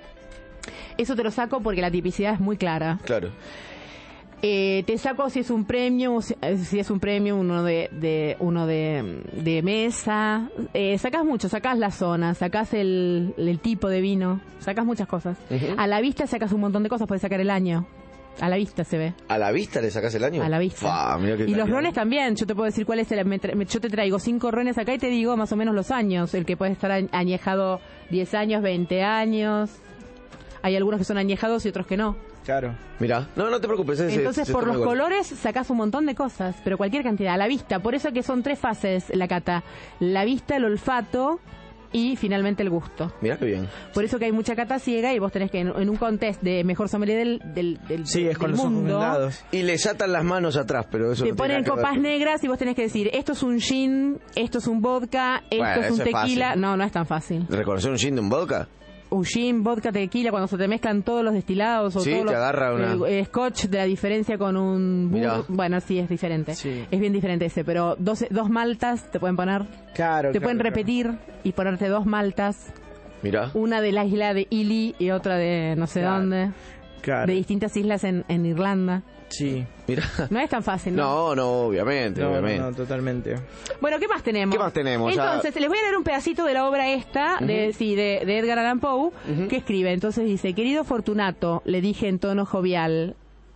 eso te lo saco porque la tipicidad es muy clara. claro. Eh, te saco si es un premio, o si si es un premio, uno de, de uno de, de mesa. Eh, sacas mucho, sacas la zona, sacas el, el tipo de vino, sacas muchas cosas. Ujú. A la vista sacas un montón de cosas, puedes sacar el año. A la vista se ve. ¿A la vista le sacás el año? A la vista. Fa, mirá qué Y los calidad. rones también, yo te puedo decir cuál es el... me tra- me- Yo te traigo cinco rones acá y te digo más o menos los años. El que puede estar añ- añejado diez años, veinte años. Hay algunos que son añejados y otros que no. Claro. Mirá, no, no te preocupes. ese- Entonces, se por toma los igual. colores sacás un montón de cosas, pero cualquier cantidad, a la vista. Por eso que son tres fases la cata. La vista, el olfato y finalmente el gusto. Mirá qué bien. Por eso que hay mucha cata ciega y vos tenés que en, en un contest de mejor sommelier del, del, del, Sí, es con del los ojos mundo, vendados. Y les atan las manos atrás, pero eso te no tiene ponen nada que ver copas con- negras y vos tenés que decir, esto es un gin, esto es un vodka, esto Bueno, es un eso es tequila. fácil. No, no es tan fácil. ¿Reconocer un gin de un vodka? Un gin, vodka, tequila, cuando se te mezclan todos los destilados o Sí, todos te los- agarra una- el, el scotch de la diferencia con un bur- Mirá. bueno, sí es diferente. Sí. Es bien diferente ese, pero dos, dos maltas te pueden poner, Claro, te claro, pueden claro. repetir y ponerte dos maltas, Mirá. una de la isla de Ely y otra de no sé Claro. dónde, Claro. de distintas islas en, en Irlanda. Sí. Mirá. No es tan fácil, ¿no? No, no, obviamente, No, obviamente. no, no, totalmente. Bueno, ¿qué más tenemos? ¿Qué más tenemos? Entonces, les voy a leer un pedacito de la obra esta, de, Ujú. sí, de, de Edgar Allan Poe, que escribe. Entonces dice: querido Fortunato, le dije en tono jovial,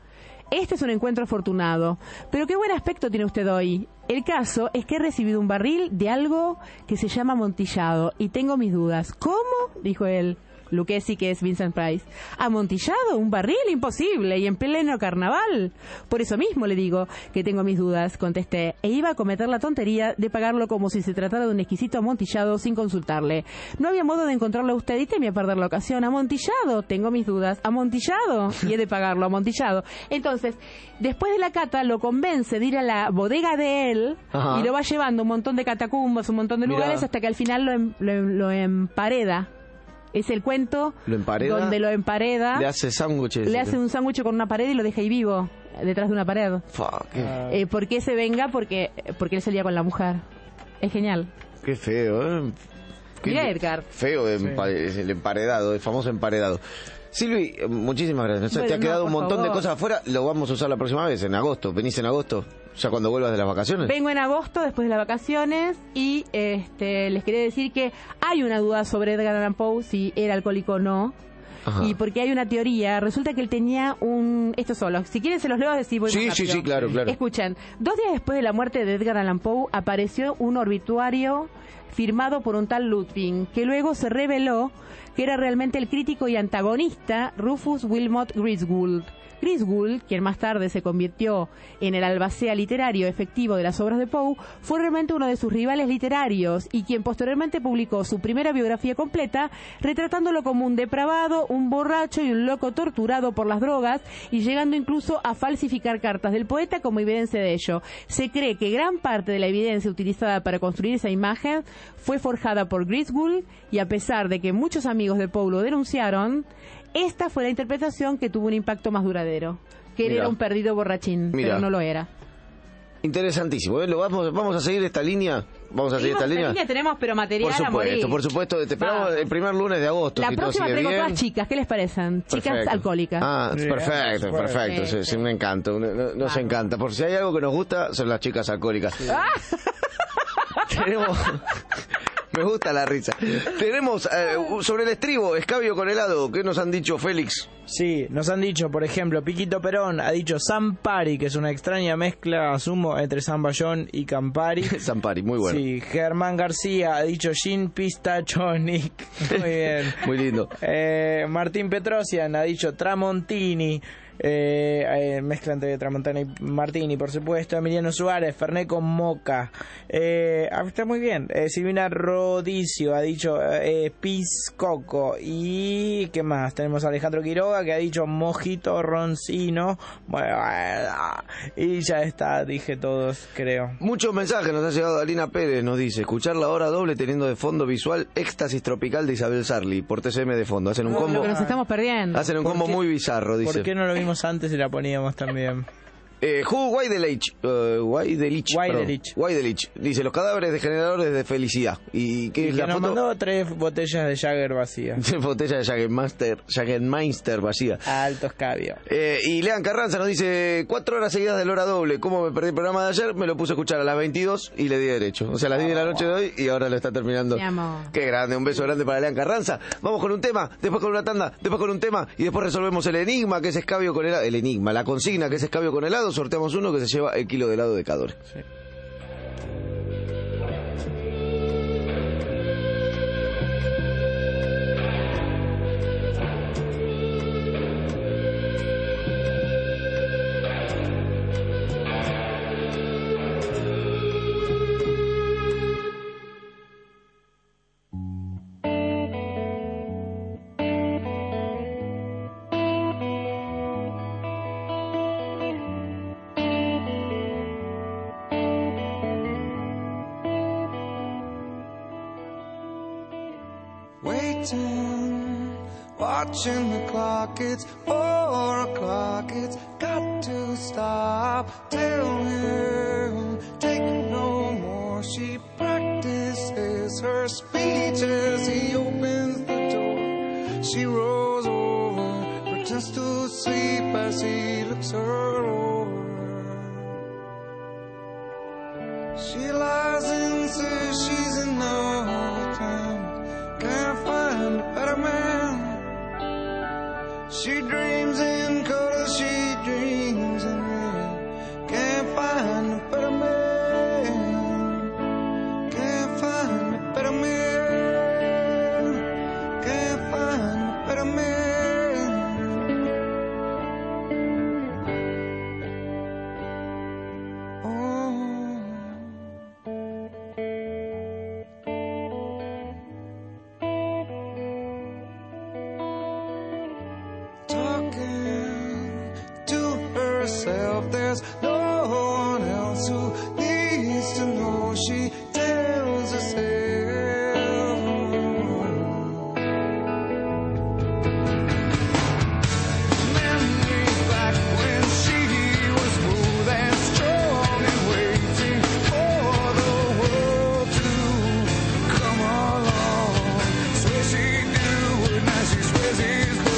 este es un encuentro afortunado, pero qué buen aspecto tiene usted hoy. El caso es que he recibido un barril de algo que se llama amontillado y tengo mis dudas. ¿Cómo? Dijo él. Lucchesi, que es Vincent Price. ¿Amontillado? ¿Un barril? Imposible. ¿Y en pleno carnaval? Por eso mismo le digo que tengo mis dudas, contesté, e iba a cometer la tontería de pagarlo como si se tratara de un exquisito amontillado sin consultarle. No había modo de encontrarlo a usted y temía perder la ocasión. ¿Amontillado? Tengo mis dudas. ¿Amontillado? Y he de pagarlo, amontillado. Entonces, después de la cata, lo convence de ir a la bodega de él. Ajá. Y lo va llevando un montón de catacumbas, un montón de lugares, Mirá. hasta que al final lo, em, lo, lo empareda. Es el cuento ¿Lo empareda? donde lo empareda. Le hace sándwiches. Le hace un sándwich con una pared y lo deja ahí vivo, detrás de una pared. Fuck. Eh, ¿Por qué se venga? Porque porque él salía con la mujer. Es genial. Qué feo, ¿eh? Qué Mira, Edgar. Feo, sí. empa el emparedado, el famoso emparedado. Silvi, muchísimas gracias. Bueno, te ha quedado no, un montón favor. de cosas afuera. Lo vamos a usar la próxima vez, en agosto. ¿Venís en agosto? ¿Ya cuando vuelvas de las vacaciones? Vengo en agosto, después de las vacaciones. Y este les quería decir que hay una duda sobre Edgar Allan Poe, si era alcohólico o no. Ajá. Y porque hay una teoría. Resulta que él tenía un... Esto solo. Si quieren se los leo a decir. Voy sí, sí, sí, claro, claro. Escuchan. Dos días después de la muerte de Edgar Allan Poe, apareció un obituario firmado por un tal Ludwig, que luego se reveló que era realmente el crítico y antagonista Rufus Wilmot Griswold. Griswold, quien más tarde se convirtió en el albacea literario efectivo de las obras de Poe, fue realmente uno de sus rivales literarios y quien posteriormente publicó su primera biografía completa, retratándolo como un depravado, un borracho y un loco torturado por las drogas y llegando incluso a falsificar cartas del poeta como evidencia de ello. Se cree que gran parte de la evidencia utilizada para construir esa imagen fue forjada por Griswold y a pesar de que muchos amigos de Poe lo denunciaron, esta fue la interpretación que tuvo un impacto más duradero. Que él Mira. era un perdido borrachín, Mira. pero no lo era. Interesantísimo. ¿eh? Lo vamos, vamos a seguir esta línea. Vamos a seguir esta línea. línea. Tenemos, pero material por supuesto, a morir. Por supuesto, te esperamos el primer lunes de agosto. La si próxima todo traigo bien. todas chicas. ¿Qué les parecen? Chicas Perfecto. alcohólicas. Ah, sí, perfecto, sí, perfecto. Sí, sí, me encanta. Nos, nos encanta. Por si hay algo que nos gusta, son las chicas alcohólicas. Sí. Ah. Tenemos... Me gusta la risa. Tenemos eh, sobre el estribo, escabio con helado. ¿Qué nos han dicho, Félix? Sí, nos han dicho, por ejemplo, Piquito Perón ha dicho Sampari, que es una extraña mezcla, asumo, entre Zamballón y Campari. Sampari, muy bueno. Sí, Germán García ha dicho Gin Pistachonic. Muy bien. Muy lindo. Eh, Martín Petrosian ha dicho Tramontini. Eh, eh, mezcla entre Tramontana y Martini, por supuesto. Emiliano Suárez, Fernet con Moca. Eh, está muy bien. Eh, Silvina Rodicio ha dicho eh, Piscoco. Y ¿qué más? Tenemos a Alejandro Quiroga que ha dicho Mojito Roncino. Bueno, y ya está, dije todos, creo. Muchos mensajes nos ha llegado. Alina Pérez nos dice: escuchar la hora doble teniendo de fondo visual Éxtasis Tropical de Isabel Sarli por T C M de fondo. Hacen un no, combo. Lo que nos estamos perdiendo. Hacen un combo muy bizarro, dice. ¿Por qué no lo vimos antes y la poníamos también? Eh, Who Waidelich, uh, Waidelich, Waidelich. Waidelich, dice los cadáveres de generadores de felicidad. ¿Y qué y es que la nos foto? mandó tres botellas de Jagger vacías. Tres botellas de Jagermeister, Jagermeister vacía. Alto escabio. Eh, y Lean Carranza nos dice: cuatro horas seguidas de hora doble. ¿Cómo me perdí el programa de ayer? Me lo puse a escuchar a las veintidós y le di derecho. O sea, a las diez de la noche de hoy y ahora lo está terminando. Mi amor. Qué grande, un beso grande para Lean Carranza. Vamos con un tema, después con una tanda, después con un tema y después resolvemos el enigma que es escabio con helado. El enigma, la consigna que es escabio con helado. Sorteamos uno que se lleva el kilo de helado de Cadore. Sí. Waiting, watching the clock, it's four o'clock, it's got to stop. Tell him, take no more. She practices her speech as he opens the door. She rolls over, pretends to sleep as he looks her over. She lies and says she's in love with him. Can't find a better man. She dreams in color, she dreams in red. Can't find a better man. Can't find a better man. Can't find a better man. There's no one else who needs to know. She tells herself. Memories back when she was smooth and strong and waiting for the world to come along. Swear she'd do it, now she swears he's wrong.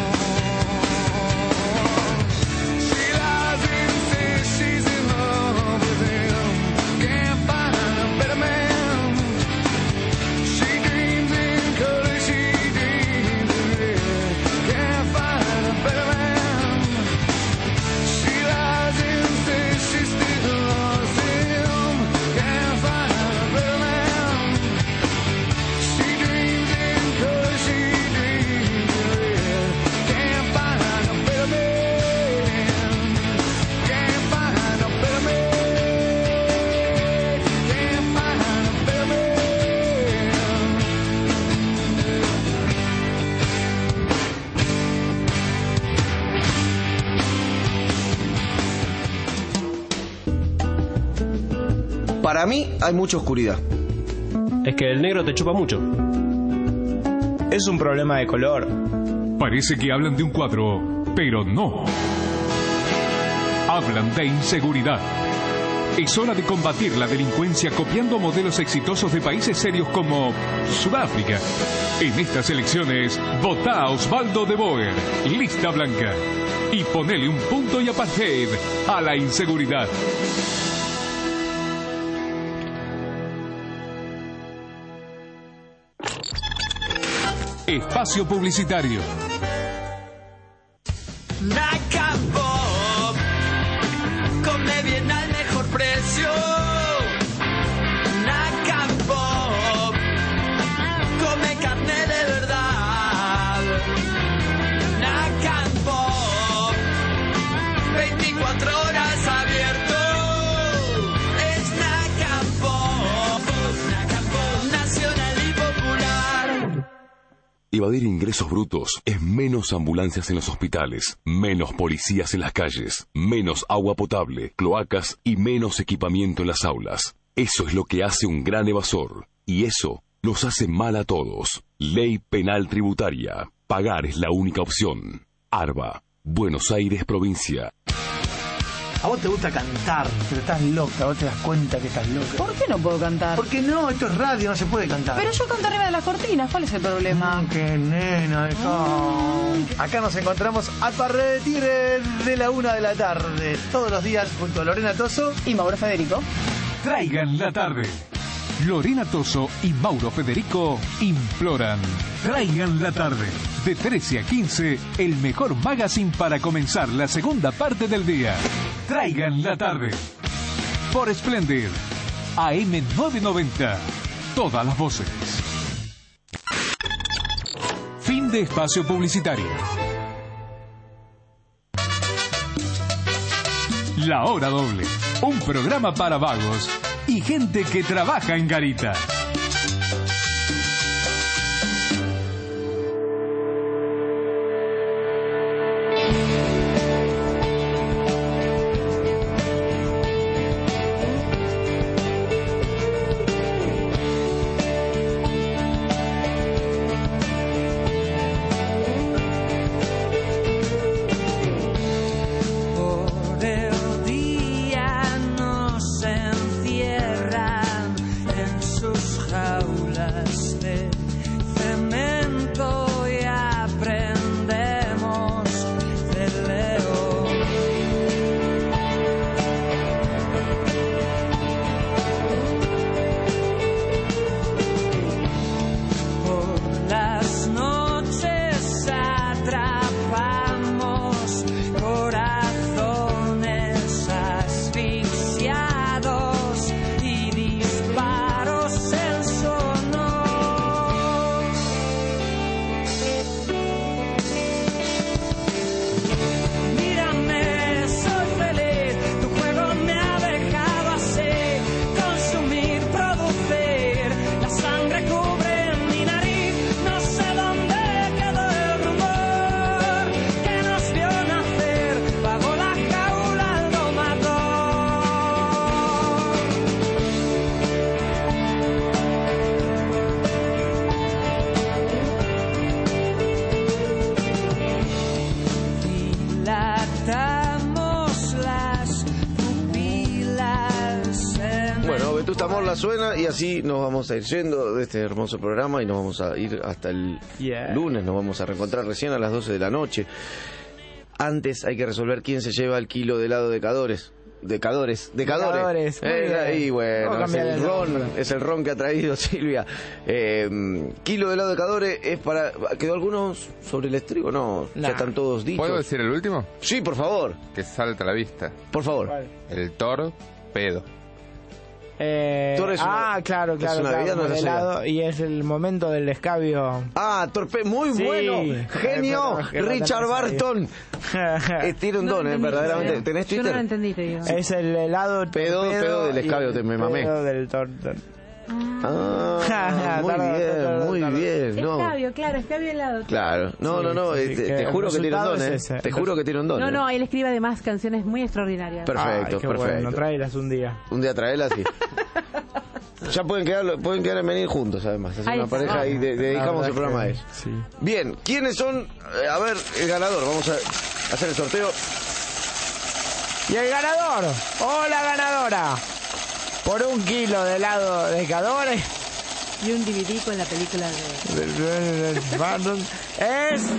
She's in love with him. Can't find a better man. She dreams in color, she dreams in red. Can't find a better man. She lies and says she still loves him. Can't find a better man. She dreams in color, she dreams in red. Can't find a better man. Para mí hay mucha oscuridad. Es que el negro te chupa mucho. Es un problema de color. Parece que hablan de un cuadro, pero no. Hablan de inseguridad. Es hora de combatir la delincuencia copiando modelos exitosos de países serios como Sudáfrica. En estas elecciones, votá a Osvaldo de Boer, lista blanca, y ponele un punto y apartheid a la inseguridad. Espacio publicitario. Naca Pop, come bien al mejor precio. Naca Pop, come carne de verdad. Naca Pop, veinticuatro horas abierto. Es Naca Pop, Naca Pop, nacional y popular. Evadir ingresos brutos es menos ambulancias en los hospitales, menos policías en las calles, menos agua potable, cloacas y menos equipamiento en las aulas. Eso es lo que hace un gran evasor, y eso nos hace mal a todos. Ley Penal Tributaria. Pagar es la única opción. ARBA, Buenos Aires, provincia. A vos te gusta cantar, pero estás loca, vos te das cuenta que estás loca. ¿Por qué no puedo cantar? Porque no, esto es radio, no se puede cantar. Pero yo canto arriba de las cortinas, ¿cuál es el problema? Mm, qué nena, de mm. Acá nos encontramos a partir de la una de la tarde, todos los días, junto a Lorena Tosso y Mauro Federico. Traigan la tarde. Lorena Tosso y Mauro Federico imploran. Traigan la tarde. De trece a quince, el mejor magazine para comenzar la segunda parte del día. Traigan la tarde. Por Splendid. A M novecientos noventa. Todas las voces. Fin de espacio publicitario. La Hora Doble. Un programa para vagos y gente que trabaja en garita. Sus Vetusta Morla suena y así nos vamos a ir yendo de este hermoso programa y nos vamos a ir hasta el yeah. lunes. Nos vamos a reencontrar recién a las doce de la noche. Antes hay que resolver quién se lleva el kilo de helado de Cadores. Decadores, decadores. Eh, y bueno, es el ron, es el ron que ha traído Silvia. Eh, kilo de helado de Cadores es para. ¿Quedó algunos sobre el estribo? No, nah. Ya están todos dichos. ¿Puedo decir el último? Sí, por favor. Que salta a la vista. Por favor. ¿Cuál? El torpedo. Eh, ah, una, claro, claro, claro, no helado, y es el momento del escabio. Ah, torpe, muy sí. bueno, genio, Richard Barton. eh, tiene un no don, eh, verdaderamente. ¿Tenés Twitter? Yo no lo entendí, te digo. Es el helado pedo, pedo, pedo del escabio, te me mamé. Pedo del tor, tor. Ah, muy bien, muy bien. No. Escabio, claro, escabio helado. Claro, no, sí, no, no, sí, te, te juro que tiene un don, eh. Te juro que tiene un don. No, no, él escribe además canciones muy extraordinarias. Perfecto, Ay, qué perfecto. Bueno, tráelas un día. Un día traelas y ya pueden quedar, pueden quedar en venir juntos, además. Es una pareja y de, dedicamos el programa a eso. Sí. Bien, ¿quiénes son? A ver, el ganador. Vamos a hacer el sorteo. Y el ganador, o la ganadora, por un kilo de helado de Cadores y un D V D con la película de es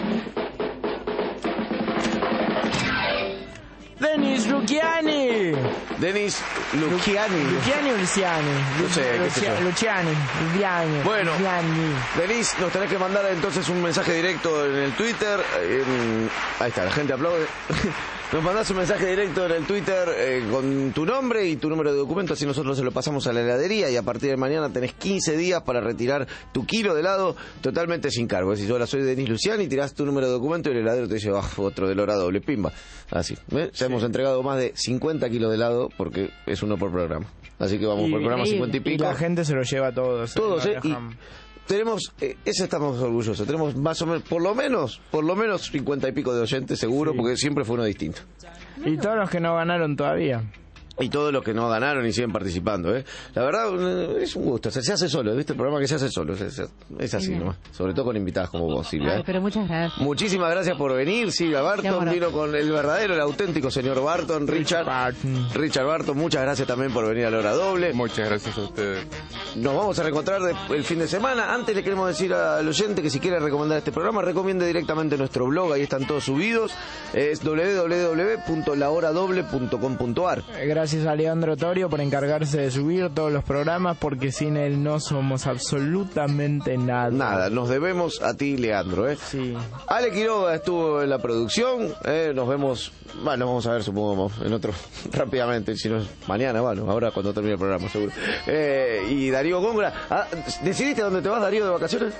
Denis Luciani. Denis Luciani. Luciani o Luciani. No sé, qué sé yo. Luciani. Luciani. Bueno, Luciani. Denis, nos tenés que mandar entonces un mensaje directo en el Twitter. En... Ahí está, la gente aplaude. Nos mandás un mensaje directo en el Twitter eh, con tu nombre y tu número de documento, así nosotros se lo pasamos a la heladería y a partir de mañana tenés quince días para retirar tu kilo de helado totalmente sin cargo. Si yo ahora soy Denis Luciani, tirás tu número de documento y el heladero te dice, oh, otro del hora doble, pimba. Así, ¿ves? Ya sí. Hemos entregado más de cincuenta kilos de helado porque es uno por programa. Así que vamos y, por el programa y, cincuenta y pico. Y la gente se lo lleva todos. Todos, ¿eh? Y tenemos, eh, ese estamos orgullosos, tenemos más o menos, por lo menos, por lo menos cincuenta y pico de oyentes seguro, sí. Porque siempre fue uno distinto. Y todos los que no ganaron todavía. Y todos los que no ganaron y siguen participando, ¿eh? La verdad, es un gusto. Se, se hace solo, ¿viste? El programa que se hace solo. Es, es así, ¿no? Sobre todo con invitadas como vos, Silvia. Ay, pero muchas gracias. Muchísimas gracias por venir, Silvia Barton. Vino con el verdadero, el auténtico señor Barton, Richard. Barton. Richard Barton, muchas gracias también por venir a la hora doble. Muchas gracias a ustedes. Nos vamos a reencontrar de, el fin de semana. Antes le queremos decir al oyente que si quiere recomendar este programa, recomiende directamente nuestro blog. Ahí están todos subidos. Es doble u doble u doble u punto la hora doble punto com punto a r. Gracias a Leandro Torio por encargarse de subir todos los programas, porque sin él no somos absolutamente nada. Nada, nos debemos a ti, Leandro, ¿eh? Sí. Ale Quiroga estuvo en la producción, ¿eh? Nos vemos, bueno, vamos a ver, supongo, en otro, rápidamente, si no es mañana, bueno, ahora cuando termine el programa, seguro. Eh, y Darío Góngora, ah, ¿decidiste dónde te vas, Darío, de vacaciones?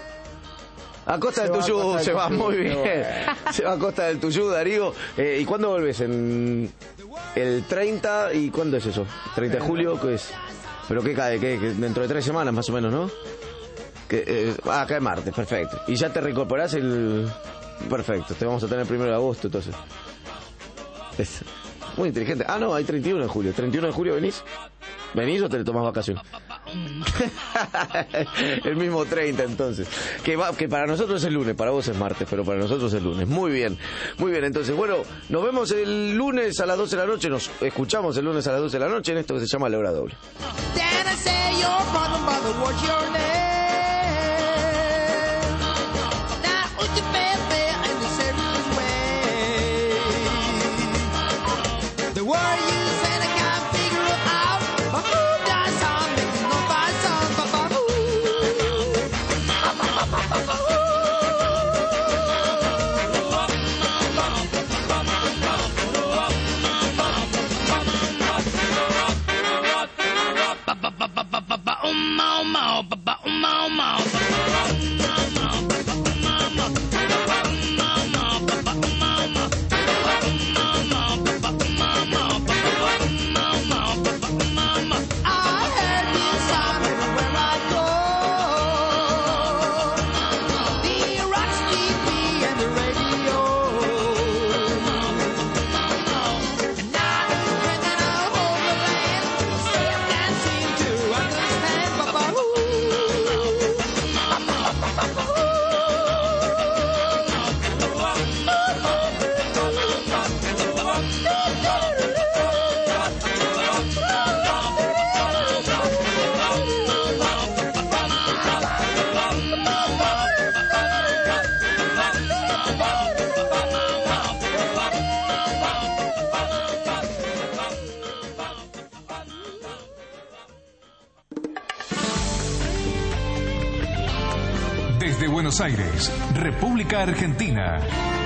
A Costa del Tuyú, se va muy bien. Se va a Costa del Tuyú, Darío. Eh, ¿Y cuándo volvés? En el treinta, ¿y cuándo es eso? ¿treinta de julio? ¿Qué es? ¿Pero qué cae? ¿Qué? Dentro de tres semanas más o menos, ¿no? Que, eh, ah, cae martes, perfecto. ¿Y ya te reincorporás el...? Perfecto, te vamos a tener el primero de agosto, entonces. Es muy inteligente. Ah, no, hay treinta y uno de julio. ¿treinta y uno de julio venís? ¿Venís o te tomás vacaciones? El mismo treinta, entonces. Que, va, que para nosotros es el lunes, para vos es martes, pero para nosotros es el lunes. Muy bien, muy bien. Entonces, bueno, nos vemos el lunes a las doce de la noche. Nos escuchamos el lunes a las doce de la noche en esto que se llama La Hora Doble. Buenos Aires, República Argentina.